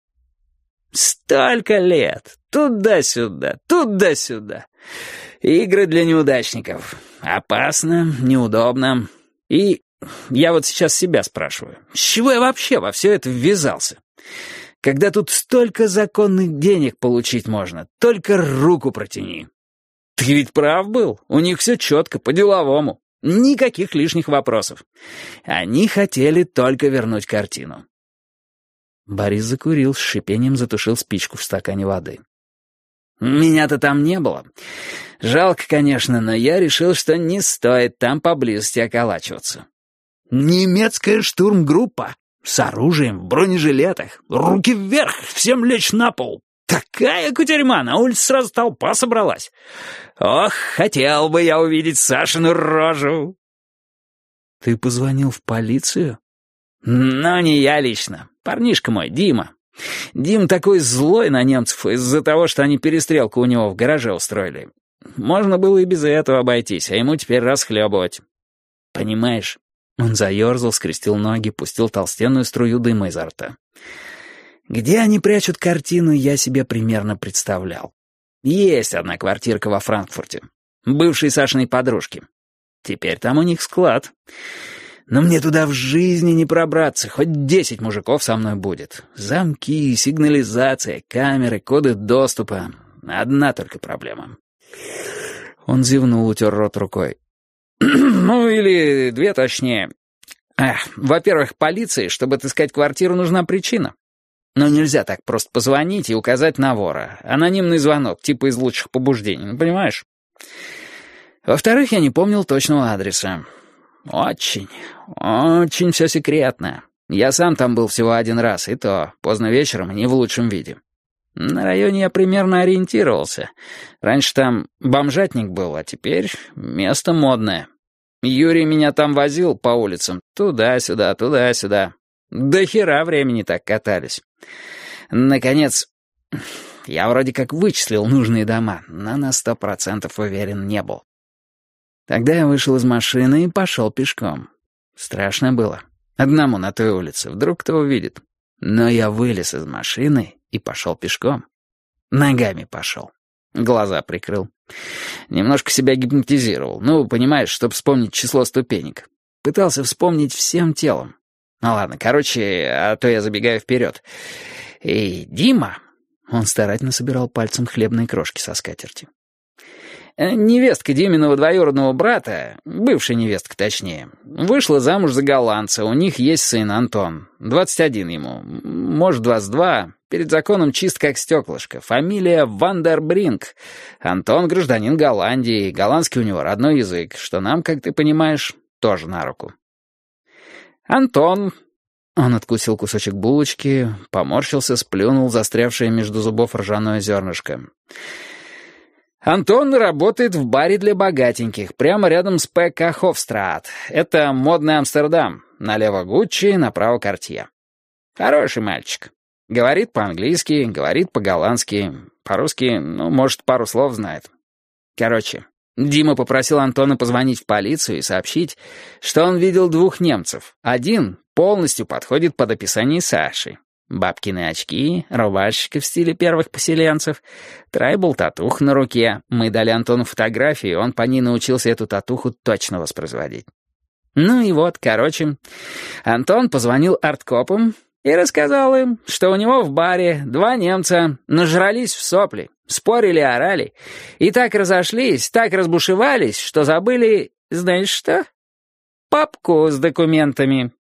Столько лет. Туда-сюда, туда-сюда. Игры для неудачников. Опасно, неудобно. И я вот сейчас себя спрашиваю, с чего я вообще во все это ввязался? Когда тут столько законных денег получить можно, только руку протяни. Ты ведь прав был, у них все четко, по-деловому. Никаких лишних вопросов. Они хотели только вернуть картину. Борис закурил, с шипением затушил спичку в стакане воды. Меня-то там не было. Жалко, конечно, но я решил, что не стоит там поблизости околачиваться. Немецкая штурмгруппа. С оружием, в бронежилетах. Руки вверх, всем лечь на пол. Такая кутерьма, на улице сразу толпа собралась. Ох, хотел бы я увидеть Сашину рожу. Ты позвонил в полицию? Ну, не я лично. Парнишка мой, Дима. Дим такой злой на немцев из-за того, что они перестрелку у него в гараже устроили. Можно было и без этого обойтись, а ему теперь расхлебывать. Понимаешь? Он заерзал, скрестил ноги, пустил толстенную струю дыма изо рта. Где они прячут картину, я себе примерно представлял. Есть одна квартирка во Франкфурте. Бывшей Сашиной подружки. Теперь там у них склад. Но мне туда в жизни не пробраться, хоть 10 мужиков со мной будет. Замки, сигнализация, камеры, коды доступа. Одна только проблема. Он зевнул, утер рот рукой. Ну, или две точнее. Во-первых, полиции, чтобы отыскать квартиру, нужна причина. Но нельзя так просто позвонить и указать на вора. Анонимный звонок, типа из лучших побуждений, ну, понимаешь? Во-вторых, я не помнил точного адреса. Очень, очень все секретно. Я сам там был всего один раз, и то поздно вечером и не в лучшем виде. На районе я примерно ориентировался. Раньше там бомжатник был, а теперь место модное. Юрий меня там возил по улицам. Туда-сюда, туда-сюда. До хера времени так катались. Наконец, я вроде как вычислил нужные дома, но на 100% уверен не был. Тогда я вышел из машины и пошел пешком. Страшно было. Одному на той улице. Вдруг кто увидит. Но я вылез из машины и пошел пешком. Ногами пошел. Глаза прикрыл. Немножко себя гипнотизировал. Ну, понимаешь, чтобы вспомнить число ступенек. Пытался вспомнить всем телом. Ну ладно, короче, а то я забегаю вперед. И Дима... Он старательно собирал пальцем хлебные крошки со скатерти. Невестка Диминого двоюродного брата, бывшая невестка точнее, вышла замуж за голландца, у них есть сын Антон, 21 ему, может 22, перед законом чист как стеклышко, фамилия Вандербринк. Антон гражданин Голландии, голландский у него родной язык, что нам, как ты понимаешь, тоже на руку. Антон... Он откусил кусочек булочки, поморщился, сплюнул застрявшее между зубов ржаное зернышко. Антон работает в баре для богатеньких, прямо рядом с П.К. Хофстрат. Это модный Амстердам. Налево Гуччи, направо Картье. Хороший мальчик. Говорит по-английски, говорит по-голландски. По-русски, ну, может, пару слов знает. Короче, Дима попросил Антона позвонить в полицию и сообщить, что он видел 2 немцев. Один полностью подходит под описание Саши. Бабкины очки, рубашечка в стиле первых поселенцев, трайбл-татух на руке. Мы дали Антону фотографию, и он по ней научился эту татуху точно воспроизводить. Ну и вот, короче, Антон позвонил арткопам и рассказал им, что у него в баре 2 немца нажрались в сопли, спорили, орали, и так разошлись, так разбушевались, что забыли, знаешь что? Папку с документами.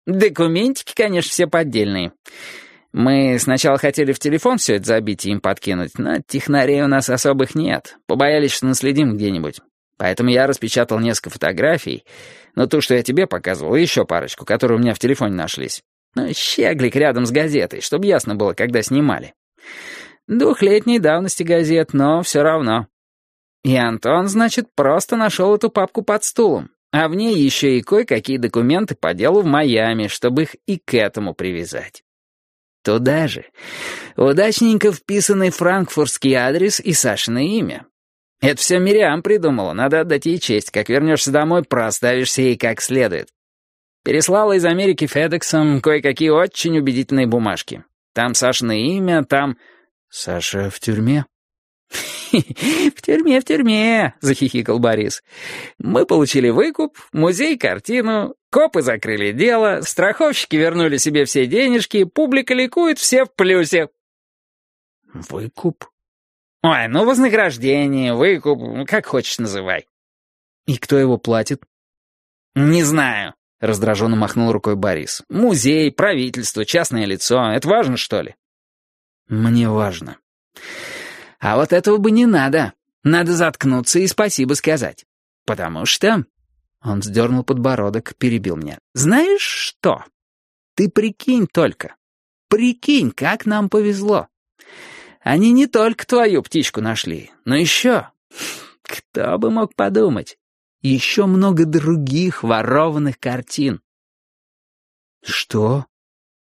Документики, конечно, все поддельные. Мы сначала хотели в телефон все это забить и им подкинуть, но технарей у нас особых нет. Побоялись, что наследим где-нибудь. Поэтому я распечатал несколько фотографий, но ту, что я тебе показывал, и еще парочку, которые у меня в телефоне нашлись. Ну, щеглик рядом с газетой, чтобы ясно было, когда снимали. 2-летней давности газет, но все равно. И Антон, значит, просто нашел эту папку под стулом, а в ней еще и кое-какие документы по делу в Майами, чтобы их и к этому привязать. Туда же удачненько вписанный франкфуртский адрес и Сашино имя. Это все Мириам придумала, надо отдать ей честь. Как вернешься домой, проставишься ей как следует. Переслала из Америки FedEx'ом кое-какие очень убедительные бумажки. Там Сашино имя, там... Саша в тюрьме? «В тюрьме», — захихикал Борис. «Мы получили выкуп, музей, картину, копы закрыли дело, страховщики вернули себе все денежки, публика ликует, все в плюсе». «Выкуп?» «Ой, ну вознаграждение, выкуп, как хочешь называй». «И кто его платит?» «Не знаю», — раздраженно махнул рукой Борис. «Музей, правительство, частное лицо. Это важно, что ли?» «Мне важно». «А вот этого бы не надо. Надо заткнуться и спасибо сказать. Потому что...» Он вздернул подбородок, перебил меня. «Знаешь что? Ты прикинь только. Прикинь, как нам повезло. Они не только твою птичку нашли, но еще... Кто бы мог подумать? Еще много других ворованных картин». «Что?»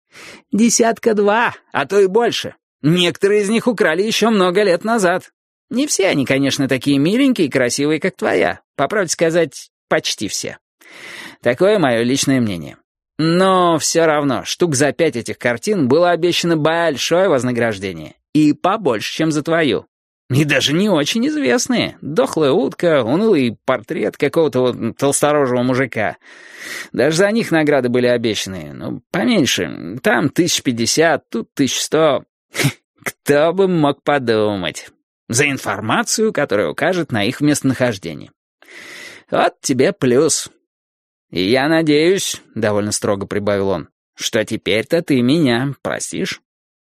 2, а то и больше. Некоторые из них украли еще много лет назад. Не все они, конечно, такие миленькие и красивые, как твоя. По правде сказать, почти все. Такое мое личное мнение. Но все равно, штук за 5 этих картин было обещано большое вознаграждение. И побольше, чем за твою. И даже не очень известные. Дохлая утка, унылый портрет какого-то вот толсторожего мужика. Даже за них награды были обещаны. Ну, поменьше. Там 1050, тут 1100. Кто бы мог подумать. За информацию, которая укажет на их местонахождение. Вот тебе плюс. И я надеюсь, — довольно строго прибавил он, — что теперь-то ты меня простишь.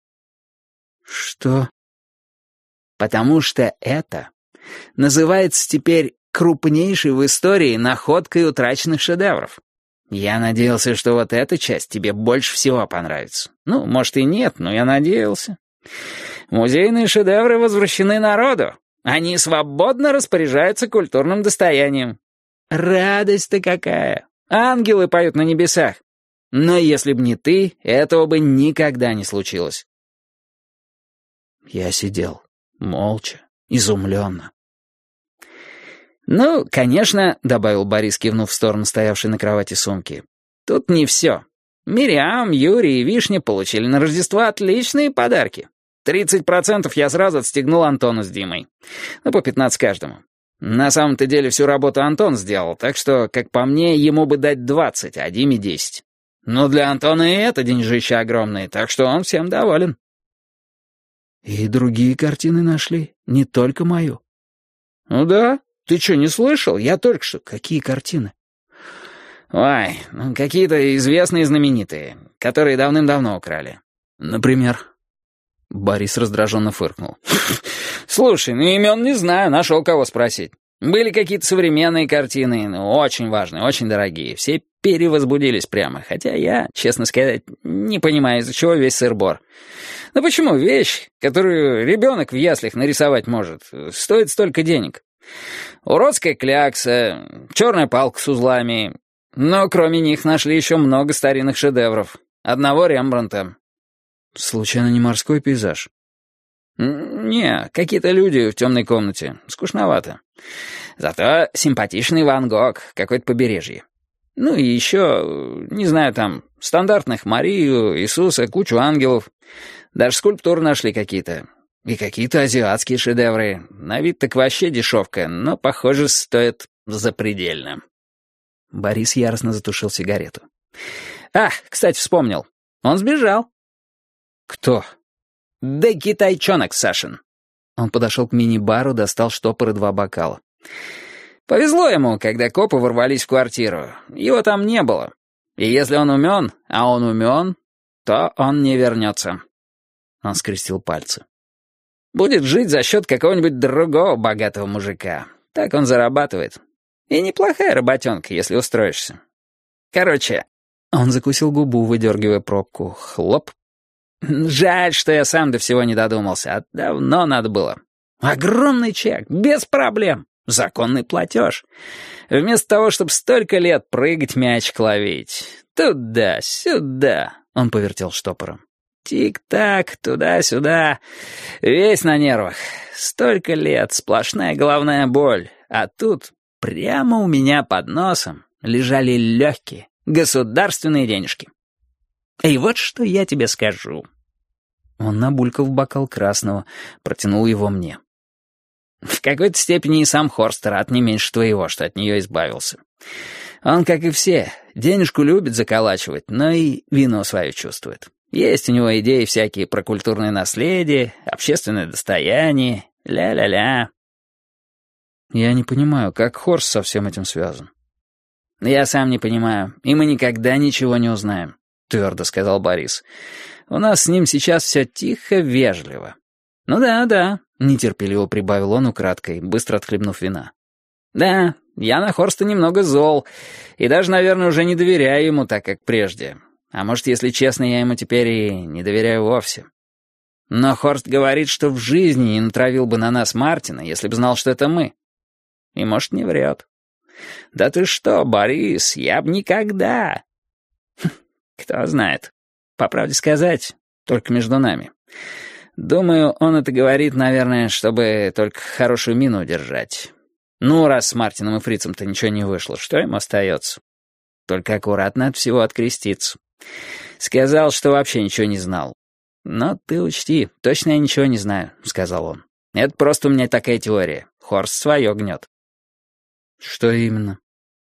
Что? Потому что это называется теперь крупнейшей в истории находкой утраченных шедевров. Я надеялся, что вот эта часть тебе больше всего понравится. Ну, может и нет, но я надеялся. Музейные шедевры возвращены народу. Они свободно распоряжаются культурным достоянием. Радость-то какая! Ангелы поют на небесах. Но если б не ты, этого бы никогда не случилось. Я сидел, молча, изумленно. «Ну, конечно», — добавил Борис, кивнув в сторону стоявшей на кровати сумки, «тут не все. Мириам, Юрий и Вишня получили на Рождество отличные подарки. 30% я сразу отстегнул Антону с Димой. Ну, по 15 каждому. На самом-то деле всю работу Антон сделал, так что, как по мне, ему бы дать 20, а Диме 10. Но для Антона и это деньжище огромное, так что он всем доволен». «И другие картины нашли, не только мою». «Ну да. Ты что, не слышал? Я только что...» «Какие картины?» «Ой, ну, какие-то известные знаменитые, которые давным-давно украли». «Например?» Борис раздраженно фыркнул. «Слушай, ну имен не знаю, нашел кого спросить. Были какие-то современные картины, ну, очень важные, очень дорогие. Все перевозбудились прямо, хотя я, честно сказать, не понимаю, из-за чего весь сыр-бор. Ну почему вещь, которую ребенок в яслях нарисовать может, стоит столько денег? Уродская клякса, черная палка с узлами. Но кроме них нашли еще много старинных шедевров. Одного Рембрандта». «Случайно не морской пейзаж?» «Не, какие-то люди в темной комнате. Скучновато. Зато симпатичный Ван Гог, какое-то побережье. Ну и еще, не знаю, там, стандартных Марию, Иисуса, кучу ангелов. Даже скульптуры нашли какие-то. И какие-то азиатские шедевры. На вид так вообще дешевка, но, похоже, стоит запредельно». Борис яростно затушил сигарету. «Ах, кстати, вспомнил. Он сбежал». «Кто?» «Да китайчонок Сашин». Он подошел к мини-бару, достал штопор и 2 бокала. «Повезло ему, когда копы ворвались в квартиру. Его там не было. И если он умен, а он умен, то он не вернется. Он скрестил пальцы. Будет жить за счет какого-нибудь другого богатого мужика. Так он зарабатывает. И неплохая работенка, если устроишься. Короче, он закусил губу, выдергивая пробку. Хлоп. Жаль, что я сам до всего не додумался, а давно надо было. Огромный чек, без проблем. Законный платеж. Вместо того, чтобы столько лет прыгать, мячик ловить. Туда-сюда. Он повертел штопором. Тик-так, туда-сюда. Весь на нервах. Столько лет, сплошная головная боль. А тут прямо у меня под носом лежали легкие, государственные денежки. И вот что я тебе скажу. Он набулькал в бокал красного, протянул его мне. В какой-то степени и сам Хорст рад не меньше твоего, что от нее избавился. Он, как и все, денежку любит заколачивать, но и вино свое чувствует. Есть у него идеи всякие про культурное наследие, общественное достояние, ля-ля-ля. Я не понимаю, как Хорст со всем этим связан. Я сам не понимаю, и мы никогда ничего не узнаем, твердо сказал Борис. У нас с ним сейчас все тихо, вежливо. Ну да, нетерпеливо прибавил он украдкой, быстро отхлебнув вина. Да, я на Хорста немного зол, и даже, наверное, уже не доверяю ему так, как прежде. А может, если честно, я ему теперь и не доверяю вовсе. Но Хорст говорит, что в жизни не натравил бы на нас Мартина, если бы знал, что это мы. И, может, не врет. Да ты что, Борис, я б никогда... Кто знает. По правде сказать, только между нами. Думаю, он это говорит, наверное, чтобы только хорошую мину удержать. Ну, раз с Мартином и Фрицем-то ничего не вышло, что им остается? Только аккуратно от всего откреститься. Сказал, что вообще ничего не знал. Но ты учти, точно я ничего не знаю, сказал он. Это просто у меня такая теория. Хорст свое гнет. Что именно?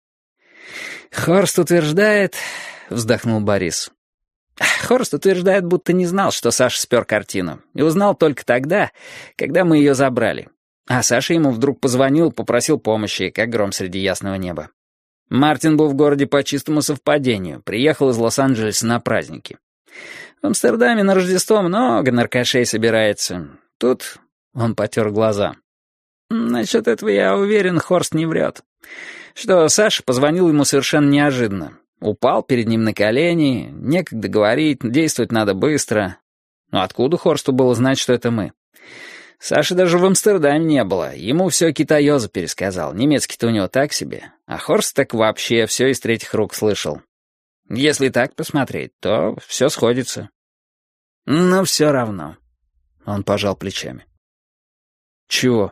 Хорст утверждает... Вздохнул Борис. Хорст утверждает, будто не знал, что Саша спер картину. И узнал только тогда, когда мы ее забрали. А Саша ему вдруг позвонил, попросил помощи, как гром среди ясного неба. Мартин был в городе по чистому совпадению. Приехал из Лос-Анджелеса на праздники. В Амстердаме на Рождество много наркошей собирается. Тут он потер глаза. Насчет этого я уверен, Хорст не врет. Что Саша позвонил ему совершенно неожиданно. Упал перед ним на колени, некогда говорить, действовать надо быстро. Но откуда Хорсту было знать, что это мы? Саши даже в Амстердаме не было, ему все китаёза пересказал, немецкий-то у него так себе, а Хорст так вообще все из третьих рук слышал. Если так посмотреть, то все сходится. Но все равно. Он пожал плечами. Чего?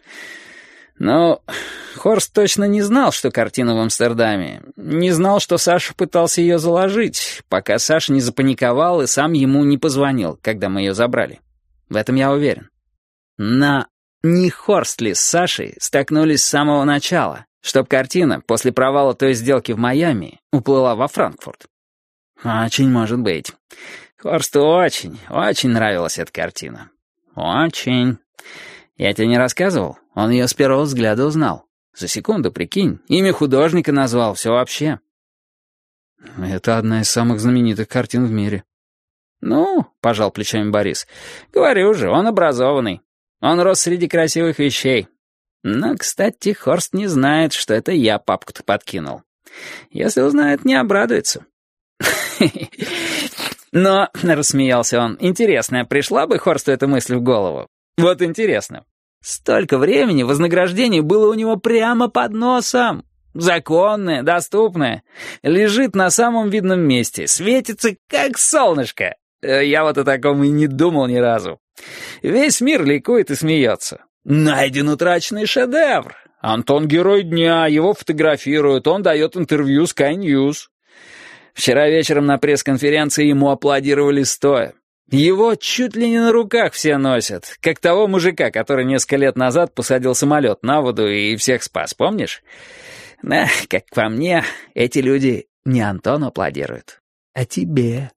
Ну, Хорст точно не знал, что картина в Амстердаме. Не знал, что Саша пытался ее заложить, пока Саша не запаниковал и сам ему не позвонил, когда мы ее забрали. В этом я уверен. Но не Хорст ли с Сашей столкнулись с самого начала, чтоб картина после провала той сделки в Майами уплыла во Франкфурт? Очень может быть. Хорсту очень, очень нравилась эта картина. Очень. Я тебе не рассказывал? Он ее с первого взгляда узнал. За секунду, прикинь, имя художника назвал, все вообще. Это одна из самых знаменитых картин в мире. Ну, пожал плечами Борис, говорю же, он образованный. Он рос среди красивых вещей. Но, кстати, Хорст не знает, что это я папку-то подкинул. Если узнает, не обрадуется. Но, рассмеялся он, интересно, пришла бы Хорсту эта мысль в голову? Вот интересно. Столько времени вознаграждение было у него прямо под носом. Законное, доступное. Лежит на самом видном месте, светится как солнышко. Я вот о таком и не думал ни разу. Весь мир ликует и смеется. Найден утраченный шедевр. Антон герой дня, его фотографируют, он дает интервью Sky News. Вчера вечером на пресс-конференции ему аплодировали стоя. Его чуть ли не на руках все носят, как того мужика, который несколько лет назад посадил самолет на воду и всех спас, помнишь? Да, как по мне, эти люди не Антону аплодируют, а тебе.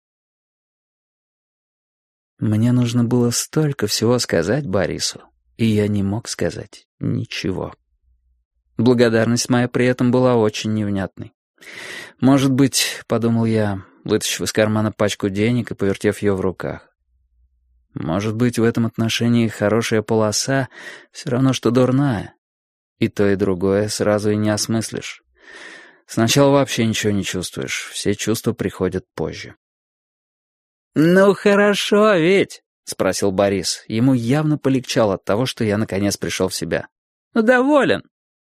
Мне нужно было столько всего сказать Борису, и я не мог сказать ничего. Благодарность моя при этом была очень невнятной. Может быть, — подумал я, вытащив из кармана пачку денег и повертев ее в руках. Может быть, в этом отношении хорошая полоса все равно, что дурная. И то, и другое сразу и не осмыслишь. Сначала вообще ничего не чувствуешь, все чувства приходят позже. «Ну хорошо ведь», — спросил Борис. Ему явно полегчало от того, что я наконец пришел в себя. «Ну, доволен».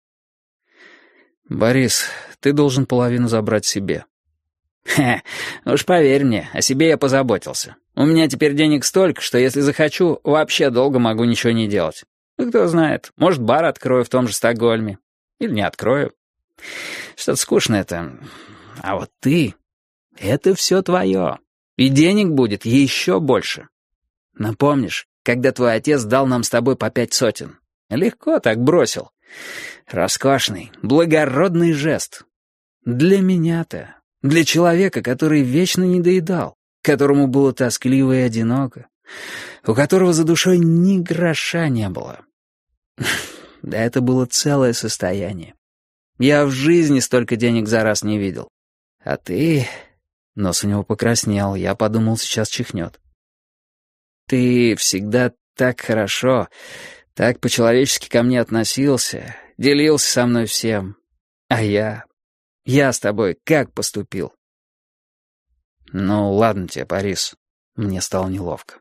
«Борис, ты должен половину забрать себе». «Хе, уж поверь мне, о себе я позаботился. У меня теперь денег столько, что если захочу, вообще долго могу ничего не делать. Ну, кто знает, может, бар открою в том же Стокгольме. Или не открою. Что-то скучно это. А вот ты — это все твое. И денег будет еще больше. Напомнишь, когда твой отец дал нам с тобой по 5 сотен? Легко так бросил. Роскошный, благородный жест. Для меня-то, для человека, который вечно недоедал, которому было тоскливо и одиноко, у которого за душой ни гроша не было. Да это было целое состояние. Я в жизни столько денег за раз не видел. А ты... Нос у него покраснел, я подумал, сейчас чихнет. Ты всегда так хорошо, так по-человечески ко мне относился, делился со мной всем. А я с тобой как поступил? Ну, ладно тебе, Борис. Мне стало неловко.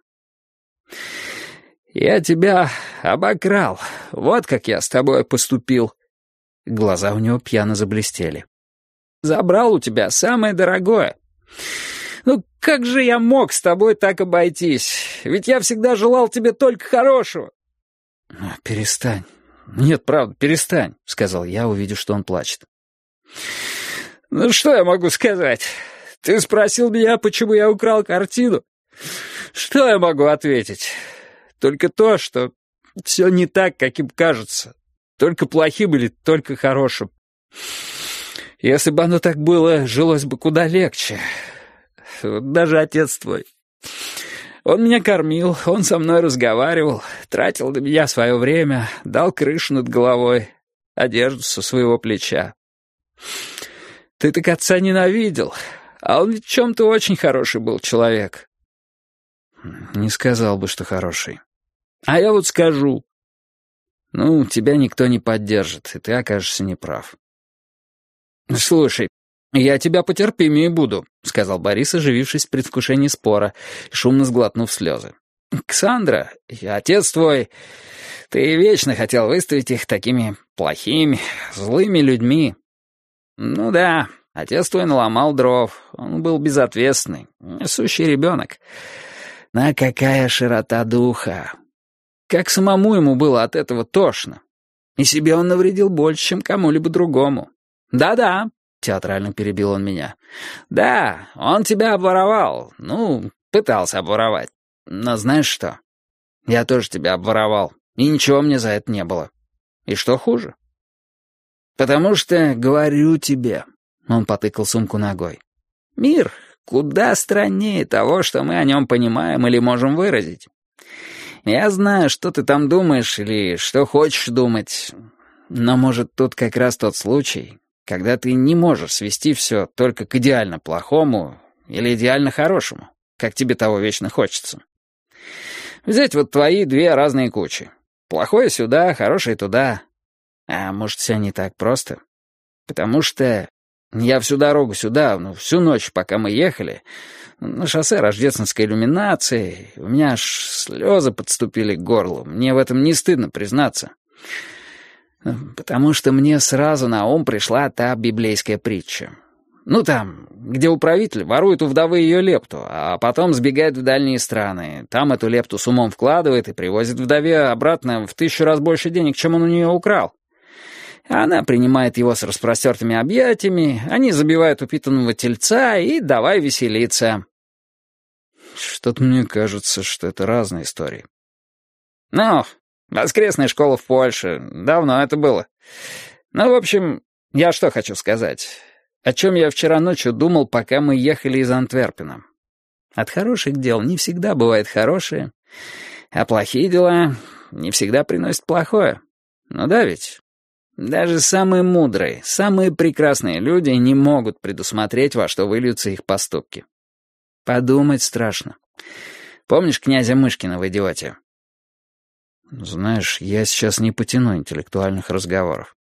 Я тебя обокрал. Вот как я с тобой поступил. Глаза у него пьяно заблестели. Забрал у тебя самое дорогое. Ну, как же я мог с тобой так обойтись? Ведь я всегда желал тебе только хорошего. Перестань. Нет, правда, перестань, сказал я, увидев, что он плачет. Ну, что я могу сказать? Ты спросил меня, почему я украл картину? Что я могу ответить? Только то, что все не так, каким кажется. Только плохим или только хорошим. Если бы оно так было, жилось бы куда легче. Даже отец твой. Он меня кормил, он со мной разговаривал, тратил на меня свое время, дал крышу над головой, одежду со своего плеча. Ты так отца ненавидел, а он ведь в чем-то очень хороший был человек. Не сказал бы, что хороший. А я вот скажу. Ну, тебя никто не поддержит, и ты окажешься неправ. «Слушай, я тебя потерпимее буду», — сказал Борис, оживившись в предвкушении спора, и шумно сглотнув слезы. «Ксандра, отец твой, ты вечно хотел выставить их такими плохими, злыми людьми. Ну да, отец твой наломал дров, он был безответственный, сущий ребенок. Но какая широта духа! Как самому ему было от этого тошно. И себе он навредил больше, чем кому-либо другому. «Да-да», — театрально перебил он меня. «Да, он тебя обворовал. Ну, пытался обворовать. Но знаешь что? Я тоже тебя обворовал, и ничего мне за это не было. И что хуже? Потому что, говорю тебе...» Он потыкал сумку ногой. «Мир куда страннее того, что мы о нем понимаем или можем выразить. Я знаю, что ты там думаешь или что хочешь думать, но, может, тут как раз тот случай, когда ты не можешь свести все только к идеально плохому или идеально хорошему, как тебе того вечно хочется. Взять вот твои две разные кучи. Плохое сюда, хорошее туда. А может, все не так просто? Потому что я всю дорогу сюда, всю ночь, пока мы ехали, на шоссе рождественской иллюминации, у меня аж слезы подступили к горлу. Мне в этом не стыдно признаться. Потому что мне сразу на ум пришла та библейская притча. Ну там, где управитель ворует у вдовы ее лепту, а потом сбегает в дальние страны. Там эту лепту с умом вкладывает и привозит вдове обратно в 1000 раз больше денег, чем он у нее украл. Она принимает его с распростертыми объятиями, они забивают упитанного тельца и давай веселиться. Что-то мне кажется, что это разные истории. Ну, воскресная школа в Польше, давно это было. Ну, в общем, я что хочу сказать. О чем я вчера ночью думал, пока мы ехали из Антверпена. От хороших дел не всегда бывает хорошее, а плохие дела не всегда приносят плохое. Ну да ведь? Даже самые мудрые, самые прекрасные люди не могут предусмотреть, во что выльются их поступки. Подумать страшно. Помнишь князя Мышкина в «Идиоте»? Знаешь, я сейчас не потяну интеллектуальных разговоров.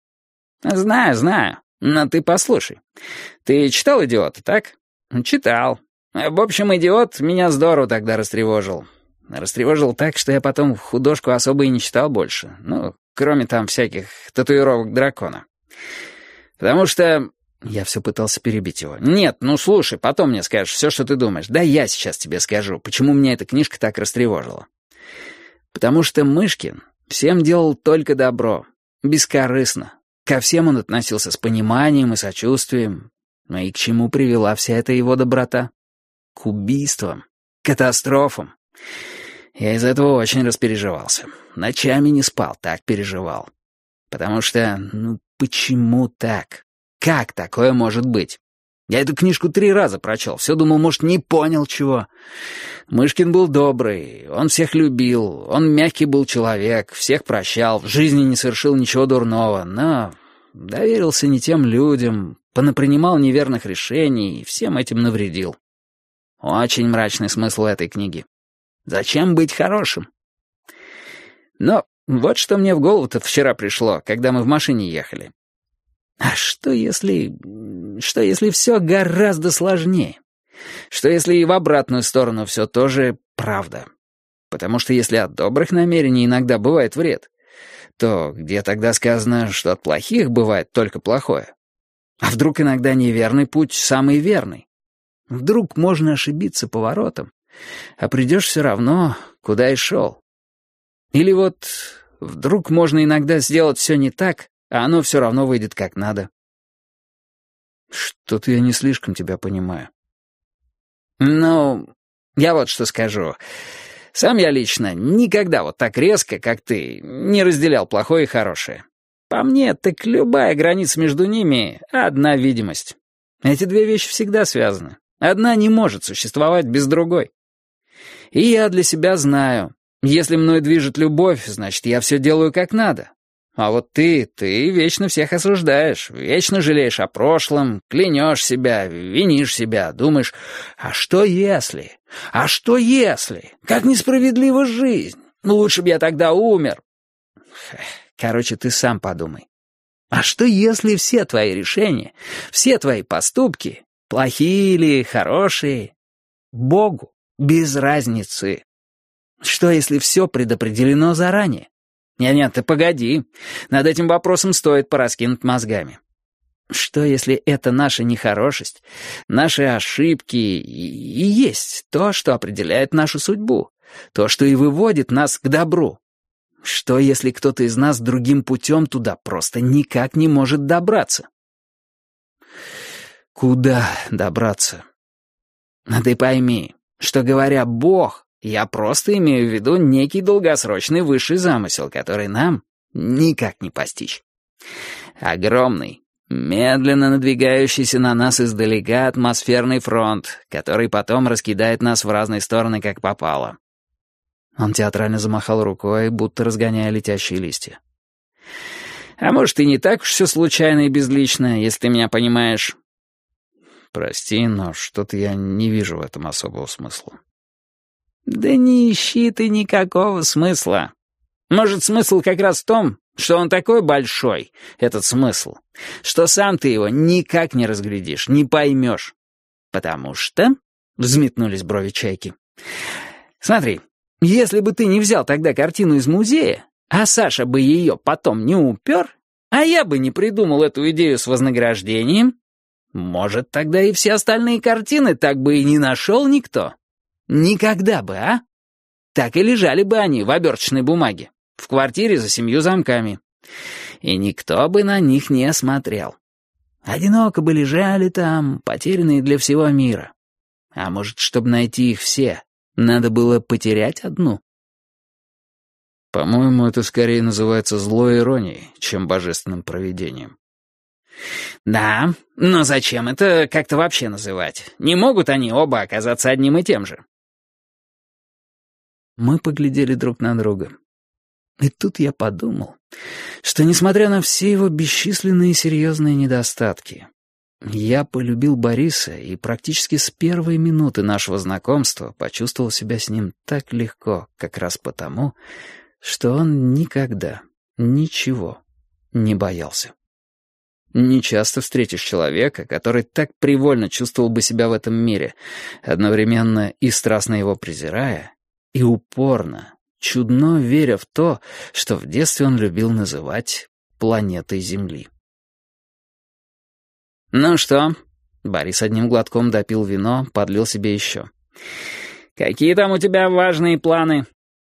Знаю, но ты послушай. Ты читал «Идиота», так? Читал. В общем, «Идиот» меня здорово тогда растревожил. Растревожил так, что я потом художку особо и не читал больше. Ну, кроме там всяких татуировок дракона. Потому что... Я все пытался перебить его. «Нет, ну слушай, потом мне скажешь все, что ты думаешь. Да я сейчас тебе скажу, почему меня эта книжка так растревожила. Потому что Мышкин всем делал только добро, бескорыстно. Ко всем он относился с пониманием и сочувствием. Ну и к чему привела вся эта его доброта? К убийствам, катастрофам. Я из этого очень распереживался. Ночами не спал, так переживал. Потому что, ну почему так? Как такое может быть? Я эту книжку 3 раза прочел, все думал, может, не понял чего. Мышкин был добрый, он всех любил, он мягкий был человек, всех прощал, в жизни не совершил ничего дурного, но доверился не тем людям, понапринимал неверных решений и всем этим навредил. Очень мрачный смысл этой книги. Зачем быть хорошим? Но вот что мне в голову-то вчера пришло, когда мы в машине ехали. А что если все гораздо сложнее? Что если и в обратную сторону все тоже правда? Потому что если от добрых намерений иногда бывает вред, то где тогда сказано, что от плохих бывает только плохое? А вдруг иногда неверный путь самый верный? Вдруг можно ошибиться поворотом, а придешь все равно, куда и шел? Или вот вдруг можно иногда сделать все не так, а оно все равно выйдет как надо. Что-то я не слишком тебя понимаю. Ну, я вот что скажу. Сам я лично никогда вот так резко, как ты, не разделял плохое и хорошее. По мне, так любая граница между ними — одна видимость. Эти две вещи всегда связаны. Одна не может существовать без другой. И я для себя знаю, если мной движет любовь, значит, я все делаю как надо. А вот ты вечно всех осуждаешь, вечно жалеешь о прошлом, клянешь себя, винишь себя, думаешь, а что если? А что если? Как несправедлива жизнь? Ну, лучше бы я тогда умер. Короче, ты сам подумай. А что если все твои решения, все твои поступки, плохие или хорошие, Богу без разницы? Что если все предопределено заранее? Нет, ты погоди. Над этим вопросом стоит пораскинуть мозгами. Что, если это наша нехорошесть, наши ошибки и есть то, что определяет нашу судьбу, то, что и выводит нас к добру? Что, если кто-то из нас другим путем туда просто никак не может добраться? Куда добраться? А ты пойми, что, говоря «Бог», я просто имею в виду некий долгосрочный высший замысел, который нам никак не постичь. Огромный, медленно надвигающийся на нас издалека атмосферный фронт, который потом раскидает нас в разные стороны, как попало. Он театрально замахал рукой, будто разгоняя летящие листья. А может, и не так уж все случайно и безлично, если ты меня понимаешь. Прости, но что-то я не вижу в этом особого смысла. Да не ищи ты никакого смысла. Может, смысл как раз в том, что он такой большой, этот смысл, что сам ты его никак не разглядишь, не поймешь. Потому что... Взметнулись брови Чайки. Смотри, если бы ты не взял тогда картину из музея, а Саша бы ее потом не упер, а я бы не придумал эту идею с вознаграждением, может, тогда и все остальные картины так бы и не нашел никто. Никогда бы, а? Так и лежали бы они в оберточной бумаге, в квартире за 7 замками. И никто бы на них не смотрел. Одиноко бы лежали там, потерянные для всего мира. А может, чтобы найти их все, надо было потерять одну? По-моему, это скорее называется злой иронией, чем божественным провидением. Да, но зачем это как-то вообще называть? Не могут они оба оказаться одним и тем же. Мы поглядели друг на друга. И тут я подумал, что, несмотря на все его бесчисленные серьезные недостатки, я полюбил Бориса и практически с первой минуты нашего знакомства почувствовал себя с ним так легко, как раз потому, что он никогда ничего не боялся. Не часто встретишь человека, который так привольно чувствовал бы себя в этом мире, одновременно и страстно его презирая, и упорно, чудно веря в то, что в детстве он любил называть планетой Земли. «Ну что?» — Борис одним глотком допил вино, подлил себе еще. «Какие там у тебя важные планы?»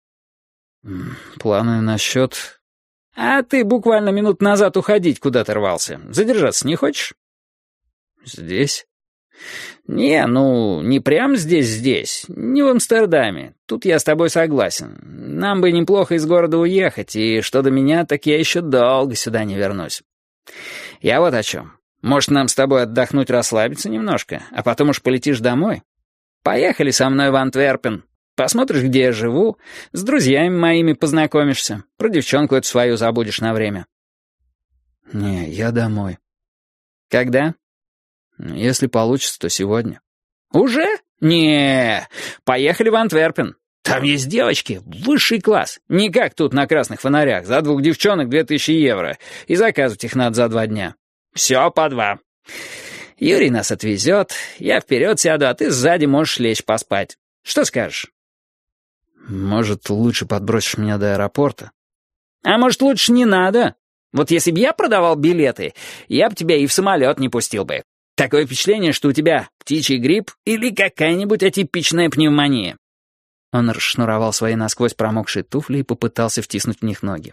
«Планы насчет...» «А ты буквально минут назад уходить куда-то рвался. Задержаться не хочешь?» «Здесь?» «Не, ну, не прям здесь, не в Амстердаме. Тут я с тобой согласен. Нам бы неплохо из города уехать, и что до меня, так я еще долго сюда не вернусь. Я вот о чем. Может, нам с тобой отдохнуть, расслабиться немножко, а потом уж полетишь домой? Поехали со мной в Антверпен. Посмотришь, где я живу, с друзьями моими познакомишься, про девчонку эту свою забудешь на время». «Не, я домой». «Когда?» «Если получится, то сегодня». «Уже? Не, поехали в Антверпен. Там есть девочки, высший класс. Не как тут на красных фонарях, за 2 девчонок 2000 евро, и заказывать их надо за 2 дня. Все по 2. Юрий нас отвезет, я вперед сяду, а ты сзади можешь лечь поспать. Что скажешь?» «Может, лучше подбросишь меня до аэропорта?» «А может, лучше не надо? Вот если бы я продавал билеты, я бы тебя и в самолет не пустил бы. Такое впечатление, что у тебя птичий грипп или какая-нибудь атипичная пневмония». Он расшнуровал свои насквозь промокшие туфли и попытался втиснуть в них ноги.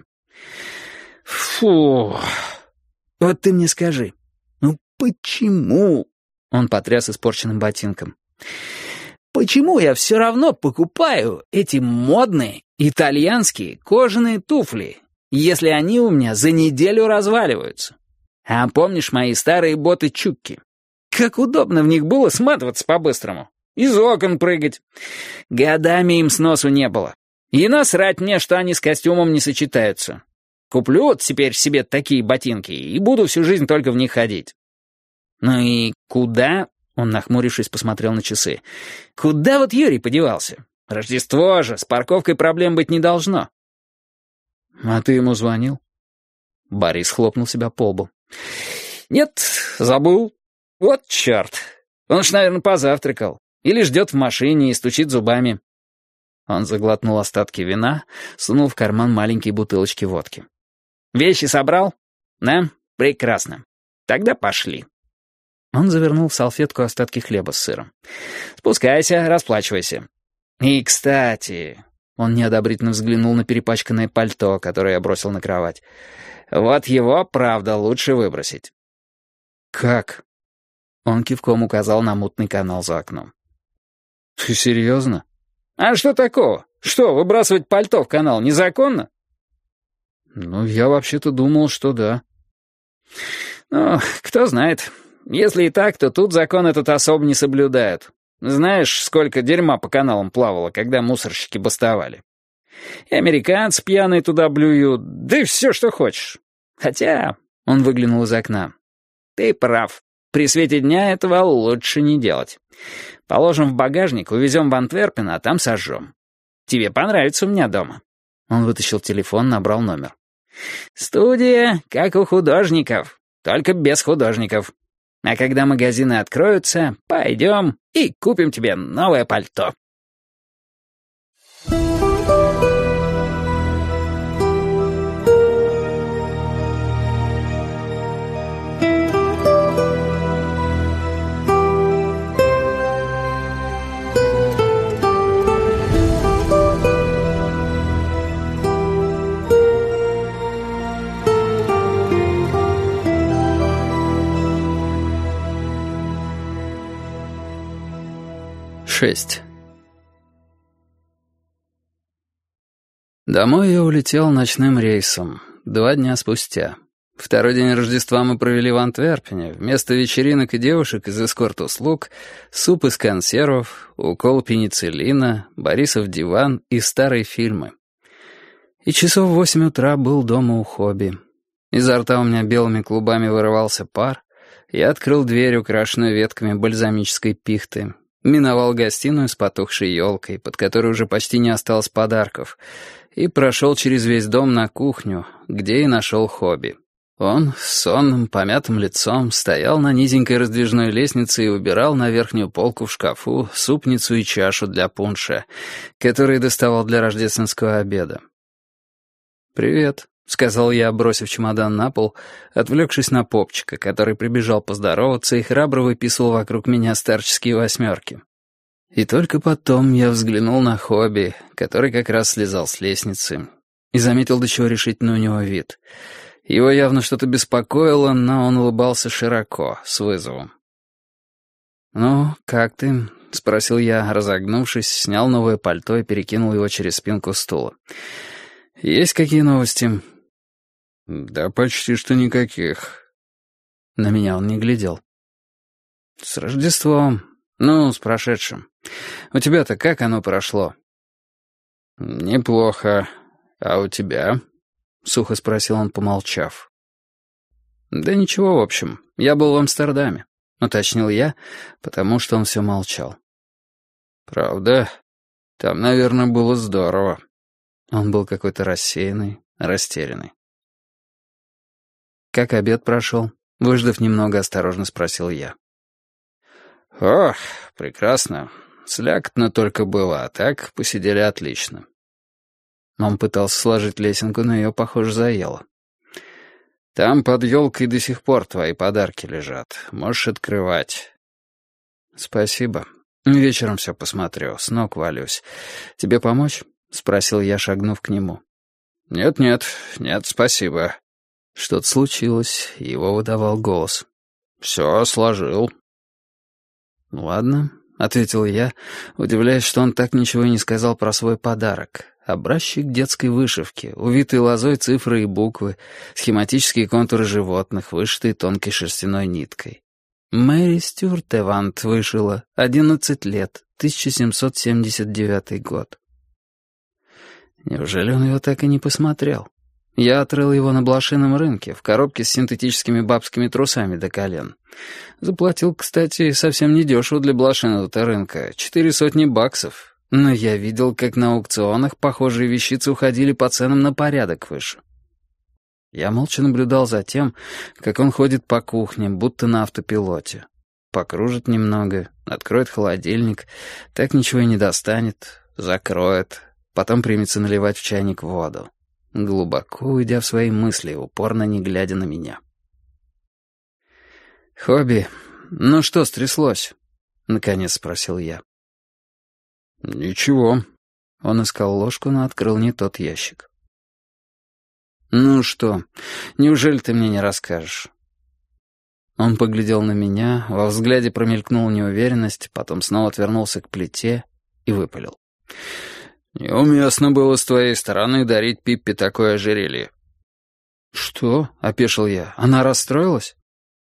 «Фу! Вот ты мне скажи, ну почему?» Он потряс испорченным ботинком. «Почему я все равно покупаю эти модные итальянские кожаные туфли, если они у меня за неделю разваливаются? А помнишь мои старые боты Чукки? Как удобно в них было сматываться по-быстрому, из окон прыгать. Годами им сносу не было. И насрать мне, что они с костюмом не сочетаются. Куплю вот теперь себе такие ботинки и буду всю жизнь только в них ходить». «Ну и куда?» — он, нахмурившись, посмотрел на часы. «Куда вот Юрий подевался? Рождество же, с парковкой проблем быть не должно». «А ты ему звонил?» Борис хлопнул себя по лбу. «Нет, забыл. Вот черт. Он ж, наверное, позавтракал. Или ждет в машине и стучит зубами». Он заглотнул остатки вина, сунул в карман маленькие бутылочки водки. «Вещи собрал? Да? Прекрасно. Тогда пошли». Он завернул в салфетку остатки хлеба с сыром. «Спускайся, расплачивайся. И, кстати...» Он неодобрительно взглянул на перепачканное пальто, которое я бросил на кровать. «Вот его, правда, лучше выбросить». «Как?» Он кивком указал на мутный канал за окном. «Ты серьезно?» «А что такого? Что, выбрасывать пальто в канал незаконно?» «Ну, я вообще-то думал, что да». «Ну, кто знает. Если и так, то тут закон этот особо не соблюдают. Знаешь, сколько дерьма по каналам плавало, когда мусорщики бастовали? И американцы пьяные туда блюют, да и все, что хочешь. Хотя...» — он выглянул из окна. «Ты прав. При свете дня этого лучше не делать. Положим в багажник, увезем в Антверпен, а там сожжем. Тебе понравится у меня дома». Он вытащил телефон, набрал номер. «Студия, как у художников, только без художников. А когда магазины откроются, пойдем и купим тебе новое пальто». Шесть. Домой я улетел ночным рейсом 2 дня спустя. Второй день Рождества мы провели в Антверпене. Вместо вечеринок и девушек из эскорт-услуг суп из консервов, укол пенициллина, Борисов диван и старые фильмы. И часов в 8 утра был дома у Хобби. Изо рта у меня белыми клубами вырывался пар. Я открыл дверь, украшенную ветками бальзамической пихты, миновал гостиную с потухшей елкой, под которой уже почти не осталось подарков, и прошел через весь дом на кухню, где и нашел Хобби. Он с сонным, помятым лицом стоял на низенькой раздвижной лестнице и убирал на верхнюю полку в шкафу супницу и чашу для пунша, которые доставал для рождественского обеда. «Привет», — сказал я, бросив чемодан на пол, отвлекшись на попчика, который прибежал поздороваться и храбро выписывал вокруг меня старческие восьмерки. И только потом я взглянул на Хобби, который как раз слезал с лестницы, и заметил, до чего решительный у него вид. Его явно что-то беспокоило, но он улыбался широко, с вызовом. «Ну, как ты?» — спросил я, разогнувшись, снял новое пальто и перекинул его через спинку стула. «Есть какие новости?» «Да почти что никаких». На меня он не глядел. «С Рождеством. Ну, с прошедшим. У тебя-то как оно прошло?» «Неплохо. А у тебя?» — сухо спросил он, помолчав. «Да ничего, в общем. Я был в Амстердаме», — уточнил я, потому что он все молчал. «Правда? Там, наверное, было здорово». Он был какой-то рассеянный, растерянный. «Как обед прошел?» — выждав немного, осторожно спросил я. «Ох, прекрасно. Слякотно только было, а так посидели отлично». Он пытался сложить лесенку, но ее, похоже, заело. «Там под елкой до сих пор твои подарки лежат. Можешь открывать». «Спасибо. Вечером все посмотрю, с ног валюсь. Тебе помочь?» — спросил я, шагнув к нему. «Нет, спасибо». Что-то случилось, его выдавал голос. «Все сложил». «Ладно», — ответил я, удивляясь, что он так ничего и не сказал про свой подарок. Образчик детской вышивки, увитые лозой цифры и буквы, схематические контуры животных, вышитые тонкой шерстяной ниткой. Мэри Стюарт Эвант вышила, 11 лет, 1779 год. Неужели он его так и не посмотрел? Я отрыл его на блошином рынке, в коробке с синтетическими бабскими трусами до колен. Заплатил, кстати, совсем недешево для блошиного-то рынка, 400 баксов. Но я видел, как на аукционах похожие вещицы уходили по ценам на порядок выше. Я молча наблюдал за тем, как он ходит по кухне, будто на автопилоте. Покружит немного, откроет холодильник, так ничего и не достанет, закроет, потом примется наливать в чайник воду, глубоко уйдя в свои мысли, упорно не глядя на меня. «Хобби, ну что стряслось?» — наконец спросил я. «Ничего». Он искал ложку, но открыл не тот ящик. «Ну что, неужели ты мне не расскажешь?» Он поглядел на меня, во взгляде промелькнула неуверенность, потом снова отвернулся к плите и выпалил. «Неуместно было с твоей стороны дарить Пиппи такое ожерелье». «Что?» — опешил я. «Она расстроилась?»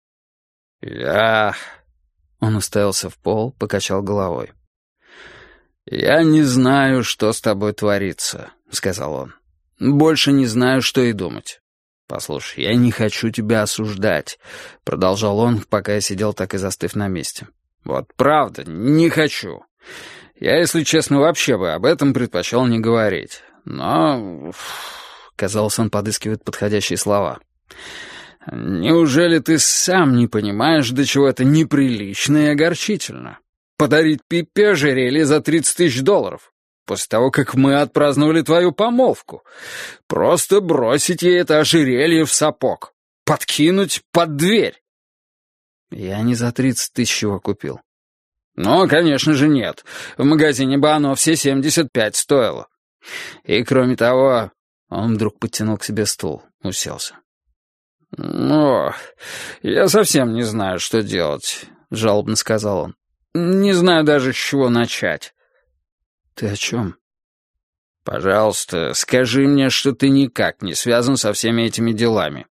Он уставился в пол, покачал головой. «Я не знаю, что с тобой творится», — сказал он. «Больше не знаю, что и думать. Послушай, я не хочу тебя осуждать», — продолжал он, пока я сидел так и застыв на месте. «Вот правда, не хочу. Я, если честно, вообще бы об этом предпочел не говорить. Но...» Казалось, он подыскивает подходящие слова. «Неужели ты сам не понимаешь, до чего это неприлично и огорчительно? Подарить Пиппи ожерелье за $30 000 после того, как мы отпраздновали твою помолвку. Просто бросить ей это ожерелье в сапог. Подкинуть под дверь». «Я не за 30 000 его купил». «Ну, конечно же, нет. В магазине бы оно все 75 стоило. И кроме того...» Он вдруг подтянул к себе стул, уселся. «Ну, я совсем не знаю, что делать», — жалобно сказал он. «Не знаю даже, с чего начать». «Ты о чем?» «Пожалуйста, скажи мне, что ты никак не связан со всеми этими делами».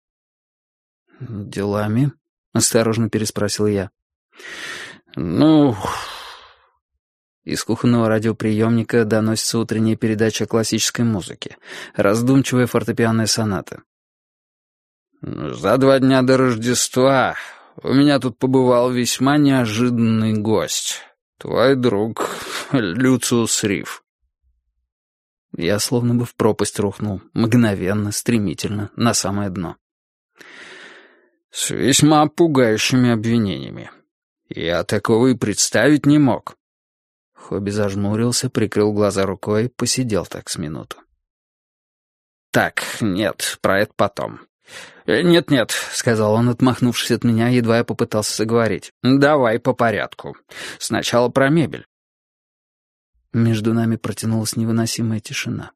«Делами?» — осторожно переспросил я. «Ну...» Из кухонного радиоприемника доносится утренняя передача классической музыки, раздумчивая фортепианная соната. «За 2 дня до Рождества у меня тут побывал весьма неожиданный гость. Твой друг Люциус Риф». Я словно бы в пропасть рухнул, мгновенно, стремительно, на самое дно. «С весьма пугающими обвинениями. Я такого и представить не мог». Хобби зажмурился, прикрыл глаза рукой, посидел так с минуту. «Так, нет, про это потом». «Нет-нет», — сказал он, отмахнувшись от меня, едва я попытался заговорить. «Давай по порядку. Сначала про мебель». Между нами протянулась невыносимая тишина.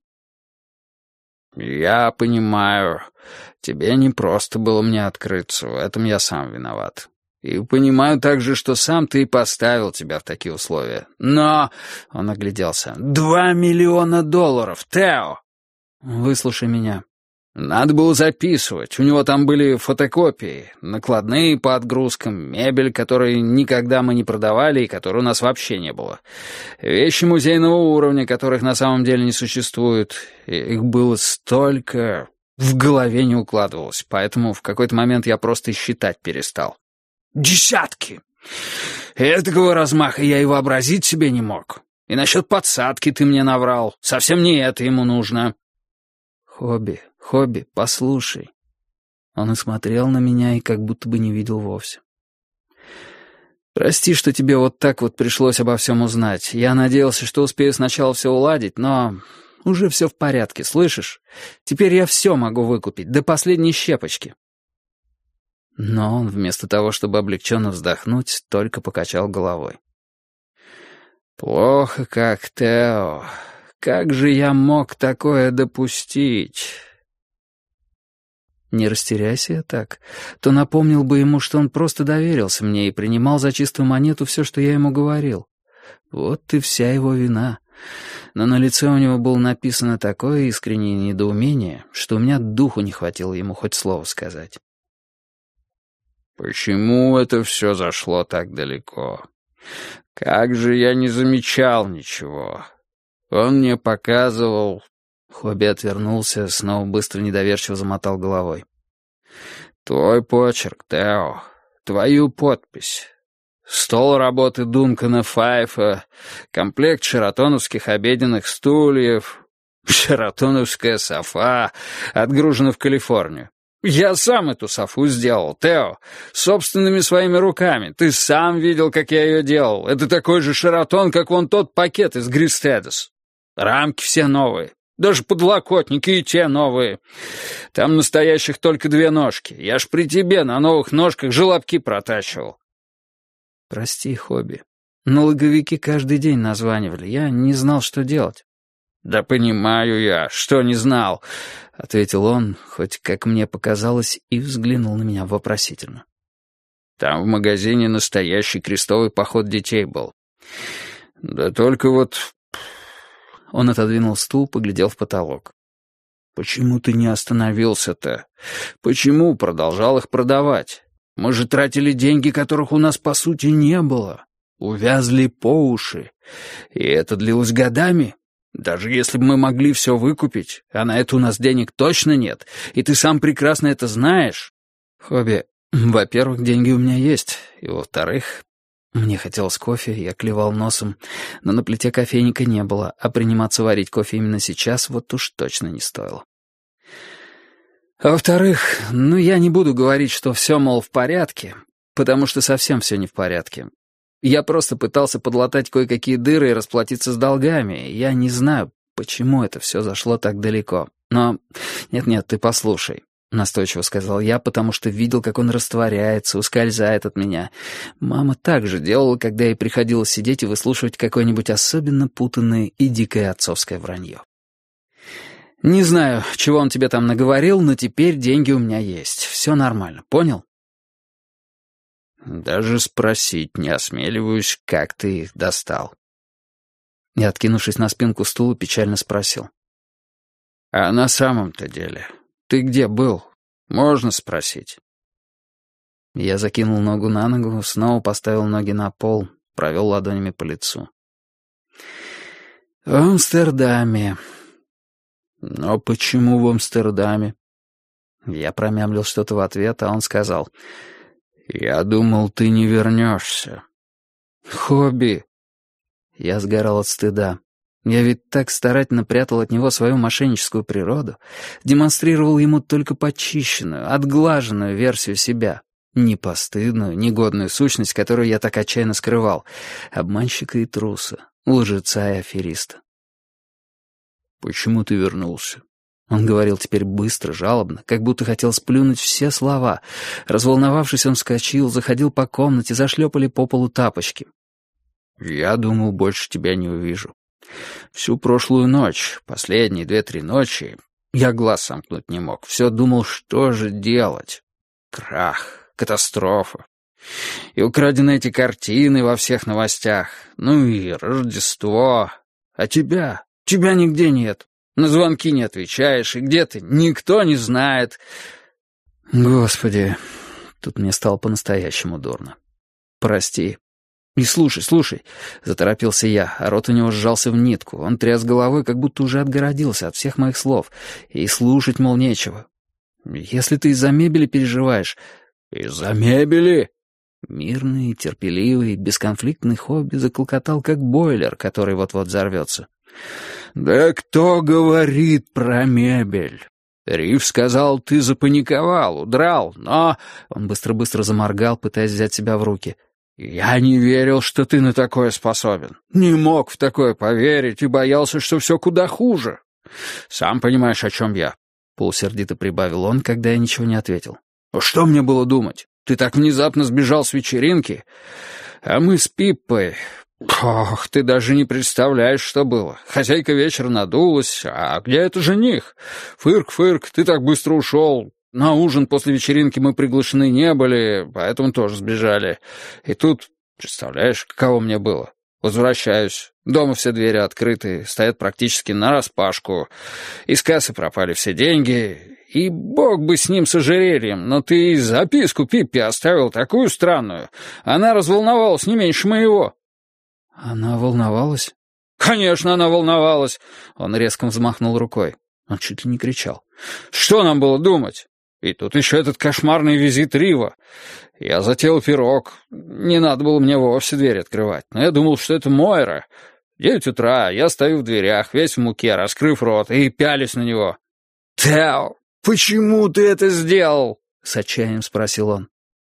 «Я понимаю, тебе не просто было мне открыться, в этом я сам виноват. И понимаю также, что сам ты и поставил тебя в такие условия. Но...» — он огляделся. $2 миллиона, Тео!» «Выслушай меня». «Надо было записывать. У него там были фотокопии, накладные по отгрузкам, мебель, которую никогда мы не продавали и которой у нас вообще не было. Вещи музейного уровня, которых на самом деле не существует. Их было столько... В голове не укладывалось, поэтому в какой-то момент я просто считать перестал. Десятки! Этакого размаха я и вообразить себе не мог. И насчет подсадки ты мне наврал. Совсем не это ему нужно». «Хобби, послушай». Он и смотрел на меня, и как будто бы не видел вовсе. «Прости, что тебе вот так вот пришлось обо всем узнать. Я надеялся, что успею сначала все уладить, но уже все в порядке, слышишь? Теперь я все могу выкупить, до последней щепочки». Но он, вместо того, чтобы облегченно вздохнуть, только покачал головой. «Плохо как, Тео. Как же я мог такое допустить?» Не растеряйся я так, то напомнил бы ему, что он просто доверился мне и принимал за чистую монету все, что я ему говорил. Вот и вся его вина. Но на лице у него было написано такое искреннее недоумение, что у меня духу не хватило ему хоть слово сказать. «Почему это все зашло так далеко? Как же я не замечал ничего? Он мне показывал...» Хобби отвернулся, снова быстро недоверчиво замотал головой. «Твой почерк, Тео, твою подпись. Стол работы Дункана Файфа, комплект шератоновских обеденных стульев, шератоновская софа, отгружена в Калифорнию. Я сам эту софу сделал, Тео, собственными своими руками. Ты сам видел, как я ее делал. Это такой же шератон, как вон тот пакет из Гристедес. Рамки все новые. Даже подлокотники и те новые. Там настоящих только 2 ножки. Я ж при тебе на новых ножках желобки протачивал». «Прости, Хобби. Налоговики каждый день названивали. Я не знал, что делать». «Да понимаю я, что не знал», — ответил он, хоть, как мне показалось, и взглянул на меня вопросительно. «Там в магазине настоящий крестовый поход детей был. Да только вот...» Он отодвинул стул, поглядел в потолок. «Почему ты не остановился-то? Почему продолжал их продавать? Мы же тратили деньги, которых у нас по сути не было. Увязли по уши. И это длилось годами. Даже если бы мы могли все выкупить, а на это у нас денег точно нет, и ты сам прекрасно это знаешь. Хобби, во-первых, деньги у меня есть, и во-вторых, мне хотелось кофе, я клевал носом, но на плите кофейника не было, а приниматься варить кофе именно сейчас вот уж точно не стоило. А во-вторых, я не буду говорить, что все, мол, в порядке, потому что совсем все не в порядке. Я просто пытался подлатать кое-какие дыры и расплатиться с долгами. Я не знаю, почему это все зашло так далеко. Но... Нет-нет, ты послушай, настойчиво сказал я, потому что видел, как он растворяется, ускользает от меня. Мама так же делала, когда ей приходилось сидеть и выслушивать какое-нибудь особенно путанное и дикое отцовское вранье. Не знаю, чего он тебе там наговорил, но теперь деньги у меня есть. Все нормально, понял? Даже спросить не осмеливаюсь, как ты их достал. И, откинувшись на спинку стула, печально спросил. А на самом-то деле, ты где был? Можно спросить? Я закинул ногу на ногу, снова поставил ноги на пол, провел ладонями по лицу. «В Амстердаме». «Но почему в Амстердаме?» Я промямлил что-то в ответ, а он сказал: «Я думал, ты не вернешься». «Хобби». Я сгорал от стыда. Я ведь так старательно прятал от него свою мошенническую природу, демонстрировал ему только почищенную, отглаженную версию себя, не постыдную, негодную сущность, которую я так отчаянно скрывал, обманщика и труса, лжеца и афериста. «Почему ты вернулся?» Он говорил теперь быстро, жалобно, как будто хотел сплюнуть все слова. Разволновавшись, он вскочил, заходил по комнате, зашлепали по полу тапочки. «Я думал, больше тебя не увижу. Всю прошлую ночь, последние 2-3 ночи, я глаз сомкнуть не мог. Все думал, что же делать. Крах, катастрофа. И украдены эти картины во всех новостях. Ну и Рождество. А тебя нигде нет. На звонки не отвечаешь, и где ты? Никто не знает». Господи, тут мне стало по-настоящему дурно. «Прости. И слушай», — заторопился я, а рот у него сжался в нитку. Он тряс головой, как будто уже отгородился от всех моих слов. И слушать, мол, нечего. «Если ты из-за мебели переживаешь...» «Из-за мебели?» Мирный, терпеливый, бесконфликтный Хобби заклокотал, как бойлер, который вот-вот взорвется. «Да кто говорит про мебель? Риф сказал, ты запаниковал, удрал, но...» Он быстро-быстро заморгал, пытаясь взять себя в руки. «Я не верил, что ты на такое способен. Не мог в такое поверить и боялся, что все куда хуже. Сам понимаешь, о чем я», — полусердито прибавил он, когда я ничего не ответил. «Что мне было думать? Ты так внезапно сбежал с вечеринки, а мы с Пиппой... Ох, ты даже не представляешь, что было. Хозяйка вечера надулась, а где это жених? Фырк, ты так быстро ушел. На ужин после вечеринки мы приглашены не были, поэтому тоже сбежали. И тут, представляешь, каково мне было? Возвращаюсь. Дома все двери открыты, стоят практически нараспашку. Из кассы пропали все деньги. И бог бы с ним, с ожерельем, но ты записку Пиппе оставил такую странную. Она разволновалась не меньше моего». «Она волновалась?» «Конечно, она волновалась!» Он резко взмахнул рукой. Он чуть ли не кричал. «Что нам было думать? И тут еще этот кошмарный визит Рива. Я затеял пирог. Не надо было мне вовсе дверь открывать. Но я думал, что это Мойра. 9 утра, я стою в дверях, весь в муке, раскрыв рот, и пялюсь на него. «Тео, почему ты это сделал?» — с отчаянием спросил он.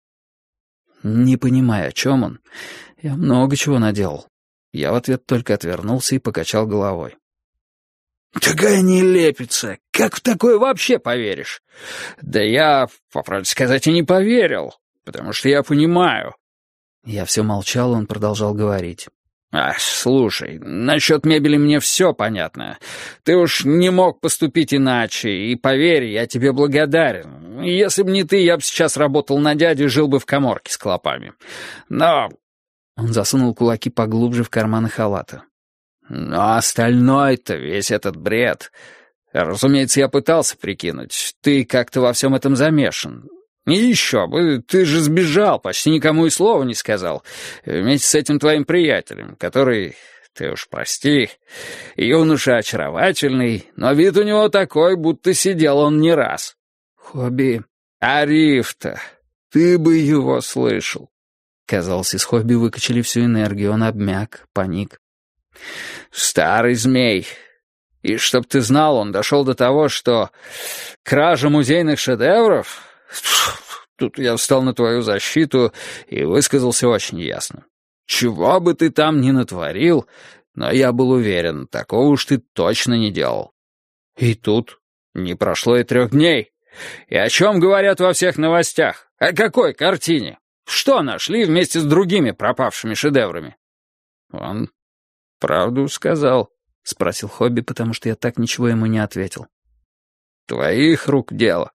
Не понимая, о чем он, я много чего наделал. Я в ответ только отвернулся и покачал головой. «Такая нелепица! Как в такое вообще поверишь?» «Да я, по правде сказать, и не поверил, потому что я понимаю». Я все молчал, он продолжал говорить. «Слушай, насчет мебели мне все понятно. Ты уж не мог поступить иначе, и, поверь, я тебе благодарен. Если бы не ты, я бы сейчас работал на дядю и жил бы в каморке с клопами. Но...» Он засунул кулаки поглубже в карманы халата. «Но остальное-то, весь этот бред... Разумеется, я пытался прикинуть. Ты как-то во всем этом замешан. И еще бы, ты же сбежал, почти никому и слова не сказал. Вместе с этим твоим приятелем, который, ты уж прости, юноша очаровательный, но вид у него такой, будто сидел он не раз. Хобби, а Риф-то, ты бы его слышал». Казалось, из Хобби выкачали всю энергию, он обмяк, паник. «Старый змей. И чтоб ты знал, он дошел до того, что кража музейных шедевров... Тут я встал на твою защиту и высказался очень ясно. Чего бы ты там ни натворил, но я был уверен, такого уж ты точно не делал. И тут не прошло и 3 дней. И о чем говорят во всех новостях? О какой картине? Что нашли вместе с другими пропавшими шедеврами?» «Он правду сказал?» — спросил Хобби, потому что я так ничего ему не ответил. «Твоих рук дело?»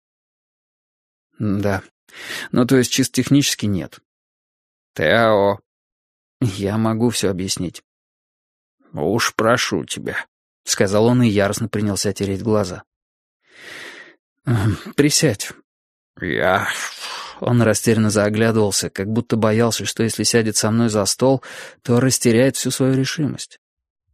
«Да. Ну, то есть чисто технически нет». «Тео...» «Я могу все объяснить». «Уж прошу тебя», — сказал он и яростно принялся тереть глаза. «Присядь». «Я...» Он растерянно заоглядывался, как будто боялся, что если сядет со мной за стол, то растеряет всю свою решимость.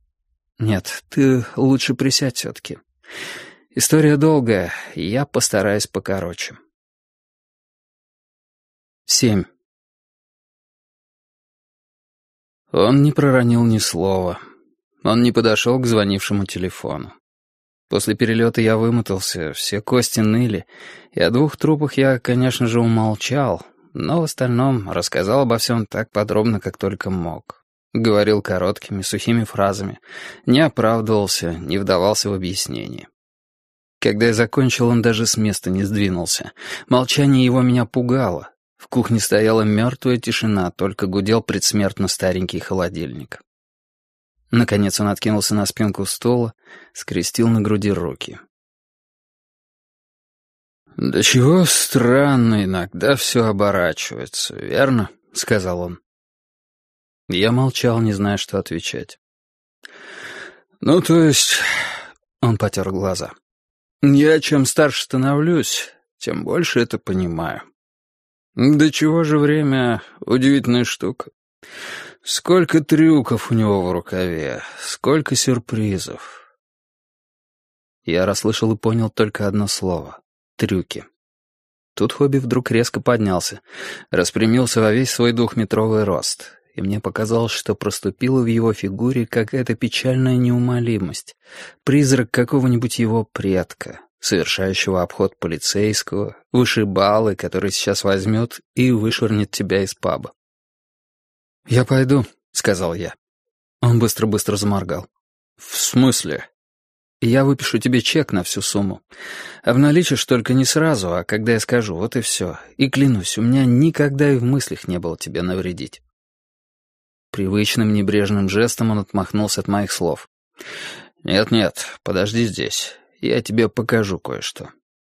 Нет, ты лучше присядь все-таки. История долгая, и я постараюсь покороче. 7. Он не проронил ни слова. Он не подошел к звонившему телефону. После перелета я вымотался, все кости ныли, и о 2 трупах я, конечно же, умолчал, но в остальном рассказал обо всем так подробно, как только мог. Говорил короткими, сухими фразами, не оправдывался, не вдавался в объяснение. Когда я закончил, он даже с места не сдвинулся. Молчание его меня пугало. В кухне стояла мертвая тишина, только гудел предсмертно старенький холодильник. Наконец он откинулся на спинку стула, скрестил на груди руки. «Да чего странно иногда все оборачивается, верно?» — сказал он. Я молчал, не зная, что отвечать. «Ну, то есть...» — он потер глаза. «Я чем старше становлюсь, тем больше это понимаю. Да чего же время — удивительная штука. Сколько трюков у него в рукаве, сколько сюрпризов». Я расслышал и понял только одно слово — трюки. Тут Хобби вдруг резко поднялся, распрямился во весь свой 2-метровый рост, и мне показалось, что проступила в его фигуре какая-то печальная неумолимость, призрак какого-нибудь его предка, совершающего обход полицейского, вышибалы, который сейчас возьмет и вышвырнет тебя из паба. «Я пойду», — сказал я. Он быстро-быстро заморгал. «В смысле?» «Я выпишу тебе чек на всю сумму. Обналичишь только не сразу, а когда я скажу, вот и все. И клянусь, у меня никогда и в мыслях не было тебе навредить». Привычным небрежным жестом он отмахнулся от моих слов. «Нет-нет, подожди здесь. Я тебе покажу кое-что».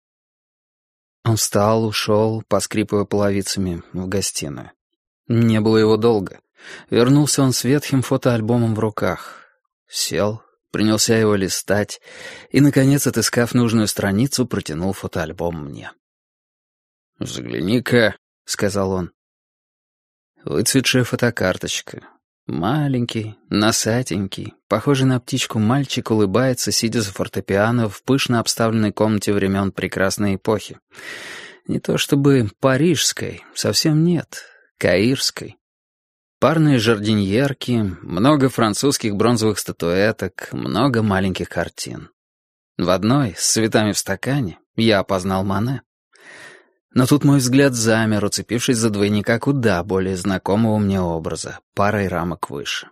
Он встал, ушел, поскрипывая половицами, в гостиную. Не было его долго. Вернулся он с ветхим фотоальбомом в руках. Сел, принялся его листать и, наконец, отыскав нужную страницу, протянул фотоальбом мне. «Взгляни-ка», — сказал он. Выцветшая фотокарточка. Маленький, носатенький, похожий на птичку мальчик улыбается, сидя за фортепиано в пышно обставленной комнате времен прекрасной эпохи. Не то чтобы парижской, совсем нет, каирской. Парные жардиньерки, много французских бронзовых статуэток, много маленьких картин. В одной, с цветами в стакане, я опознал Мане. Но тут мой взгляд замер, уцепившись за двойника куда более знакомого мне образа, парой рамок выше.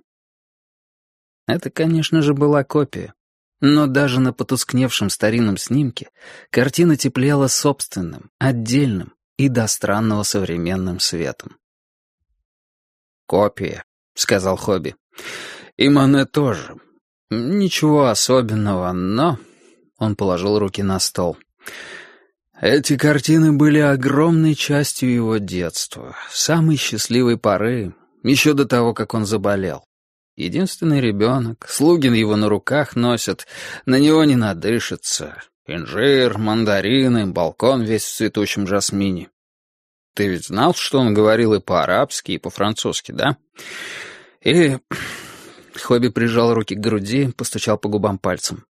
Это, конечно же, была копия. Но даже на потускневшем старинном снимке картина теплела собственным, отдельным и до странного современным светом. «Копия», — сказал Хобби. «И Мане тоже. Ничего особенного, но...» Он положил руки на стол. «Эти картины были огромной частью его детства, самой счастливой поры, еще до того, как он заболел. Единственный ребенок, слуги его на руках носят, на него не надышится. Инжир, мандарины, балкон весь в цветущем жасмине. Ты ведь знал, что он говорил и по-арабски, и по-французски, да? И...» Хобби прижал руки к груди, постучал по губам пальцем.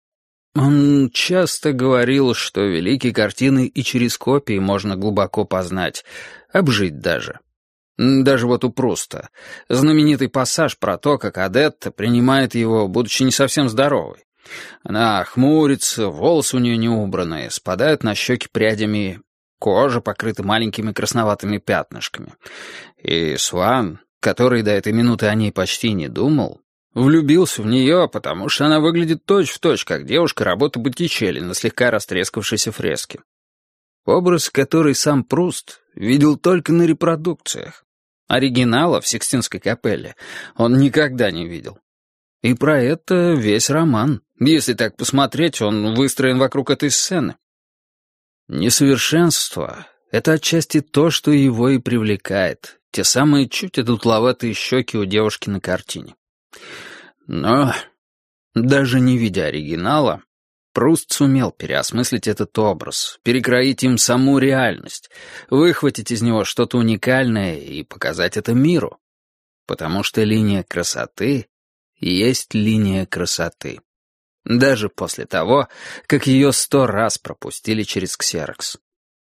Он часто говорил, что великие картины и через копии можно глубоко познать, обжить даже. Даже вот у Пруста. Знаменитый пассаж про то, как Адетта принимает его, будучи не совсем здоровой. Она хмурится, волосы у нее не убранные, спадают на щеки прядями, кожа покрыта маленькими красноватыми пятнышками. И Сван, который до этой минуты о ней почти не думал, влюбился в нее, потому что она выглядит точь-в-точь, как девушка работы Боттичелли на слегка растрескавшейся фреске. Образ, который сам Пруст видел только на репродукциях. Оригинала в Сикстинской капелле он никогда не видел. И про это весь роман. Если так посмотреть, он выстроен вокруг этой сцены. Несовершенство — это отчасти то, что его и привлекает. Те самые чуть одутловатые щеки у девушки на картине. Но, даже не видя оригинала, Пруст сумел переосмыслить этот образ, перекроить им саму реальность, выхватить из него что-то уникальное и показать это миру. Потому что линия красоты есть линия красоты. Даже после того, как ее 100 раз пропустили через ксерокс.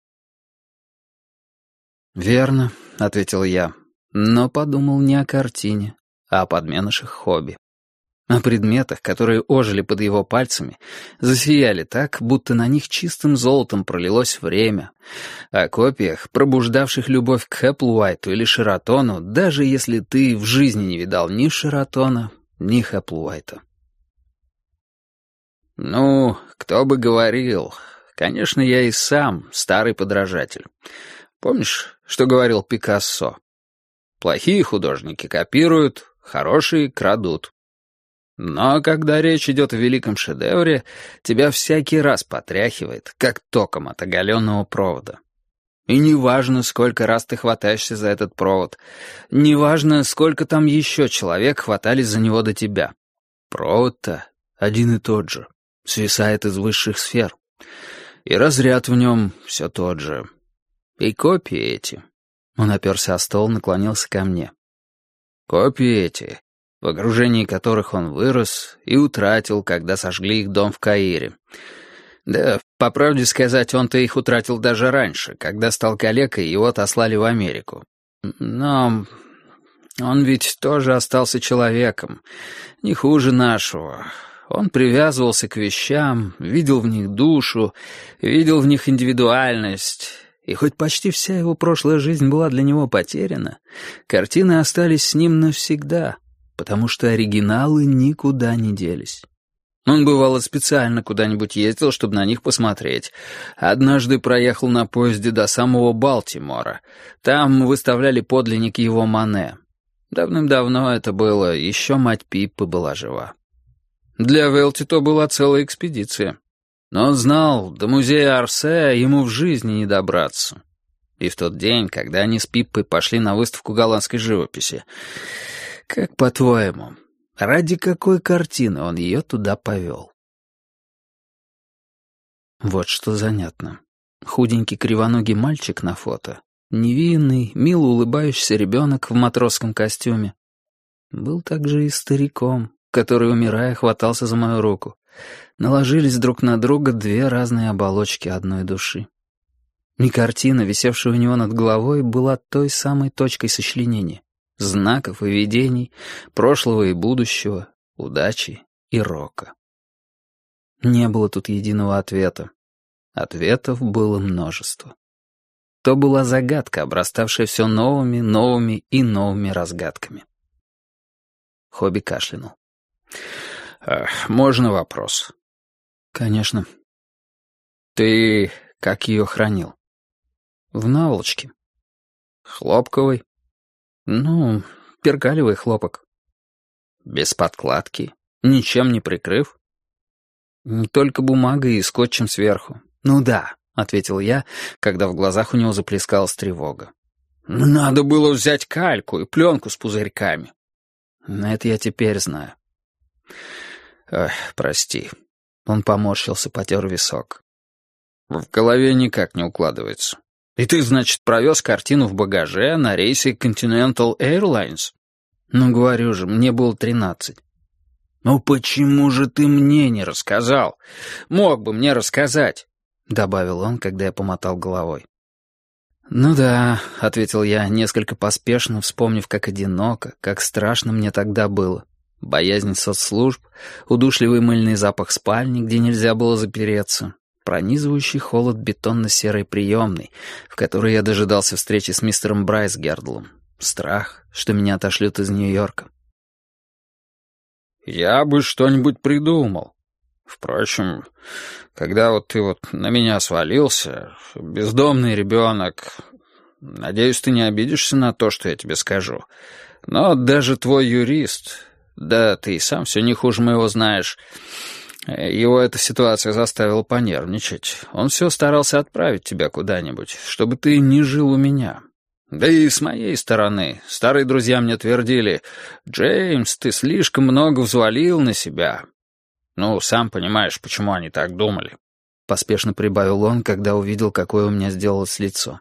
«Верно», — ответил я, но подумал не о картине, а о подменышах хобби. О предметах, которые ожили под его пальцами, засияли так, будто на них чистым золотом пролилось время, о копиях, пробуждавших любовь к Хэпплуайту или Шератону, даже если ты в жизни не видал ни Шератона, ни Хэпплуайта. Ну, кто бы говорил. Конечно, я и сам старый подражатель. Помнишь, что говорил Пикассо? Плохие художники копируют, хорошие крадут. Но когда речь идет о великом шедевре, тебя всякий раз потряхивает, как током от оголенного провода. И неважно, сколько раз ты хватаешься за этот провод, неважно, сколько там еще человек хватались за него до тебя. Провод-то один и тот же, свисает из высших сфер. И разряд в нем все тот же. И копии эти. Он оперся о стол, наклонился ко мне. Копии эти, в окружении которых он вырос и утратил, когда сожгли их дом в Каире. Да, по правде сказать, он-то их утратил даже раньше, когда стал калекой, его отослали в Америку. Но он ведь тоже остался человеком, не хуже нашего. Он привязывался к вещам, видел в них душу, видел в них индивидуальность. И хоть почти вся его прошлая жизнь была для него потеряна, картины остались с ним навсегда, потому что оригиналы никуда не делись. Он, бывало, специально куда-нибудь ездил, чтобы на них посмотреть. Однажды проехал на поезде до самого Балтимора. Там выставляли подлинник его Мане. Давным-давно это было, еще мать Пиппы была жива. Для Велти то была целая экспедиция. Но он знал, до музея Орсе ему в жизни не добраться. И в тот день, когда они с Пиппой пошли на выставку голландской живописи, как по-твоему, ради какой картины он ее туда повел? Вот что занятно. Худенький кривоногий мальчик на фото, невинный, мило улыбающийся ребенок в матросском костюме, был также и стариком, который, умирая, хватался за мою руку. Наложились друг на друга две разные оболочки одной души. И картина, висевшая у него над головой, была той самой точкой сочленения. Знаков и видений, прошлого и будущего, удачи и рока. Не было тут единого ответа. Ответов было множество. То была загадка, обраставшая все новыми, новыми и новыми разгадками. Хобби кашлянул. «Можно вопрос?» «Конечно». «Ты как ее хранил?» «В наволочке». «Хлопковой?» «Ну, перкалевый хлопок». «Без подкладки? Ничем не прикрыв?» «Только бумагой и скотчем сверху». «Ну да», — ответил я, когда в глазах у него заплескалась тревога. «Надо было взять кальку и пленку с пузырьками». «Это я теперь знаю». «Ой, прости». Он поморщился, потер висок. «В голове никак не укладывается. И ты, значит, провез картину в багаже на рейсе Continental Airlines?» «Ну, говорю же, мне было 13». «Ну почему же ты мне не рассказал? Мог бы мне рассказать», — добавил он, когда я помотал головой. «Ну да», — ответил я, несколько поспешно, вспомнив, как одиноко, как страшно мне тогда было. Боязнь соцслужб, удушливый мыльный запах спальни, где нельзя было запереться, пронизывающий холод бетонно-серой приемной, в которой я дожидался встречи с мистером Брайсгердлом, страх, что меня отошлют из Нью-Йорка. «Я бы что-нибудь придумал. Впрочем, когда вот ты вот на меня свалился, бездомный ребенок, надеюсь, ты не обидишься на то, что я тебе скажу, но даже твой юрист, да ты и сам все не хуже моего знаешь, его эта ситуация заставила понервничать. Он все старался отправить тебя куда-нибудь, чтобы ты не жил у меня. Да и с моей стороны старые друзья мне твердили: «Джеймс, ты слишком много взвалил на себя». Ну, сам понимаешь, почему они так думали. Поспешно прибавил он, когда увидел, какое у меня сделалось лицо.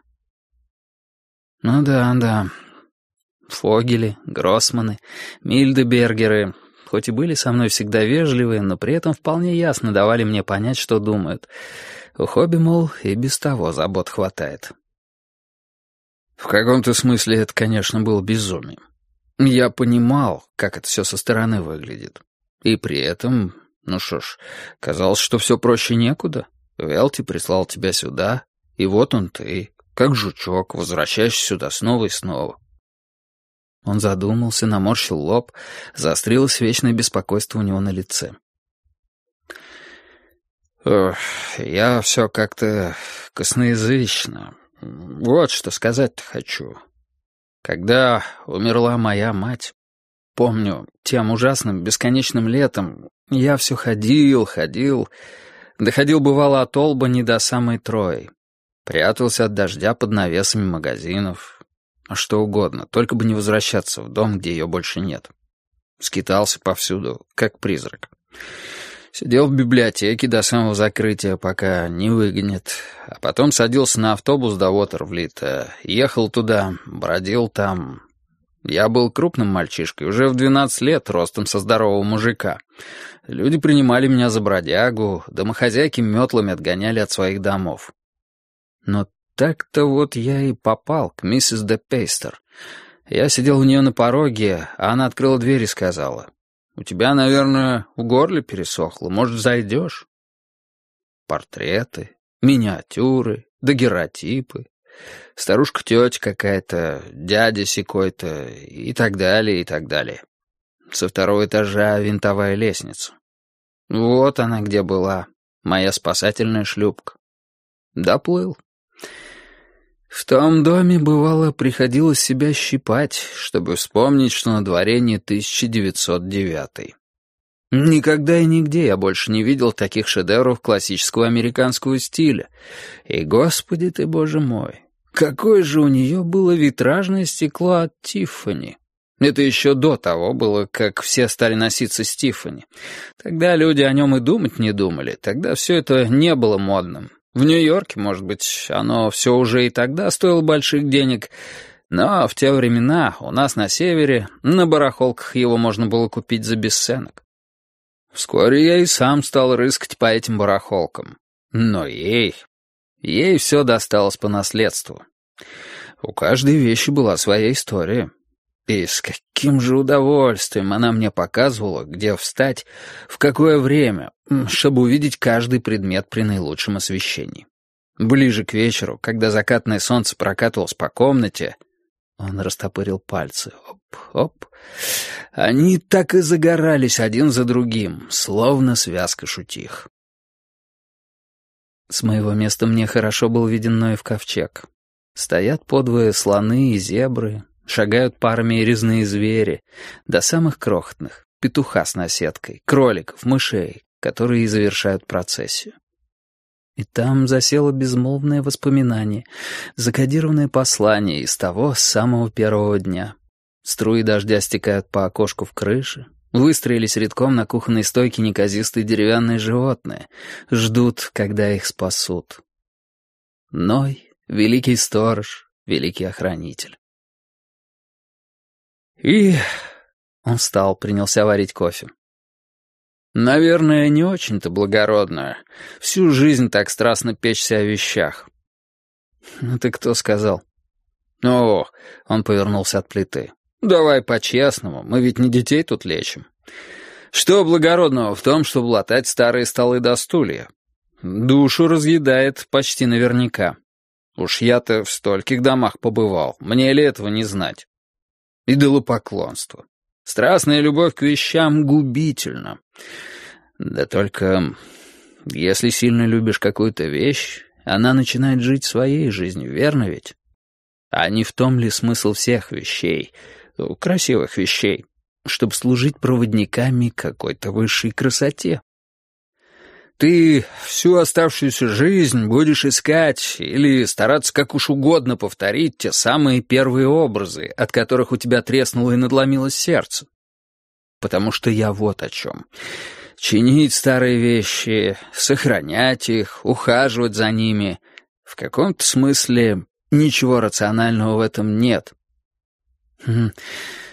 Ну да. Фогели, Гроссманы, Мильдебергеры. хоть и были со мной всегда вежливые, но при этом вполне ясно давали мне понять, что думают. У Хобби, мол, и без того забот хватает. В каком-то смысле это, конечно, было безумием. Я понимал, как это все со стороны выглядит. И при этом, ну что ж, казалось, что все проще некуда. Велти прислал тебя сюда, и вот он ты, как жучок, возвращаешься сюда снова и снова. Он задумался, наморщил лоб, заострилось вечное беспокойство у него на лице. Я все как-то косноязычно. Вот что сказать-то хочу. Когда умерла моя мать, помню, тем ужасным бесконечным летом я все ходил, доходил бывало от Олбани до самой Трои. Прятался от дождя под навесами магазинов. Что угодно, только бы не возвращаться в дом, где ее больше нет. Скитался повсюду, как призрак. Сидел в библиотеке до самого закрытия, пока не выгонят. А потом садился на автобус до Уотервлита, ехал туда, бродил там. Я был крупным мальчишкой, уже в 12 лет, ростом со здорового мужика. Люди принимали меня за бродягу, домохозяйки метлами отгоняли от своих домов. Но так-то вот я и попал к миссис де Пейстер. Я сидел у нее на пороге, а она открыла дверь и сказала: «У тебя, наверное, в горле пересохло, может, зайдешь?» Портреты, миниатюры, дагерротипы, старушка-тетя какая-то, дядя сякой-то и так далее, и так далее. Со второго этажа винтовая лестница. Вот она где была, моя спасательная шлюпка. Доплыл. В том доме, бывало, приходилось себя щипать, чтобы вспомнить, что на дворе не 1909. Никогда и нигде я больше не видел таких шедевров классического американского стиля. И, господи ты, боже мой, какое же у нее было витражное стекло от Тиффани. Это еще до того было, как все стали носиться с Тиффани. Тогда люди о нем и думать не думали, тогда все это не было модным. В Нью-Йорке, может быть, оно все уже и тогда стоило больших денег, но в те времена у нас на севере на барахолках его можно было купить за бесценок. Вскоре я и сам стал рыскать по этим барахолкам. Но ей все досталось по наследству. У каждой вещи была своя история. И с каким же удовольствием она мне показывала, где встать, в какое время, чтобы увидеть каждый предмет при наилучшем освещении. Ближе к вечеру, когда закатное солнце прокатывалось по комнате, он растопырил пальцы. Оп. Они так и загорались один за другим, словно связка шутих. С моего места мне хорошо был виден Ноев ковчег. Стоят подвое слоны и зебры, шагают парами и резные звери, до самых крохотных, петуха с наседкой, кроликов, мышей, которые и завершают процессию. И там засело безмолвное воспоминание, закодированное послание из того самого первого дня. Струи дождя стекают по окошку в крыше, выстроились рядком на кухонной стойке неказистые деревянные животные, ждут, когда их спасут. Ной — великий сторож, великий охранитель. И он встал, принялся варить кофе. Наверное, не очень-то благородно всю жизнь так страстно печься о вещах. Ну ты кто сказал? О, он повернулся от плиты. Давай по-честному, мы ведь не детей тут лечим. Что благородного в том, чтобы латать старые столы до стулья? Душу разъедает почти наверняка. Уж я-то в стольких домах побывал, мне ли этого не знать? Идолопоклонство. Страстная любовь к вещам губительна. Да только если сильно любишь какую-то вещь, она начинает жить своей жизнью, верно ведь? А не в том ли смысл всех вещей, красивых вещей, чтобы служить проводниками какой-то высшей красоте? Ты всю оставшуюся жизнь будешь искать или стараться как уж угодно повторить те самые первые образы, от которых у тебя треснуло и надломилось сердце. Потому что я вот о чем. Чинить старые вещи, сохранять их, ухаживать за ними. В каком-то смысле ничего рационального в этом нет.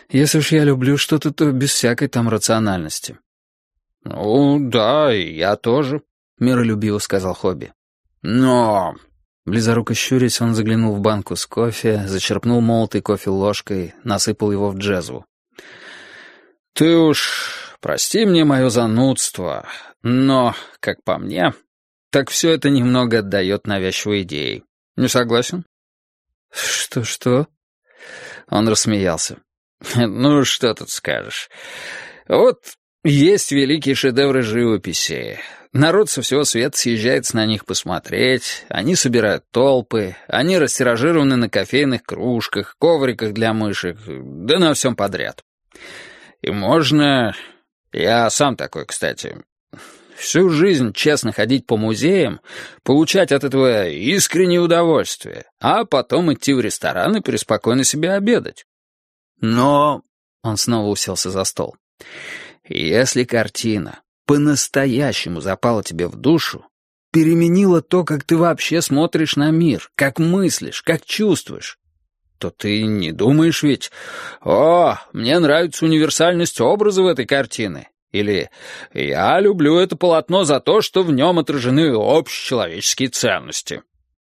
Если уж я люблю что-то, то без всякой там рациональности». «Ну, да, и я тоже», — миролюбиво сказал Хобби. «Но...» Близоруко щурясь, он заглянул в банку с кофе, зачерпнул молотый кофе ложкой, насыпал его в джезву. «Ты уж прости мне мое занудство, но, как по мне, так все это немного отдает навязчивой идее. Не согласен?» «Что?» Он рассмеялся. «Ну, что тут скажешь? Вот есть великие шедевры живописи. Народ со всего света съезжается на них посмотреть, они собирают толпы, они растиражированы на кофейных кружках, ковриках для мышек, да на всем подряд. И можно... Я сам такой, кстати... Всю жизнь честно ходить по музеям, получать от этого искреннее удовольствие, а потом идти в ресторан и преспокойно себе обедать. Но...» Он снова уселся за стол. «Если картина по-настоящему запала тебе в душу, переменила то, как ты вообще смотришь на мир, как мыслишь, как чувствуешь, то ты не думаешь ведь: «О, мне нравится универсальность образа в этой картине», или «Я люблю это полотно за то, что в нем отражены общечеловеческие ценности».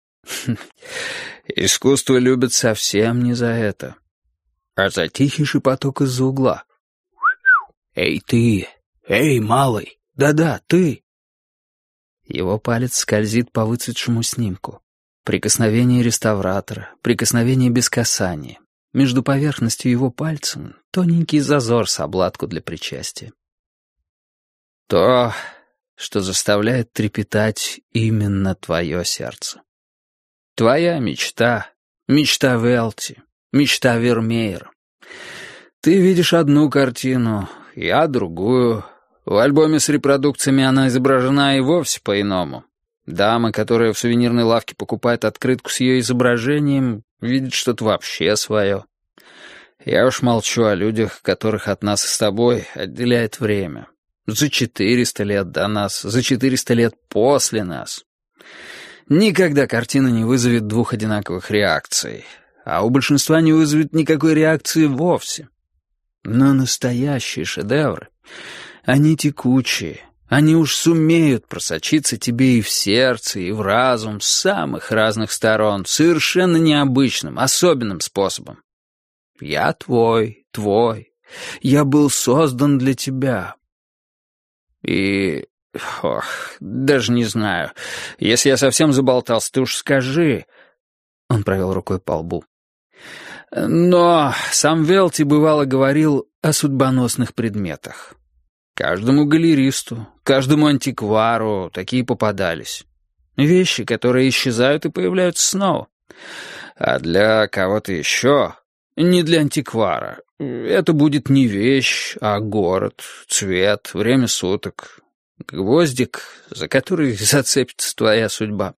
Искусство любят совсем не за это, а за тихий шепоток из-за угла. «Эй, ты! Эй, малый! Да-да, ты!» Его палец скользит по выцветшему снимку. Прикосновение реставратора, прикосновение без касания. Между поверхностью его пальцем тоненький зазор с обладку для причастия. То, что заставляет трепетать именно твое сердце. Твоя мечта, мечта Велти, мечта Вермеера. Ты видишь одну картину, я другую. В альбоме с репродукциями она изображена и вовсе по-иному. Дама, которая в сувенирной лавке покупает открытку с ее изображением, видит что-то вообще свое. Я уж молчу о людях, которых от нас с тобой отделяет время. За 400 лет до нас, за 400 лет после нас. Никогда картина не вызовет двух одинаковых реакций, а у большинства не вызовет никакой реакции вовсе. Но настоящие шедевры, они текучие, они уж сумеют просочиться тебе и в сердце, и в разум с самых разных сторон, совершенно необычным, особенным способом. Я твой, я был создан для тебя. И... даже не знаю. Если я совсем заболтался, ты уж скажи. Он провел рукой по лбу. Но сам Велти бывало говорил о судьбоносных предметах. Каждому галеристу, каждому антиквару такие попадались. Вещи, которые исчезают и появляются снова. А для кого-то еще, не для антиквара, это будет не вещь, а город, цвет, время суток, гвоздик, за который зацепится твоя судьба.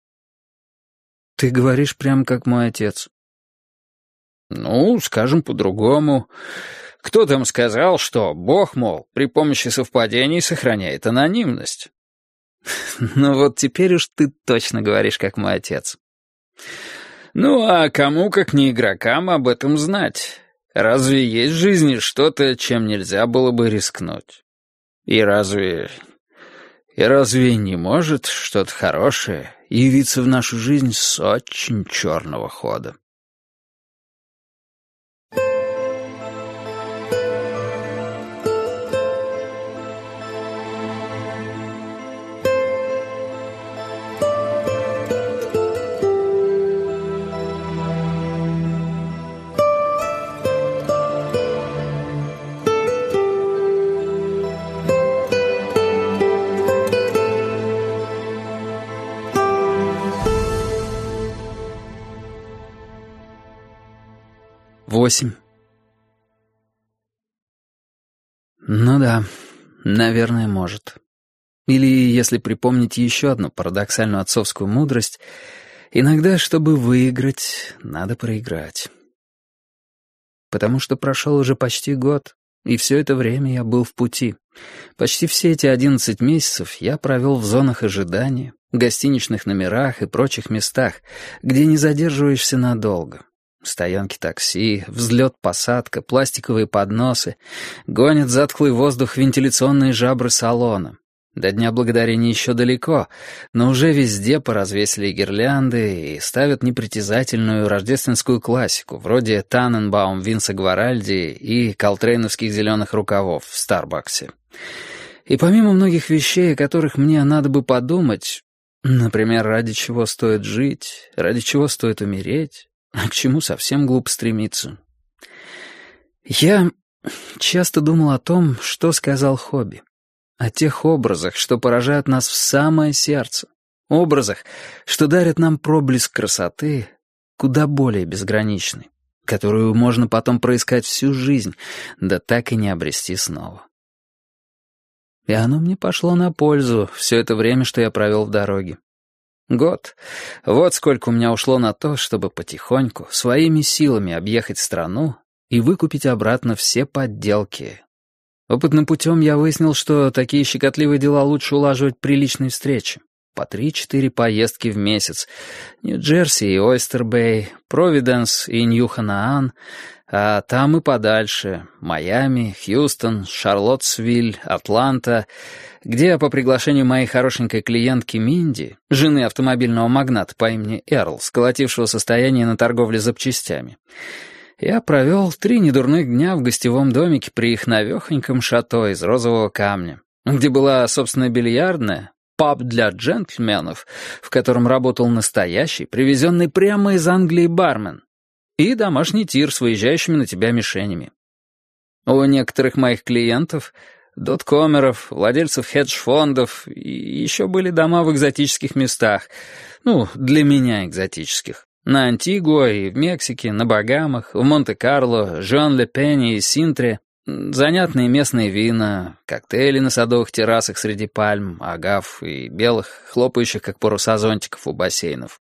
Ты говоришь прям как мой отец. Ну, скажем по-другому. Кто там сказал, что Бог, мол, при помощи совпадений сохраняет анонимность? Ну вот теперь уж ты точно говоришь как мой отец. Ну а кому, как не игрокам, об этом знать? Разве есть в жизни что-то, чем нельзя было бы рискнуть? И разве не может что-то хорошее явиться в нашу жизнь с очень черного хода? Восемь. Ну да, наверное, может. Или, если припомнить еще одну парадоксальную отцовскую мудрость, иногда, чтобы выиграть, надо проиграть. Потому что прошел уже почти год, и все это время я был в пути. Почти все эти 11 месяцев я провел в зонах ожидания, в гостиничных номерах и прочих местах, где не задерживаешься надолго. Стоянки такси, взлет-посадка, пластиковые подносы, гонят затхлый воздух вентиляционные жабры салона. До Дня Благодарения еще далеко, но уже везде поразвесили гирлянды и ставят непритязательную рождественскую классику, вроде «Танненбаум» Винса Гваральди и колтрейновских зеленых рукавов в Старбаксе. И помимо многих вещей, о которых мне надо бы подумать, например, ради чего стоит жить, ради чего стоит умереть, а к чему совсем глупо стремиться. Я часто думал о том, что сказал Хобби. О тех образах, что поражают нас в самое сердце. Образах, что дарят нам проблеск красоты, куда более безграничной, которую можно потом проискать всю жизнь, да так и не обрести снова. И оно мне пошло на пользу все это время, что я провел в дороге. Год. Вот сколько у меня ушло на то, чтобы потихоньку, своими силами объехать страну и выкупить обратно все подделки. Опытным путем я выяснил, что такие щекотливые дела лучше улаживать при личной встрече. По 3-4 поездки в месяц. Нью-Джерси и Ойстер-Бэй, Провиденс и Нью-Ханаан, а там и подальше. Майами, Хьюстон, Шарлоттсвиль, Атланта, где по приглашению моей хорошенькой клиентки Минди, жены автомобильного магната по имени Эрл, сколотившего состояние на торговле запчастями, я провел 3 недурных дня в гостевом домике при их навехоньком шато из розового камня, где была собственная бильярдная, паб для джентльменов, в котором работал настоящий, привезенный прямо из Англии бармен, и домашний тир с выезжающими на тебя мишенями. У некоторых моих клиентов, доткомеров, владельцев хедж-фондов, еще были дома в экзотических местах, для меня экзотических. На Антигуа и в Мексике, на Багамах, в Монте-Карло, Жуан-ле-Пене и Синтре, занятные местные вина, коктейли на садовых террасах среди пальм, агав и белых, хлопающих как паруса зонтиков у бассейнов.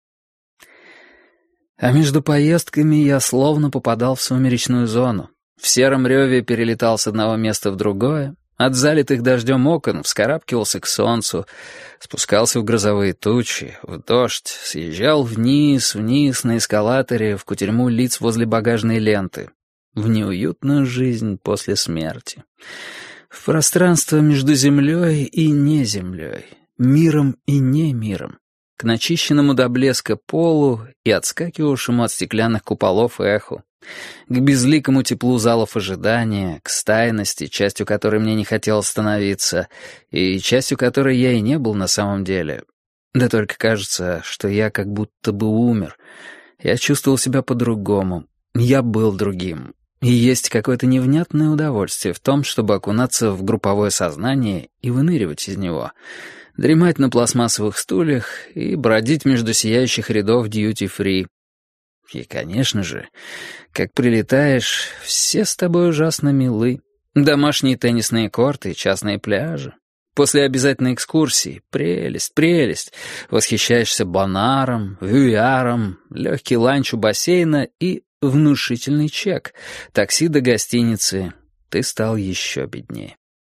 А между поездками я словно попадал в сумеречную зону. В сером реве перелетал с одного места в другое, от залитых дождем окон вскарабкивался к солнцу, спускался в грозовые тучи, в дождь, съезжал вниз на эскалаторе в кутерьму лиц возле багажной ленты, в неуютную жизнь после смерти, в пространство между землей и не землей, миром и не миром, к начищенному до блеска полу и отскакивавшему от стеклянных куполов эху, к безликому теплу залов ожидания, к стайности, частью которой мне не хотелось становиться, и частью которой я и не был на самом деле. Да только кажется, что я как будто бы умер. Я чувствовал себя по-другому. Я был другим. И есть какое-то невнятное удовольствие в том, чтобы окунаться в групповое сознание и выныривать из него, дремать на пластмассовых стульях и бродить между сияющих рядов дьюти-фри. И, конечно же, как прилетаешь, все с тобой ужасно милы. Домашние теннисные корты и частные пляжи. После обязательной экскурсии — прелесть, прелесть. Восхищаешься Бонаром, Вюяром, легкий ланч у бассейна и внушительный чек. Такси до гостиницы. Ты стал еще беднее.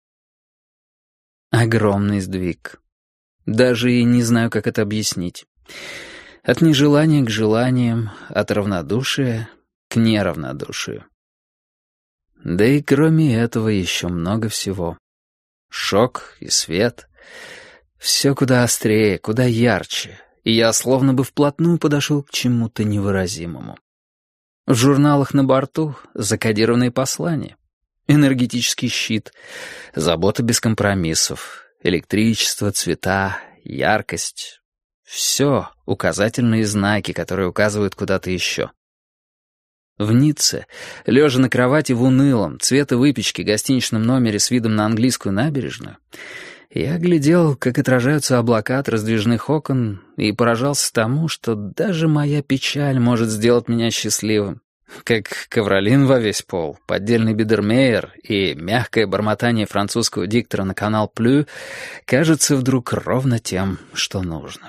Огромный сдвиг. Даже и не знаю, как это объяснить. От нежелания к желаниям, от равнодушия к неравнодушию. Да и кроме этого еще много всего. Шок и свет. Все куда острее, куда ярче, и я словно бы вплотную подошел к чему-то невыразимому. В журналах на борту закодированные послания. Энергетический щит, забота без компромиссов, электричество, цвета, яркость. Все указательные знаки, которые указывают куда-то еще. В Ницце, лежа на кровати в унылом, цвета выпечки гостиничном номере с видом на английскую набережную, я глядел, как отражаются облака от раздвижных окон, и поражался тому, что даже моя печаль может сделать меня счастливым. Как ковролин во весь пол, поддельный бидермейер и мягкое бормотание французского диктора на канал Плю кажется вдруг ровно тем, что нужно.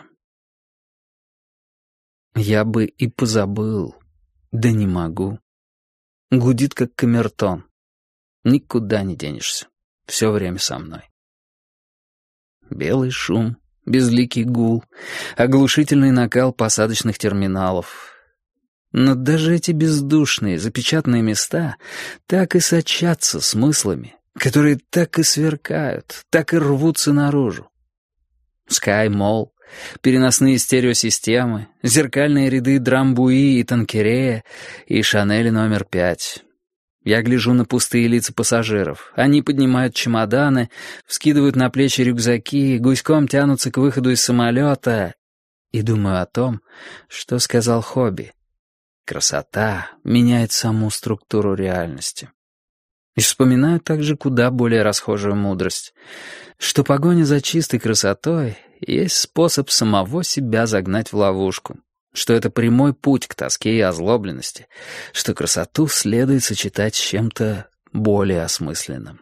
Я бы и позабыл, да не могу. Гудит, как камертон. Никуда не денешься. Все время со мной. Белый шум, безликий гул, оглушительный накал посадочных терминалов. Но даже эти бездушные, запечатанные места так и сочатся смыслами, которые так и сверкают, так и рвутся наружу. Sky Mall, переносные стереосистемы, зеркальные ряды Драмбуи и Танкерея и Шанели номер 5. Я гляжу на пустые лица пассажиров. Они поднимают чемоданы, вскидывают на плечи рюкзаки, гуськом тянутся к выходу из самолета и думаю о том, что сказал Хобби. Красота меняет саму структуру реальности. И вспоминаю также куда более расхожую мудрость, что погоня за чистой красотой есть способ самого себя загнать в ловушку, что это прямой путь к тоске и озлобленности, что красоту следует сочетать с чем-то более осмысленным.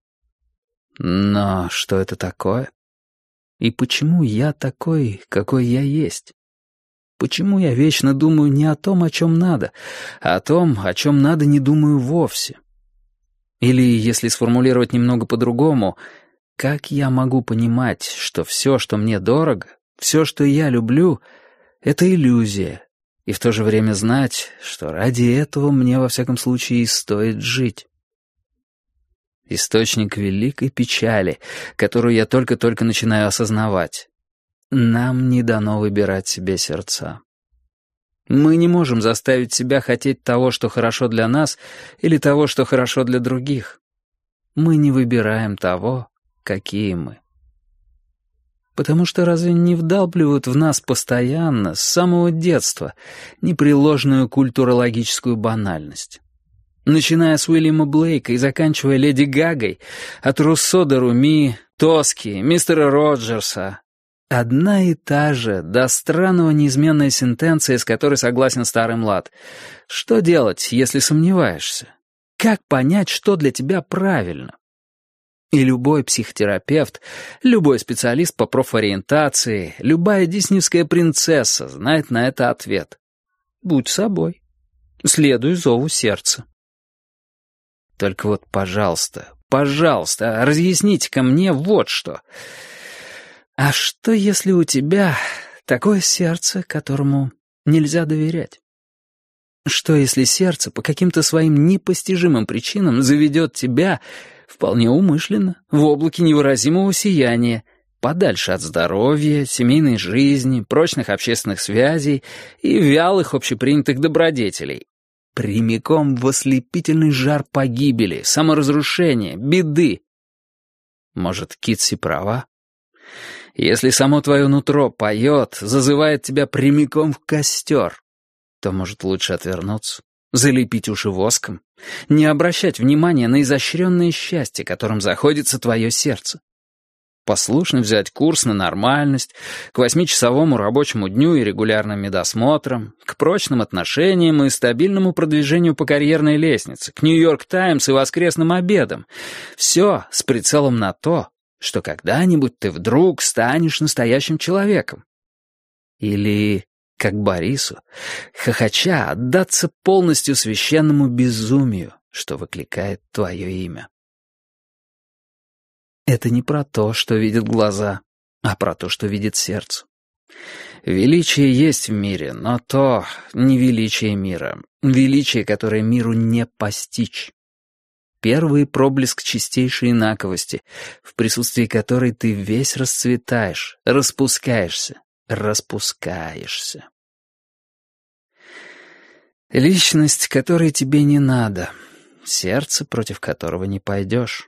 Но что это такое? И почему я такой, какой я есть? Почему я вечно думаю не о том, о чем надо, а о том, о чем надо, не думаю вовсе? Или, если сформулировать немного по-другому, как я могу понимать, что все, что мне дорого, все, что я люблю, — это иллюзия, и в то же время знать, что ради этого мне, во всяком случае, и стоит жить? Источник великой печали, которую я только-только начинаю осознавать. Нам не дано выбирать себе сердца. Мы не можем заставить себя хотеть того, что хорошо для нас, или того, что хорошо для других. Мы не выбираем того, какие мы. Потому что разве не вдалбливают в нас постоянно, с самого детства, непреложную культурологическую банальность? Начиная с Уильяма Блейка и заканчивая Леди Гагой, от Руссо до Руми, Тоски, мистера Роджерса. Одна и та же, до странного неизменная сентенция, с которой согласен старый млад. Что делать, если сомневаешься? Как понять, что для тебя правильно? И любой психотерапевт, любой специалист по профориентации, любая диснеевская принцесса знает на это ответ. Будь собой. Следуй зову сердца. Только вот, пожалуйста, разъясните-ка мне вот что. А что, если у тебя такое сердце, которому нельзя доверять? Что, если сердце по каким-то своим непостижимым причинам заведет тебя, вполне умышленно, в облаке невыразимого сияния, подальше от здоровья, семейной жизни, прочных общественных связей и вялых общепринятых добродетелей, прямиком в ослепительный жар погибели, саморазрушения, беды? Может, Китси права? Если само твое нутро поет, зазывает тебя прямиком в костер, то, может, лучше отвернуться, залепить уши воском, не обращать внимания на изощренное счастье, которым заходится твое сердце. Послушно взять курс на нормальность, к 8-часовому рабочему дню и регулярным медосмотрам, к прочным отношениям и стабильному продвижению по карьерной лестнице, к «Нью-Йорк Таймс» и воскресным обедам. Все с прицелом на то, что когда-нибудь ты вдруг станешь настоящим человеком. Или, как Борису, хохоча отдаться полностью священному безумию, что выкликает твое имя. Это не про то, что видят глаза, а про то, что видит сердце. Величие есть в мире, но то не величие мира, величие, которое миру не постичь. Первый проблеск чистейшей инаковости, в присутствии которой ты весь расцветаешь, распускаешься. Личность, которой тебе не надо, сердце, против которого не пойдешь.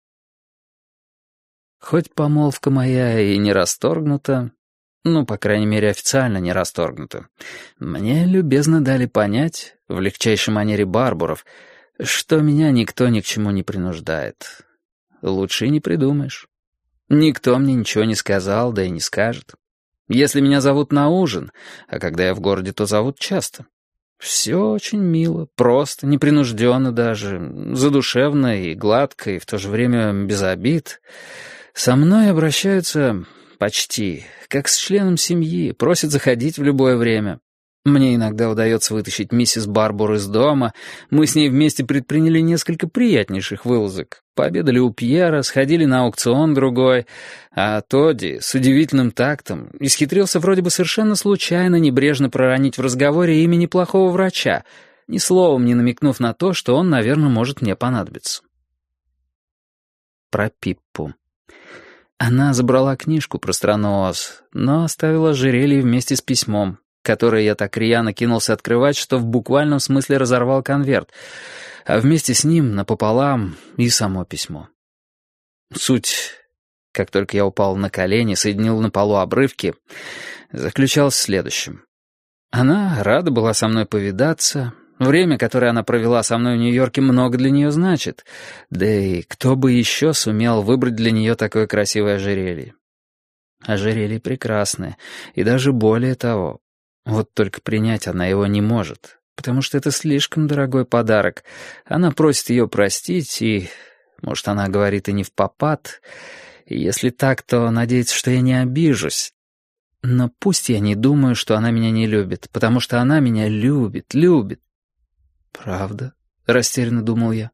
Хоть помолвка моя и не расторгнута, по крайней мере, официально не расторгнута, мне любезно дали понять, в легчайшей манере Барбуров, что меня никто ни к чему не принуждает. Лучше и не придумаешь. Никто мне ничего не сказал, да и не скажет. Если меня зовут на ужин, а когда я в городе, то зовут часто. Все очень мило, просто, непринужденно даже, задушевно и гладко, и в то же время без обид. Со мной обращаются почти, как с членом семьи, просят заходить в любое время. Мне иногда удается вытащить миссис Барбур из дома. Мы с ней вместе предприняли несколько приятнейших вылазок. Пообедали у Пьера, сходили на аукцион другой. А Тодди с удивительным тактом исхитрился вроде бы совершенно случайно небрежно проронить в разговоре имя неплохого врача, ни словом не намекнув на то, что он, наверное, может мне понадобиться. Про Пиппу. Она забрала книжку про страну Оз, но оставила ожерелье вместе с письмом, которое я так рьяно кинулся открывать, что в буквальном смысле разорвал конверт, а вместе с ним напополам и само письмо. Суть, как только я упал на колени, соединил на полу обрывки, заключалась в следующем. Она рада была со мной повидаться. Время, которое она провела со мной в Нью-Йорке, много для нее значит. Да и кто бы еще сумел выбрать для нее такое красивое ожерелье? Ожерелье прекрасное, и даже более того. Вот только принять она его не может, потому что это слишком дорогой подарок. Она просит ее простить, и, может, она говорит и не впопад. И если так, то надеется, что я не обижусь. Но пусть я не думаю, что она меня не любит, потому что она меня любит. «Правда?» — растерянно думал я.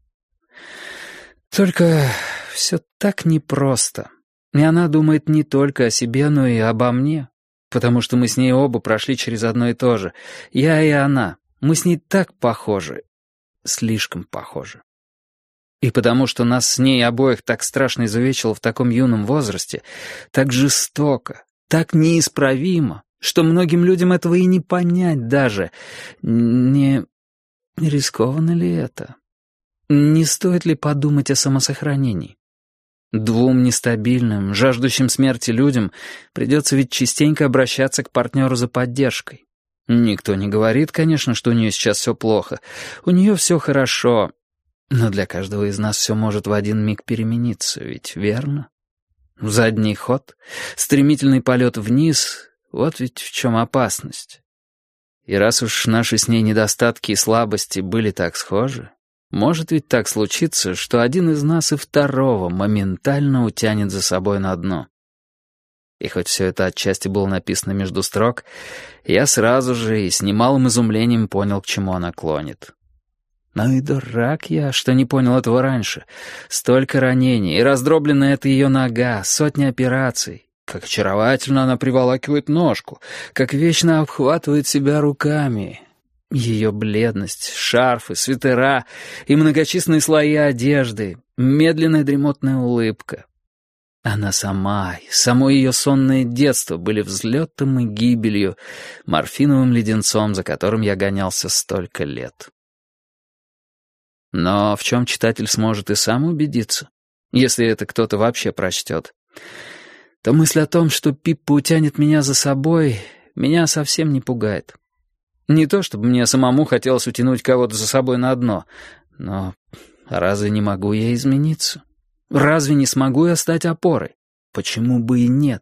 Только все так непросто. И она думает не только о себе, но и обо мне. Потому что мы с ней оба прошли через одно и то же. Я и она. Мы с ней так похожи. Слишком похожи. И потому что нас с ней обоих так страшно изувечило в таком юном возрасте, так жестоко, так неисправимо, что многим людям этого и не понять даже. Не рискованно ли это? Не стоит ли подумать о самосохранении? Двум нестабильным, жаждущим смерти людям придется ведь частенько обращаться к партнеру за поддержкой. Никто не говорит, конечно, что у нее сейчас все плохо. У нее все хорошо. Но для каждого из нас все может в один миг перемениться, ведь верно? Задний ход, стремительный полет вниз — вот ведь в чем опасность. И раз уж наши с ней недостатки и слабости были так схожи, может ведь так случиться, что один из нас и второго моментально утянет за собой на дно. И хоть все это отчасти было написано между строк, я сразу же и с немалым изумлением понял, к чему она клонит. Ну и дурак я, что не понял этого раньше. Столько ранений, и раздробленная эта ее нога, сотни операций. Как очаровательно она приволакивает ножку, как вечно обхватывает себя руками. Ее бледность, шарфы, свитера и многочисленные слои одежды, медленная дремотная улыбка. Она сама, и само ее сонное детство были взлетом и гибелью, морфиновым леденцом, за которым я гонялся столько лет. Но в чем читатель сможет и сам убедиться, если это кто-то вообще прочтет, то мысль о том, что Пиппа утянет меня за собой, меня совсем не пугает. Не то, чтобы мне самому хотелось утянуть кого-то за собой на дно, но разве не могу я измениться? Разве не смогу я стать опорой? Почему бы и нет?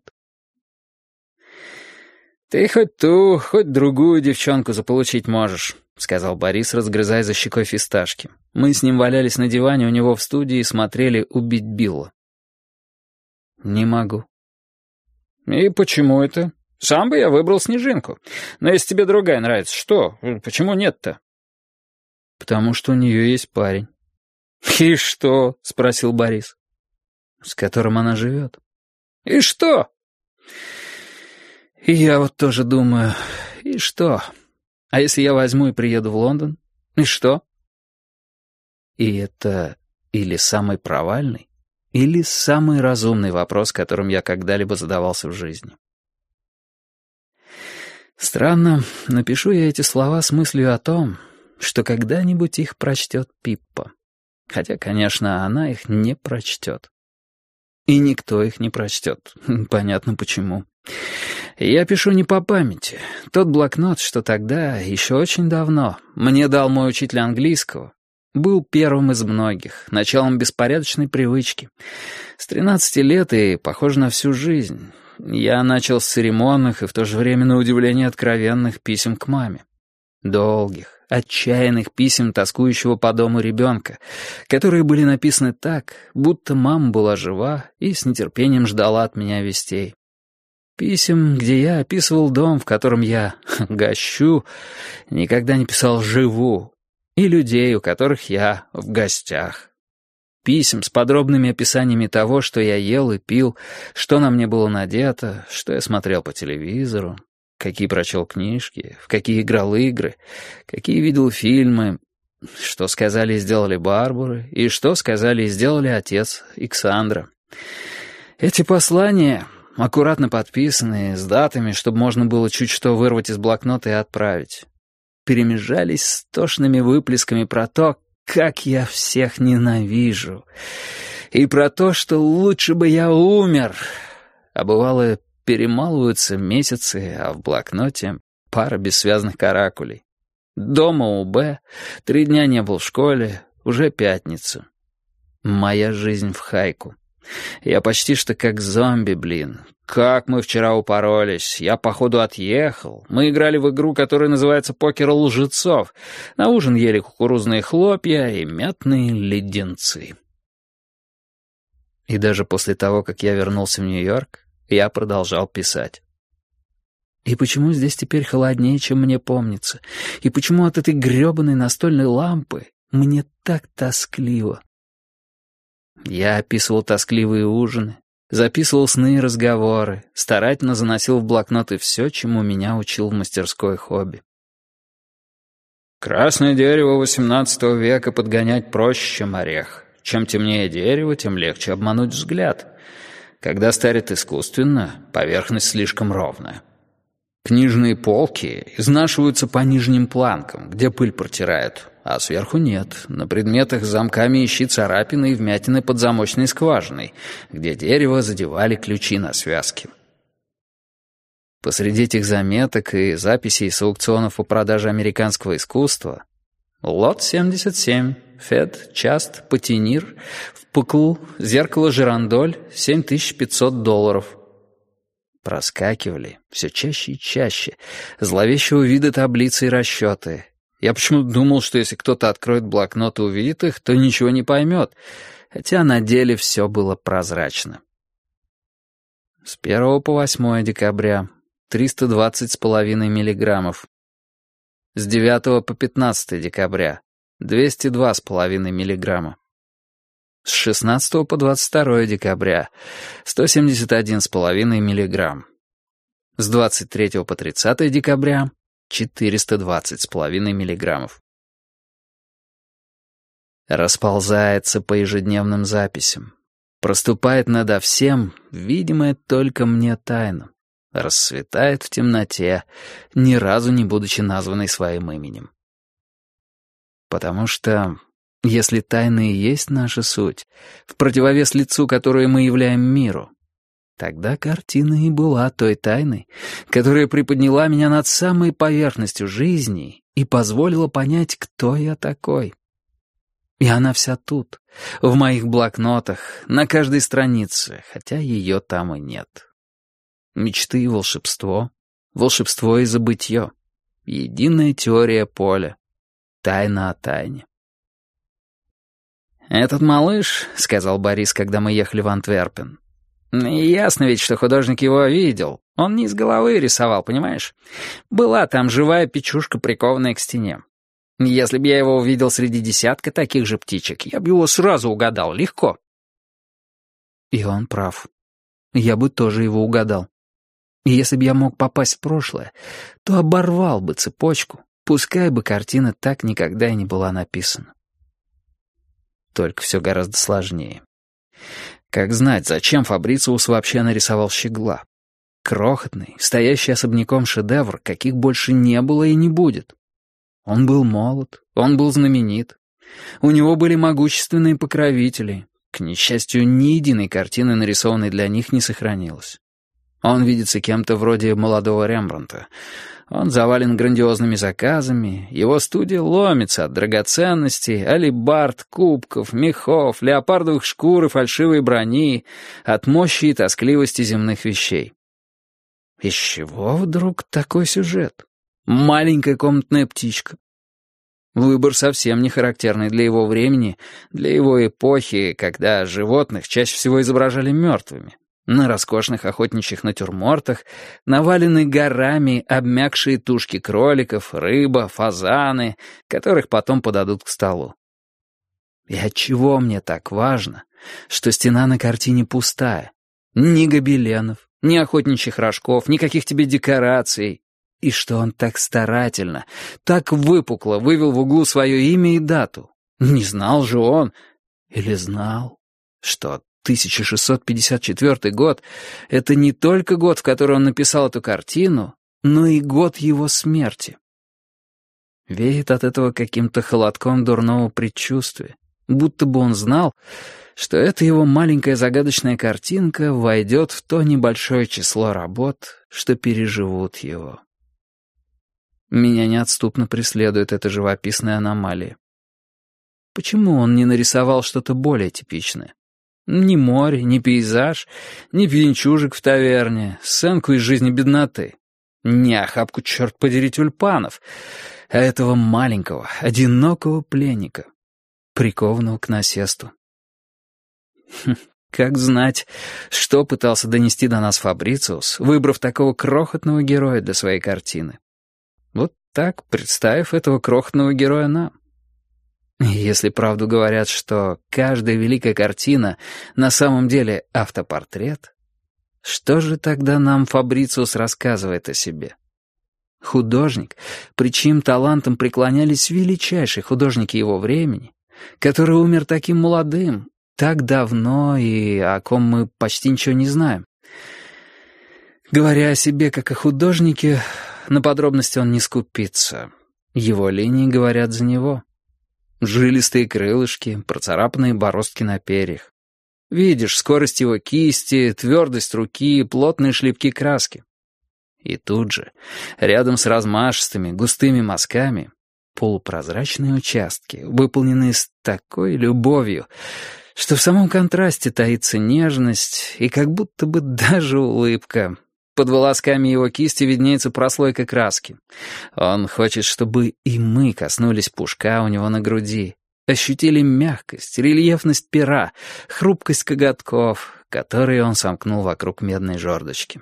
«Ты хоть ту, хоть другую девчонку заполучить можешь», — сказал Борис, разгрызая за щекой фисташки. Мы с ним валялись на диване у него в студии и смотрели «Убить Билла». «Не могу». «И почему это? Сам бы я выбрал Снежинку. Но если тебе другая нравится, что? Почему нет-то?» «Потому что у нее есть парень». «И что?» — спросил Борис. «С которым она живет». «И что?» «И я вот тоже думаю, и что? А если я возьму и приеду в Лондон? И что?» И это или самый провальный, или самый разумный вопрос, которым я когда-либо задавался в жизни. Странно, напишу я эти слова с мыслью о том, что когда-нибудь их прочтет Пиппа. Хотя, конечно, она их не прочтет. И никто их не прочтет. Понятно почему. Я пишу не по памяти. Тот блокнот, что тогда, еще очень давно, мне дал мой учитель английского, был первым из многих, началом беспорядочной привычки. С 13 лет и, похоже, на всю жизнь. Я начал с церемонных и в то же время, на удивление, откровенных писем к маме. Долгих, отчаянных писем тоскующего по дому ребенка, которые были написаны так, будто мама была жива и с нетерпением ждала от меня вестей. Писем, где я описывал дом, в котором я гощу, никогда не писал «живу», и людей, у которых я в гостях. Писем с подробными описаниями того, что я ел и пил, что на мне было надето, что я смотрел по телевизору, какие прочел книжки, в какие играл игры, какие видел фильмы, что сказали и сделали Барбары, и что сказали и сделали отец Иксандра. Эти послания, аккуратно подписанные, с датами, чтобы можно было чуть что вырвать из блокнота и отправить, перемежались с тошными выплесками про то, как я всех ненавижу, и про то, что лучше бы я умер. А бывало, перемалываются месяцы, а в блокноте пара бессвязных каракулей. Дома у Б, 3 дня не был в школе, уже пятница. Моя жизнь в хайку. Я почти что как зомби, блин. Как мы вчера упоролись. Я, походу, отъехал. Мы играли в игру, которая называется «Покер лжецов». На ужин ели кукурузные хлопья и мятные леденцы. И даже после того, как я вернулся в Нью-Йорк, я продолжал писать. И почему здесь теперь холоднее, чем мне помнится? И почему от этой грёбаной настольной лампы мне так тоскливо? Я описывал тоскливые ужины, записывал сны и разговоры, старательно заносил в блокноты все, чему меня учил в мастерской хобби. Красное дерево XVIII века подгонять проще, чем орех. Чем темнее дерево, тем легче обмануть взгляд. Когда старят искусственно, поверхность слишком ровная. Книжные полки изнашиваются по нижним планкам, где пыль протирают, а сверху нет. На предметах с замками ищи царапины и вмятины под замочной скважиной, где дерево задевали ключи на связке. Посреди этих заметок и записей с аукционов по продаже американского искусства лот 77, Фед, Част, Патинир, Впкл, зеркало Жирандоль, $7500. Проскакивали все чаще и чаще, зловещего вида таблицы и расчеты. Я почему-то думал, что если кто-то откроет блокнот и увидит их, то ничего не поймет, хотя на деле все было прозрачно. С 1 по 8 декабря 320,5 миллиграммов. С 9 по 15 декабря 202,5 миллиграмма. С 16 по 22 декабря 171,5 миллиграмм. С 23 по 30 декабря 420,5 миллиграммов. Расползается по ежедневным записям. Проступает надо всем, видимая только мне тайна. Расцветает в темноте, ни разу не будучи названной своим именем. Потому что, если тайна и есть наша суть, в противовес лицу, которое мы являем миру, тогда картина и была той тайной, которая приподняла меня над самой поверхностью жизни и позволила понять, кто я такой. И она вся тут, в моих блокнотах, на каждой странице, хотя ее там и нет. Мечты и волшебство, волшебство и забытье, единая теория поля, тайна о тайне. «Этот малыш», — сказал Борис, когда мы ехали в Антверпен, — «ясно ведь, что художник его видел. Он не из головы рисовал, понимаешь? Была там живая печушка, прикованная к стене. Если бы я его увидел среди десятка таких же птичек, я бы его сразу угадал, легко». И он прав. Я бы тоже его угадал. И если бы я мог попасть в прошлое, то оборвал бы цепочку, пускай бы картина так никогда и не была написана. Только все гораздо сложнее. Как знать, зачем Фабрициус вообще нарисовал щегла? Крохотный, стоящий особняком шедевр, каких больше не было и не будет. Он был молод, он был знаменит. У него были могущественные покровители. К несчастью, ни единой картины, нарисованной для них, не сохранилось. Он видится кем-то вроде молодого Рембрандта. Он завален грандиозными заказами, его студия ломится от драгоценностей, алебард, кубков, мехов, леопардовых шкур и фальшивой брони, от мощи и тоскливости земных вещей. Из чего вдруг такой сюжет? Маленькая комнатная птичка. Выбор совсем не характерный для его времени, для его эпохи, когда животных чаще всего изображали мертвыми. На роскошных охотничьих натюрмортах навалены горами обмякшие тушки кроликов, рыба, фазаны, которых потом подадут к столу. И отчего мне так важно, что стена на картине пустая? Ни гобеленов, ни охотничьих рожков, никаких тебе декораций. И что он так старательно, так выпукло вывел в углу свое имя и дату. Не знал же он, или знал, что 1654 год — это не только год, в который он написал эту картину, но и год его смерти. Веет от этого каким-то холодком дурного предчувствия, будто бы он знал, что эта его маленькая загадочная картинка войдет в то небольшое число работ, что переживут его. Меня неотступно преследует эта живописная аномалия. Почему он не нарисовал что-то более типичное? Ни море, ни пейзаж, ни пьянчужек в таверне, сценку из жизни бедноты. Не охапку, черт подери, тюльпанов, а этого маленького, одинокого пленника, прикованного к насесту. Как знать, что пытался донести до нас Фабрициус, выбрав такого крохотного героя для своей картины. Вот так, представив этого крохотного героя нам. Если правду говорят, что каждая великая картина на самом деле автопортрет, что же тогда нам Фабрициус рассказывает о себе? Художник, при чьим талантам преклонялись величайшие художники его времени, который умер таким молодым, так давно и о ком мы почти ничего не знаем. Говоря о себе как о художнике, на подробности он не скупится. Его линии говорят за него. Жилистые крылышки, процарапанные бороздки на перьях. Видишь скорость его кисти, твердость руки, плотные шлепки краски. И тут же, рядом с размашистыми, густыми мазками, полупрозрачные участки, выполненные с такой любовью, что в самом контрасте таится нежность и как будто бы даже улыбка. Под волосками его кисти виднеется прослойка краски. Он хочет, чтобы и мы коснулись пушка у него на груди, ощутили мягкость, рельефность пера, хрупкость коготков, которые он сомкнул вокруг медной жердочки.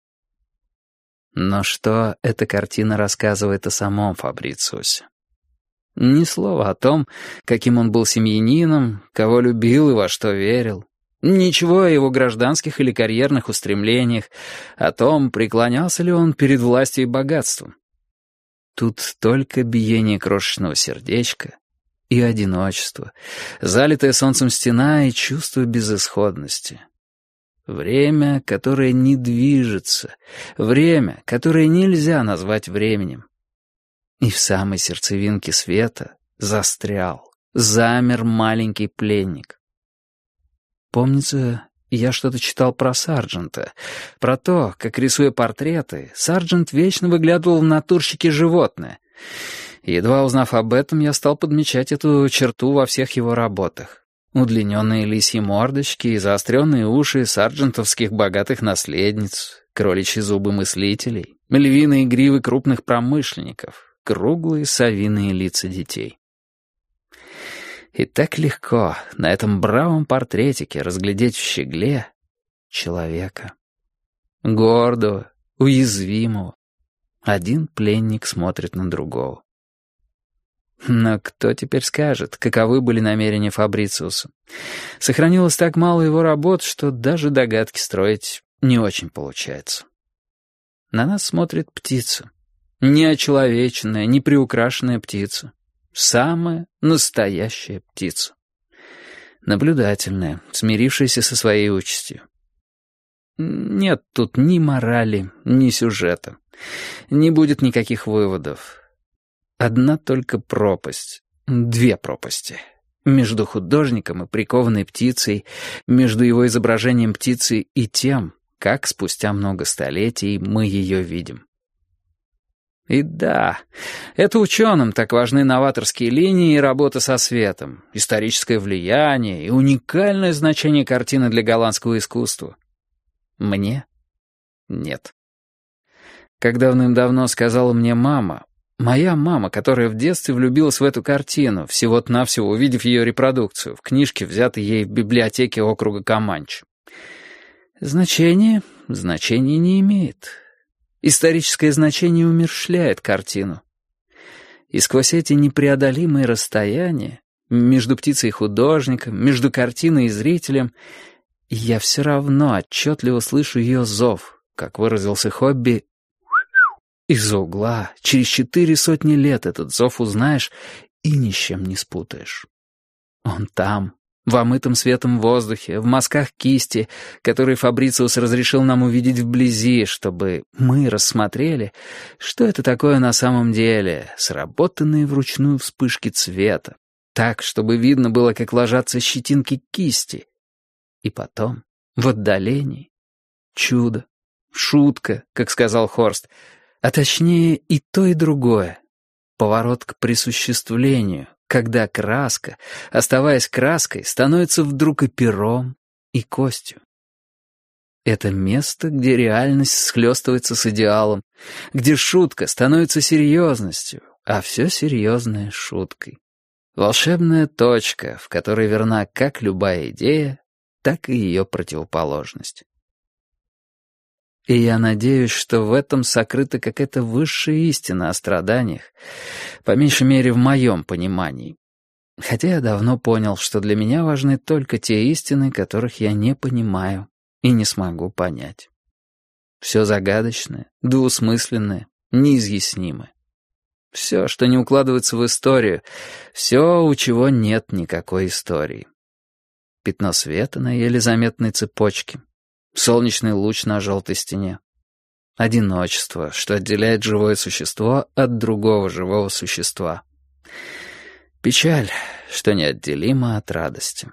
Но что эта картина рассказывает о самом Фабрициусе? Ни слова о том, каким он был семьянином, кого любил и во что верил. Ничего о его гражданских или карьерных устремлениях, о том, преклонялся ли он перед властью и богатством. Тут только биение крошечного сердечка и одиночество, залитая солнцем стена и чувство безысходности. Время, которое не движется, время, которое нельзя назвать временем. И в самой сердцевинке света застрял, замер маленький пленник. Помнится, я что-то читал про Сарджента, про то, как, рисуя портреты, Сарджент вечно выглядывал в натурщике животное. Едва узнав об этом, я стал подмечать эту черту во всех его работах. Удлиненные лисьи мордочки и заостренные уши сарджентовских богатых наследниц, кроличьи зубы мыслителей, львиные гривы крупных промышленников, круглые совиные лица детей. И так легко на этом бравом портретике разглядеть в щегле человека. Гордого, уязвимого. Один пленник смотрит на другого. Но кто теперь скажет, каковы были намерения Фабрициуса? Сохранилось так мало его работ, что даже догадки строить не очень получается. На нас смотрит птица. Не очеловеченная, не приукрашенная птица. Самая настоящая птица. Наблюдательная, смирившаяся со своей участью. Нет тут ни морали, ни сюжета. Не будет никаких выводов. Одна только пропасть. Две пропасти. Между художником и прикованной птицей, между его изображением птицы и тем, как спустя много столетий мы ее видим. И да, это ученым так важны новаторские линии и работа со светом, историческое влияние и уникальное значение картины для голландского искусства. Мне? Нет. Как давным-давно сказала мне мама, моя мама, которая в детстве влюбилась в эту картину, всего-навсего увидев ее репродукцию в книжке, взятой ей в библиотеке округа Команчи. Значение не имеет. Историческое значение умерщвляет картину. И сквозь эти непреодолимые расстояния между птицей и художником, между картиной и зрителем, я все равно отчетливо слышу ее зов, как выразился Хобби. Из-за угла через 400 лет этот зов узнаешь и ни с чем не спутаешь. Он там, в омытом светом воздухе, в мазках кисти, которые Фабрициус разрешил нам увидеть вблизи, чтобы мы рассмотрели, что это такое на самом деле, сработанные вручную вспышки цвета, так, чтобы видно было, как ложатся щетинки кисти. И потом, в отдалении, чудо, шутка, как сказал Хорст, а точнее и то, и другое. Поворот к присуществлению, когда краска, оставаясь краской, становится вдруг и пером, и костью. Это место, где реальность схлестывается с идеалом, где шутка становится серьезностью, а все серьезное — шуткой. Волшебная точка, в которой верна как любая идея, так и ее противоположность. И я надеюсь, что в этом сокрыта какая-то высшая истина о страданиях, по меньшей мере в моем понимании. Хотя я давно понял, что для меня важны только те истины, которых я не понимаю и не смогу понять. Все загадочное, двусмысленное, неизъяснимое. Все, что не укладывается в историю, все, у чего нет никакой истории. Пятно света на еле заметной цепочке. Солнечный луч на желтой стене. Одиночество, что отделяет живое существо от другого живого существа. Печаль, что неотделима от радости.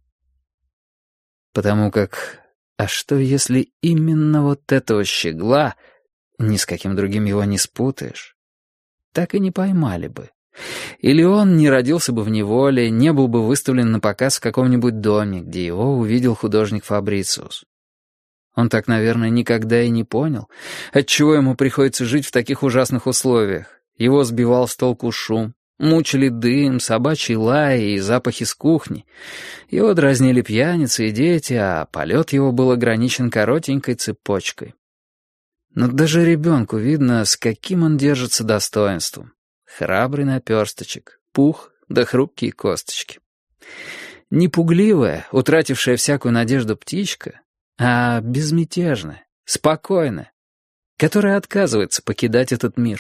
Потому как, а что если именно вот этого щегла, ни с каким другим его не спутаешь, так и не поймали бы? Или он не родился бы в неволе, не был бы выставлен на показ в каком-нибудь доме, где его увидел художник Фабрициус. Он так, наверное, никогда и не понял, отчего ему приходится жить в таких ужасных условиях. Его сбивал с толку шум, мучили дым, собачий лай и запахи с кухни. Его дразнили пьяницы и дети, а полет его был ограничен коротенькой цепочкой. Но даже ребенку видно, с каким он держится достоинством. Храбрый наперсточек, пух да хрупкие косточки. Не пугливая, утратившая всякую надежду птичка, а безмятежная, спокойная, которая отказывается покидать этот мир.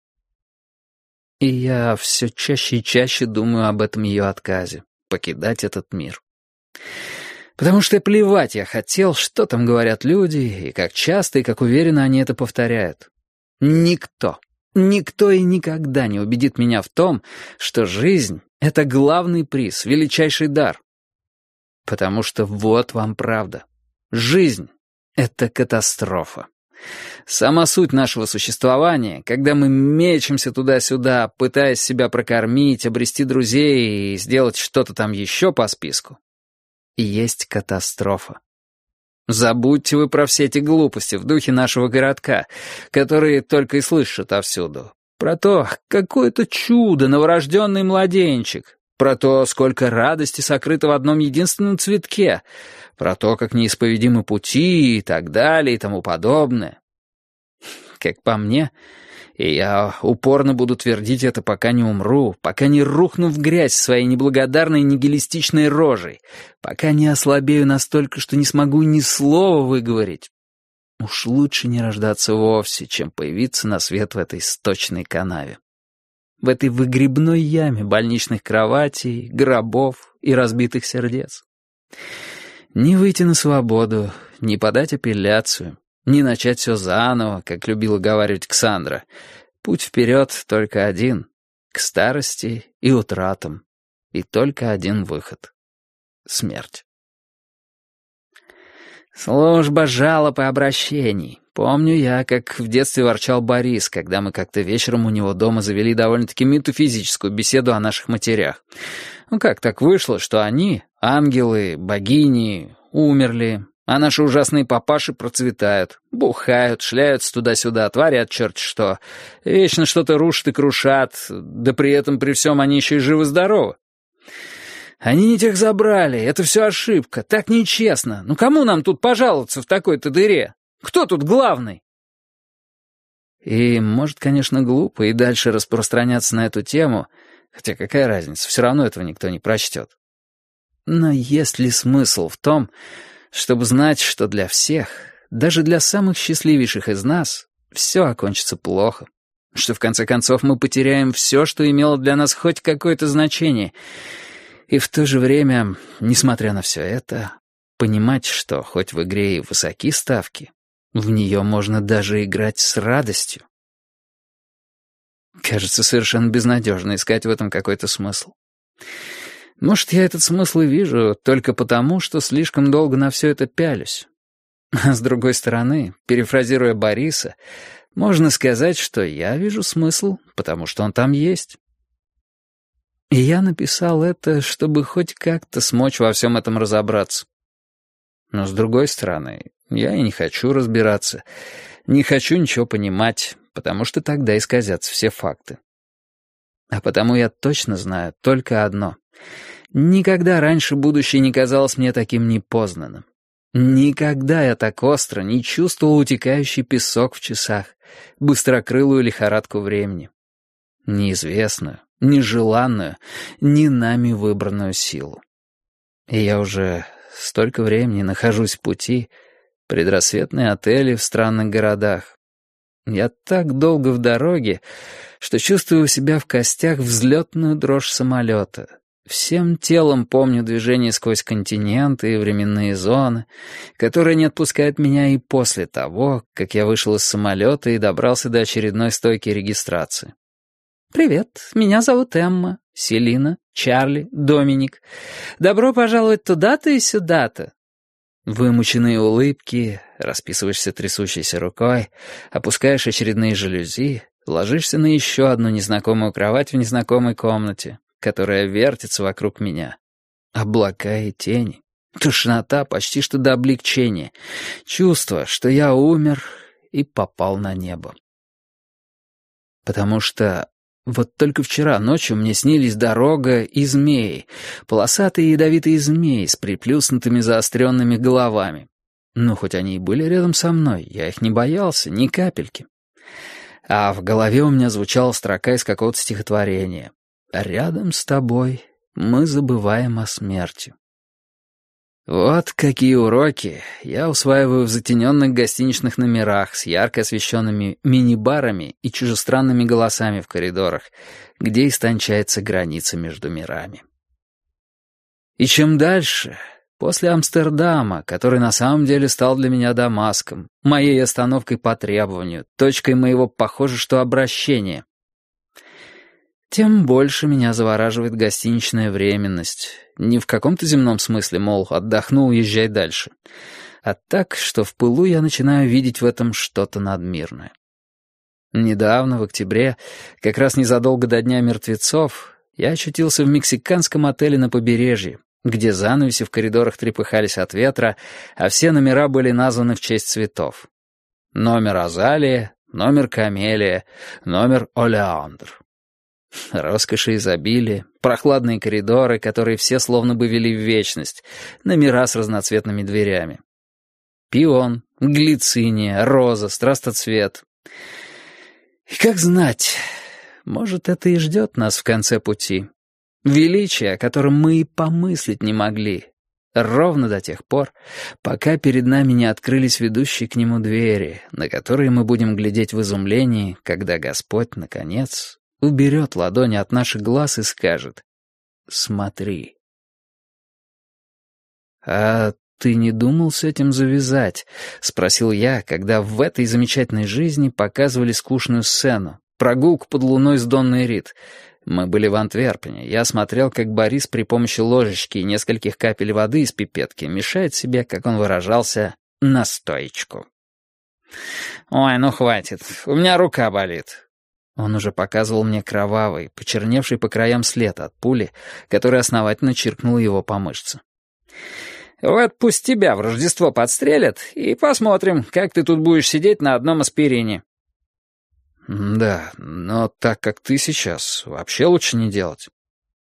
И я все чаще и чаще думаю об этом ее отказе, покидать этот мир. Потому что плевать я хотел, что там говорят люди, и как часто и как уверенно они это повторяют. Никто и никогда не убедит меня в том, что жизнь — это главный приз, величайший дар. Потому что вот вам правда. Жизнь — это катастрофа. Сама суть нашего существования, когда мы мечемся туда-сюда, пытаясь себя прокормить, обрести друзей и сделать что-то там еще по списку, и есть катастрофа. Забудьте вы про все эти глупости в духе нашего городка, которые только и слышат отовсюду. Про то, какое-то чудо, новорожденный младенчик. Про то, сколько радости сокрыто в одном единственном цветке. Про то, как неисповедимы пути и так далее и тому подобное. Как по мне, и я упорно буду твердить это, пока не умру, пока не рухну в грязь своей неблагодарной нигилистичной рожей, пока не ослабею настолько, что не смогу ни слова выговорить. Уж лучше не рождаться вовсе, чем появиться на свет в этой сточной канаве. В этой выгребной яме больничных кроватей, гробов и разбитых сердец. Не выйти на свободу, не подать апелляцию, не начать все заново, как любила говаривать Ксандра. Путь вперед только один — к старости и утратам. И только один выход — смерть. Служба жалоб и обращений. Помню я, как в детстве ворчал Борис, когда мы как-то вечером у него дома завели довольно-таки метафизическую беседу о наших матерях. Ну как так вышло, что они, ангелы, богини, умерли, а наши ужасные папаши процветают, бухают, шляются туда-сюда, творят черт что, вечно что-то рушат и крушат, да при этом при всем они еще и живы-здоровы. Они не тех забрали, это все ошибка, так нечестно. Ну кому нам тут пожаловаться в такой-то дыре? Кто тут главный?» И, может, конечно, глупо и дальше распространяться на эту тему, хотя какая разница, все равно этого никто не прочтет. Но есть ли смысл в том, чтобы знать, что для всех, даже для самых счастливейших из нас, все окончится плохо, что в конце концов мы потеряем все, что имело для нас хоть какое-то значение, и в то же время, несмотря на все это, понимать, что хоть в игре и высоки ставки, в нее можно даже играть с радостью. Кажется, совершенно безнадежно искать в этом какой-то смысл. Может, я этот смысл и вижу только потому, что слишком долго на все это пялюсь. А с другой стороны, перефразируя Бориса, можно сказать, что я вижу смысл, потому что он там есть. И я написал это, чтобы хоть как-то смочь во всем этом разобраться. Но с другой стороны, я и не хочу разбираться, не хочу ничего понимать, потому что тогда исказятся все факты. А потому я точно знаю только одно. Никогда раньше будущее не казалось мне таким непознанным. Никогда я так остро не чувствовал утекающий песок в часах, быстрокрылую лихорадку времени. Неизвестную, нежеланную, не нами выбранную силу. И я уже столько времени нахожусь в пути, предрассветные отели в странных городах. Я так долго в дороге, что чувствую у себя в костях взлетную дрожь самолета. Всем телом помню движение сквозь континенты и временные зоны, которое не отпускает меня и после того, как я вышел из самолета и добрался до очередной стойки регистрации. «Привет, меня зовут Эмма, Селина, Чарли, Доминик. Добро пожаловать туда-то и сюда-то». Вымученные улыбки, расписываешься трясущейся рукой, опускаешь очередные жалюзи, ложишься на еще одну незнакомую кровать в незнакомой комнате, которая вертится вокруг меня. Облака и тени, тошнота почти что до облегчения, чувство, что я умер и попал на небо. Потому что вот только вчера ночью мне снились дорога и змеи, полосатые ядовитые змеи с приплюснутыми заостренными головами. Ну, хоть они и были рядом со мной, я их не боялся, ни капельки. А в голове у меня звучала строка из какого-то стихотворения. «Рядом с тобой мы забываем о смерти». Вот какие уроки я усваиваю в затененных гостиничных номерах с ярко освещенными мини-барами и чужестранными голосами в коридорах, где истончается граница между мирами. И чем дальше, после Амстердама, который на самом деле стал для меня Дамаском, моей остановкой по требованию, точкой моего, похоже, что обращения, тем больше меня завораживает гостиничная временность. Не в каком-то земном смысле, мол, отдохнул, езжай дальше. А так, что в пылу я начинаю видеть в этом что-то надмирное. Недавно, в октябре, как раз незадолго до Дня мертвецов, я очутился в мексиканском отеле на побережье, где занавеси в коридорах трепыхались от ветра, а все номера были названы в честь цветов. Номер Азалия, номер Камелия, номер Олеандр. Роскошь и изобилие, прохладные коридоры, которые все словно бы вели в вечность, номера с разноцветными дверями. Пион, глициния, роза, страстоцвет. И как знать, может, это и ждет нас в конце пути. Величие, о котором мы и помыслить не могли, ровно до тех пор, пока перед нами не открылись ведущие к нему двери, на которые мы будем глядеть в изумлении, когда Господь, наконец, уберет ладони от наших глаз и скажет: «Смотри». «А ты не думал с этим завязать?» — спросил я, когда в этой замечательной жизни показывали скучную сцену, прогулку под луной с Донной Рит. Мы были в Антверпене. Я смотрел, как Борис при помощи ложечки и нескольких капель воды из пипетки мешает себе, как он выражался, настоечку. «Ой, ну хватит, у меня рука болит». Он уже показывал мне кровавый, почерневший по краям след от пули, который основательно чиркнул его по мышце. «Вот пусть тебя в Рождество подстрелят, и посмотрим, как ты тут будешь сидеть на одном аспирине». «Да, но так как ты сейчас, вообще лучше не делать».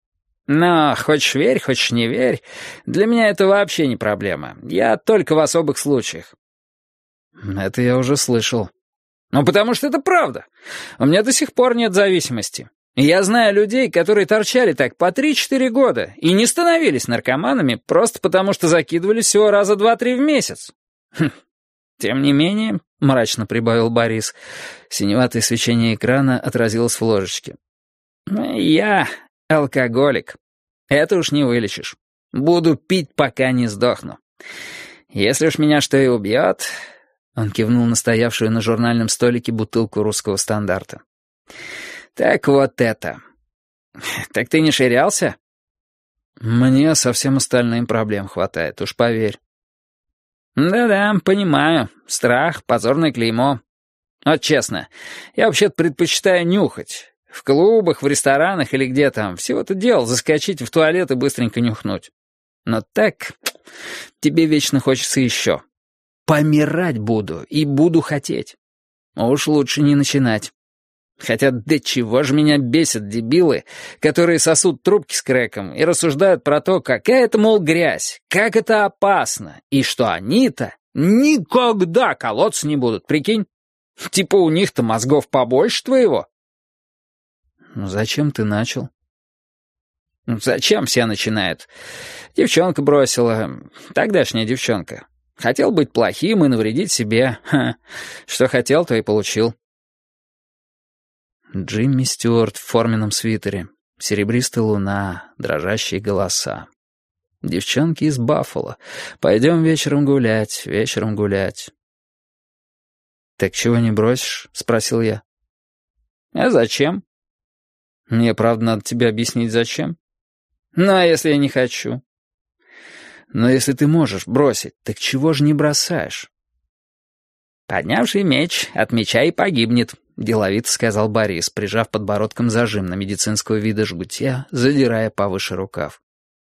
Но хочешь верь, хочешь не верь, для меня это вообще не проблема. Я только в особых случаях». «Это я уже слышал». «Ну, потому что это правда. У меня до сих пор нет зависимости. И я знаю людей, которые торчали так по 3-4 года и не становились наркоманами просто потому, что закидывались всего раза 2-3 в месяц. Хм. Тем не менее», — мрачно прибавил Борис, синеватое свечение экрана отразилось в ложечке. «Я алкоголик. Это уж не вылечишь. Буду пить, пока не сдохну. Если уж меня что и убьет...» Он кивнул на стоявшую на журнальном столике бутылку русского стандарта. «Так вот это. Так ты не ширялся?» «Мне со всем остальным проблем хватает, уж поверь». «Да-да, понимаю. Страх, позорное клеймо. Вот честно, я вообще-то предпочитаю нюхать. В клубах, в ресторанах или где там. Всего-то дело заскочить в туалет и быстренько нюхнуть. Но так тебе вечно хочется еще. Помирать буду и буду хотеть. Уж лучше не начинать. Хотя до чего же меня бесят дебилы, которые сосут трубки с крэком и рассуждают про то, какая это, мол, грязь, как это опасно, и что они-то никогда колоться не будут, прикинь? Типа у них-то мозгов побольше твоего». «Ну зачем ты начал?» «Зачем все начинают? Девчонка бросила, тогдашняя девчонка. Хотел быть плохим и навредить себе. Ха. Что хотел, то и получил». Джимми Стюарт в форменном свитере, серебристая луна, дрожащие голоса. Девчонки из Баффало. Пойдем вечером гулять, вечером гулять. «Так чего не бросишь?» — спросил я. «А зачем?» «Мне, правда, надо тебе объяснить, зачем?» «Ну, а если я не хочу?» «Но если ты можешь бросить, так чего же не бросаешь?» «Поднявший меч от меча и погибнет», — деловито сказал Борис, прижав подбородком зажим на медицинского вида жгутья, задирая повыше рукав.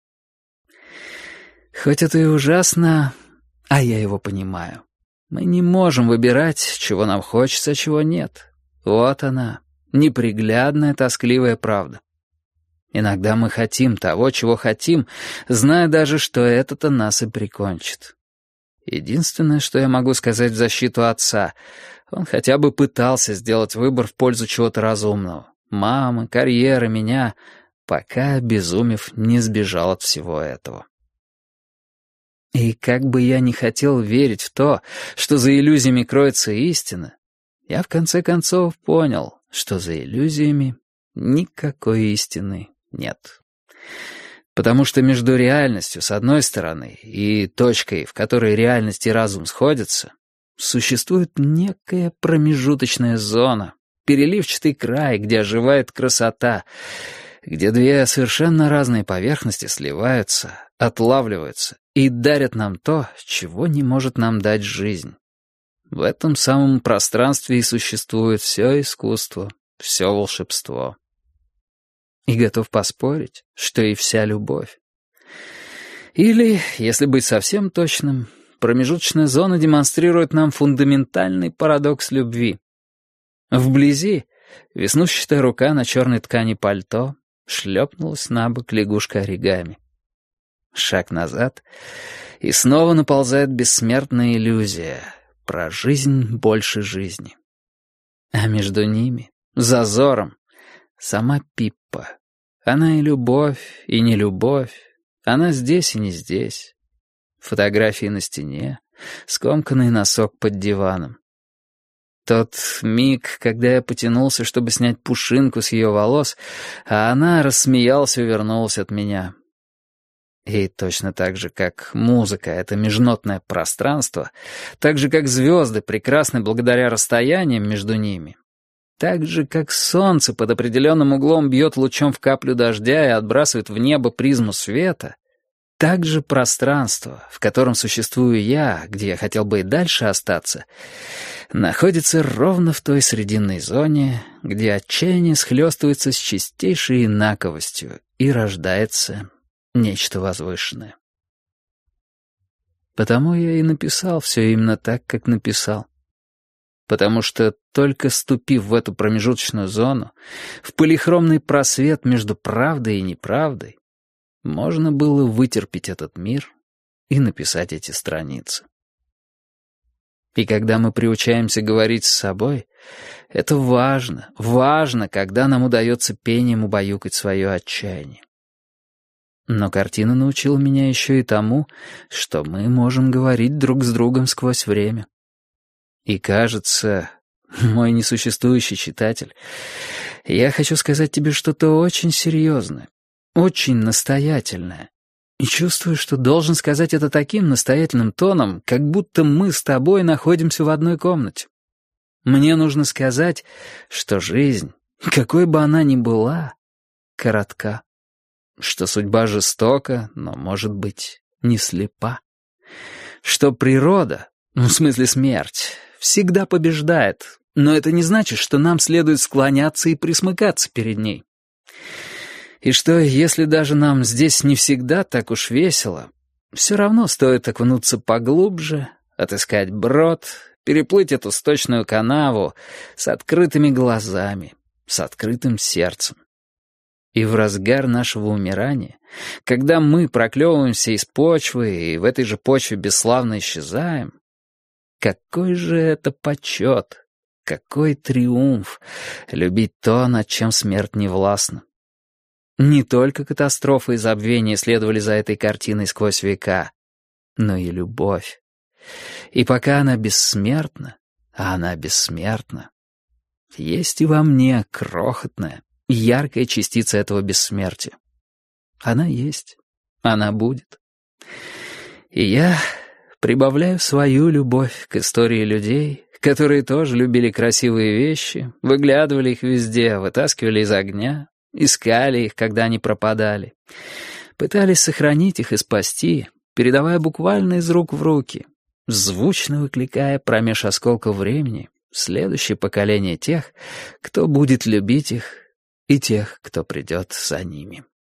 «Хоть это и ужасно, а я его понимаю. Мы не можем выбирать, чего нам хочется, а чего нет. Вот она, неприглядная, тоскливая правда. Иногда мы хотим того, чего хотим, зная даже, что это-то нас и прикончит. Единственное, что я могу сказать в защиту отца, он хотя бы пытался сделать выбор в пользу чего-то разумного. Мамы, карьеры, меня, пока, обезумев, не сбежал от всего этого. И как бы я ни хотел верить в то, что за иллюзиями кроется истина, я в конце концов понял, что за иллюзиями никакой истины нет. Потому что между реальностью, с одной стороны, и точкой, в которой реальность и разум сходятся, существует некая промежуточная зона, переливчатый край, где оживает красота, где две совершенно разные поверхности сливаются, отлавливаются и дарят нам то, чего не может нам дать жизнь. В этом самом пространстве и существует все искусство, все волшебство. И готов поспорить, что и вся любовь. Или, если быть совсем точным, промежуточная зона демонстрирует нам фундаментальный парадокс любви. Вблизи веснущатая рука на черной ткани пальто шлепнулась на бок лягушка оригами. Шаг назад, и снова наползает бессмертная иллюзия про жизнь больше жизни. А между ними, зазором, сама Пиппа. Она и любовь, и не любовь. Она здесь и не здесь. Фотографии на стене, скомканный носок под диваном. Тот миг, когда я потянулся, чтобы снять пушинку с ее волос, а она рассмеялась и увернулась от меня. И точно так же, как музыка — это межнотное пространство, так же, как звезды прекрасны благодаря расстояниям между ними, так же, как солнце под определенным углом бьет лучом в каплю дождя и отбрасывает в небо призму света, так же пространство, в котором существую я, где я хотел бы и дальше остаться, находится ровно в той срединной зоне, где отчаяние схлестывается с чистейшей инаковостью и рождается нечто возвышенное. Потому я и написал все именно так, как написал. Потому что, только ступив в эту промежуточную зону, в полихромный просвет между правдой и неправдой, можно было вытерпеть этот мир и написать эти страницы. И когда мы приучаемся говорить с собой, это важно, когда нам удается пением убаюкать свое отчаяние. Но картина научила меня еще и тому, что мы можем говорить друг с другом сквозь время. И кажется, мой несуществующий читатель, я хочу сказать тебе что-то очень серьезное, очень настоятельное. И чувствую, что должен сказать это таким настоятельным тоном, как будто мы с тобой находимся в одной комнате. Мне нужно сказать, что жизнь, какой бы она ни была, коротка. Что судьба жестока, но, может быть, не слепа. Что природа, в смысле смерть, всегда побеждает, но это не значит, что нам следует склоняться и присмыкаться перед ней. И что, если даже нам здесь не всегда так уж весело, все равно стоит окунуться поглубже, отыскать брод, переплыть эту сточную канаву с открытыми глазами, с открытым сердцем. И в разгар нашего умирания, когда мы проклевываемся из почвы и в этой же почве бесславно исчезаем, какой же это почет, какой триумф любить то, над чем смерть не властна. Не только катастрофы и забвение следовали за этой картиной сквозь века, но и любовь. И пока она бессмертна, а она бессмертна, есть и во мне крохотная, яркая частица этого бессмертия. Она есть, она будет. И я прибавляю свою любовь к истории людей, которые тоже любили красивые вещи, выглядывали их везде, вытаскивали из огня, искали их, когда они пропадали, пытались сохранить их и спасти, передавая буквально из рук в руки, звучно выкликая промеж осколков времени следующее поколение тех, кто будет любить их, и тех, кто придет за ними.